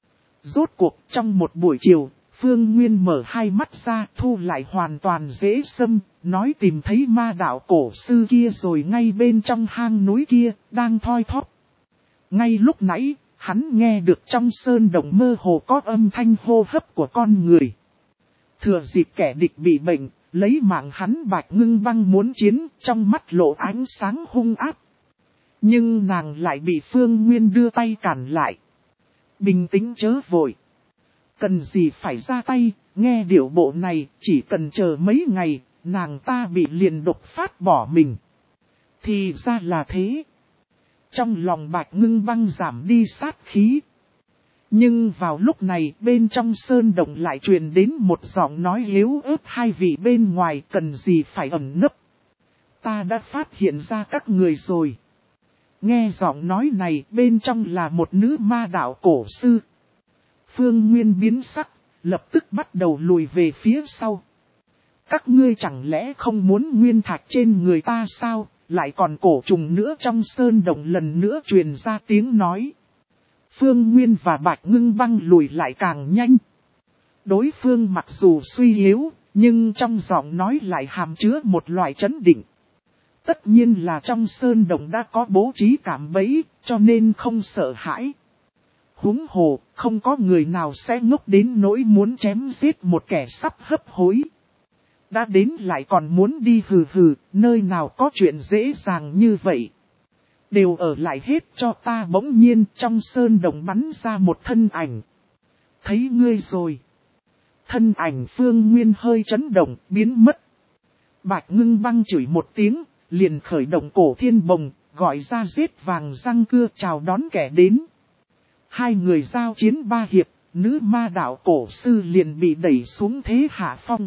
Rốt cuộc trong một buổi chiều, Phương Nguyên mở hai mắt ra, thu lại hoàn toàn dễ xâm, nói tìm thấy ma đạo cổ sư kia rồi ngay bên trong hang núi kia, đang thoi thóp. Ngay lúc nãy, hắn nghe được trong sơn động mơ hồ có âm thanh hô hấp của con người. Thừa dịp kẻ địch bị bệnh, lấy mạng hắn Bạch Ngưng Băng muốn chiến, trong mắt lộ ánh sáng hung ác. Nhưng nàng lại bị Phương Nguyên đưa tay cản lại. Bình tĩnh chớ vội. Cần gì phải ra tay, nghe điệu bộ này, chỉ cần chờ mấy ngày, nàng ta bị liền độc phát bỏ mình. Thì ra là thế. Trong lòng Bạch Ngưng Băng giảm đi sát khí. Nhưng vào lúc này bên trong sơn động lại truyền đến một giọng nói yếu ớt, hai vị bên ngoài cần gì phải ẩn nấp. Ta đã phát hiện ra các người rồi. Nghe giọng nói này bên trong là một nữ ma đạo cổ sư. Phương Nguyên biến sắc, lập tức bắt đầu lùi về phía sau. Các ngươi chẳng lẽ không muốn nguyên thạch trên người ta sao, lại còn cổ trùng nữa. Trong sơn động lần nữa truyền ra tiếng nói. Phương Nguyên và Bạch Ngưng Băng lùi lại càng nhanh. Đối phương mặc dù suy yếu, nhưng trong giọng nói lại hàm chứa một loại trấn định. Tất nhiên là trong sơn động đã có bố trí cảm bẫy, cho nên không sợ hãi. Huống hồ, không có người nào sẽ ngốc đến nỗi muốn chém giết một kẻ sắp hấp hối. Đã đến lại còn muốn đi hừ hừ, nơi nào có chuyện dễ dàng như vậy. Đều ở lại hết cho ta. Bỗng nhiên trong sơn động bắn ra một thân ảnh. Thấy ngươi rồi. Thân ảnh Phương Nguyên hơi chấn động, biến mất. Bạch Ngưng Băng chửi một tiếng, liền khởi động cổ thiên bồng, gọi ra giết vàng răng cưa chào đón kẻ đến. Hai người giao chiến ba hiệp, nữ ma đạo cổ sư liền bị đẩy xuống thế hạ phong.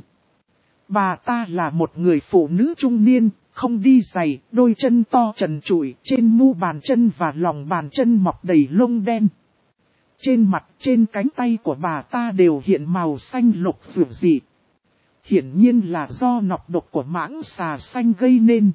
Bà ta là một người phụ nữ trung niên, không đi giày, đôi chân to trần trụi, trên mu bàn chân và lòng bàn chân mọc đầy lông đen. Trên mặt, trên cánh tay của bà ta đều hiện màu xanh lục rực dị. Hiển nhiên là do nọc độc của mãng xà xanh gây nên.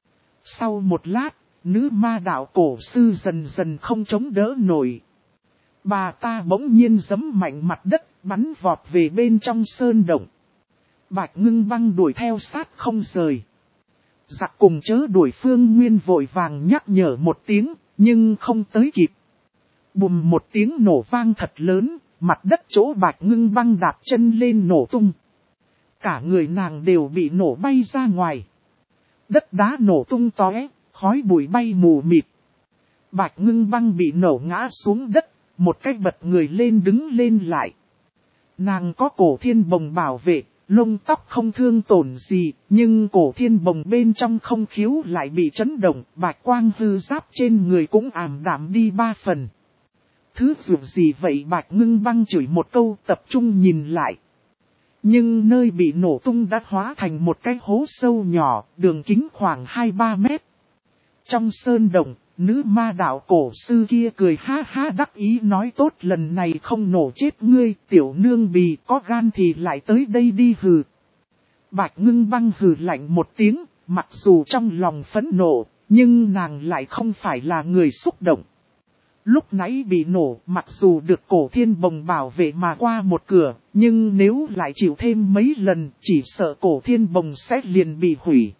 Sau một lát, nữ ma đạo cổ sư dần dần không chống đỡ nổi. Bà ta bỗng nhiên giẫm mạnh mặt đất, bắn vọt về bên trong sơn động. Bạch Ngưng Băng đuổi theo sát không rời. Giặc cùng chớ đuổi. Phương Nguyên vội vàng nhắc nhở một tiếng, nhưng không tới kịp. Bùm một tiếng nổ vang thật lớn, mặt đất chỗ Bạch Ngưng Băng đạp chân lên nổ tung. Cả người nàng đều bị nổ bay ra ngoài. Đất đá nổ tung tóe, khói bụi bay mù mịt. Bạch Ngưng Băng bị nổ ngã xuống đất, một cách bật người lên đứng lên lại. Nàng có cổ thiên bồng bảo vệ, lông tóc không thương tổn gì, nhưng cổ thiên bồng bên trong không khiếu lại bị chấn động, bạch quang hư giáp trên người cũng ảm đạm đi ba phần. Thứ dụng gì vậy? Bạch Ngưng Băng chửi một câu, tập trung nhìn lại. Nhưng nơi bị nổ tung đã hóa thành một cái hố sâu nhỏ, đường kính khoảng hai ba mét. Trong sơn động, Nữ ma đạo cổ sư kia cười ha ha đắc ý nói tốt lần này không nổ chết ngươi, tiểu nương bì có gan thì lại tới đây đi hừ. Bạch Ngưng Băng hừ lạnh một tiếng, mặc dù trong lòng phẫn nộ, nhưng nàng lại không phải là người xúc động. Lúc nãy bị nổ, mặc dù được cổ thiên bồng bảo vệ mà qua một cửa, nhưng nếu lại chịu thêm mấy lần, chỉ sợ cổ thiên bồng sẽ liền bị hủy.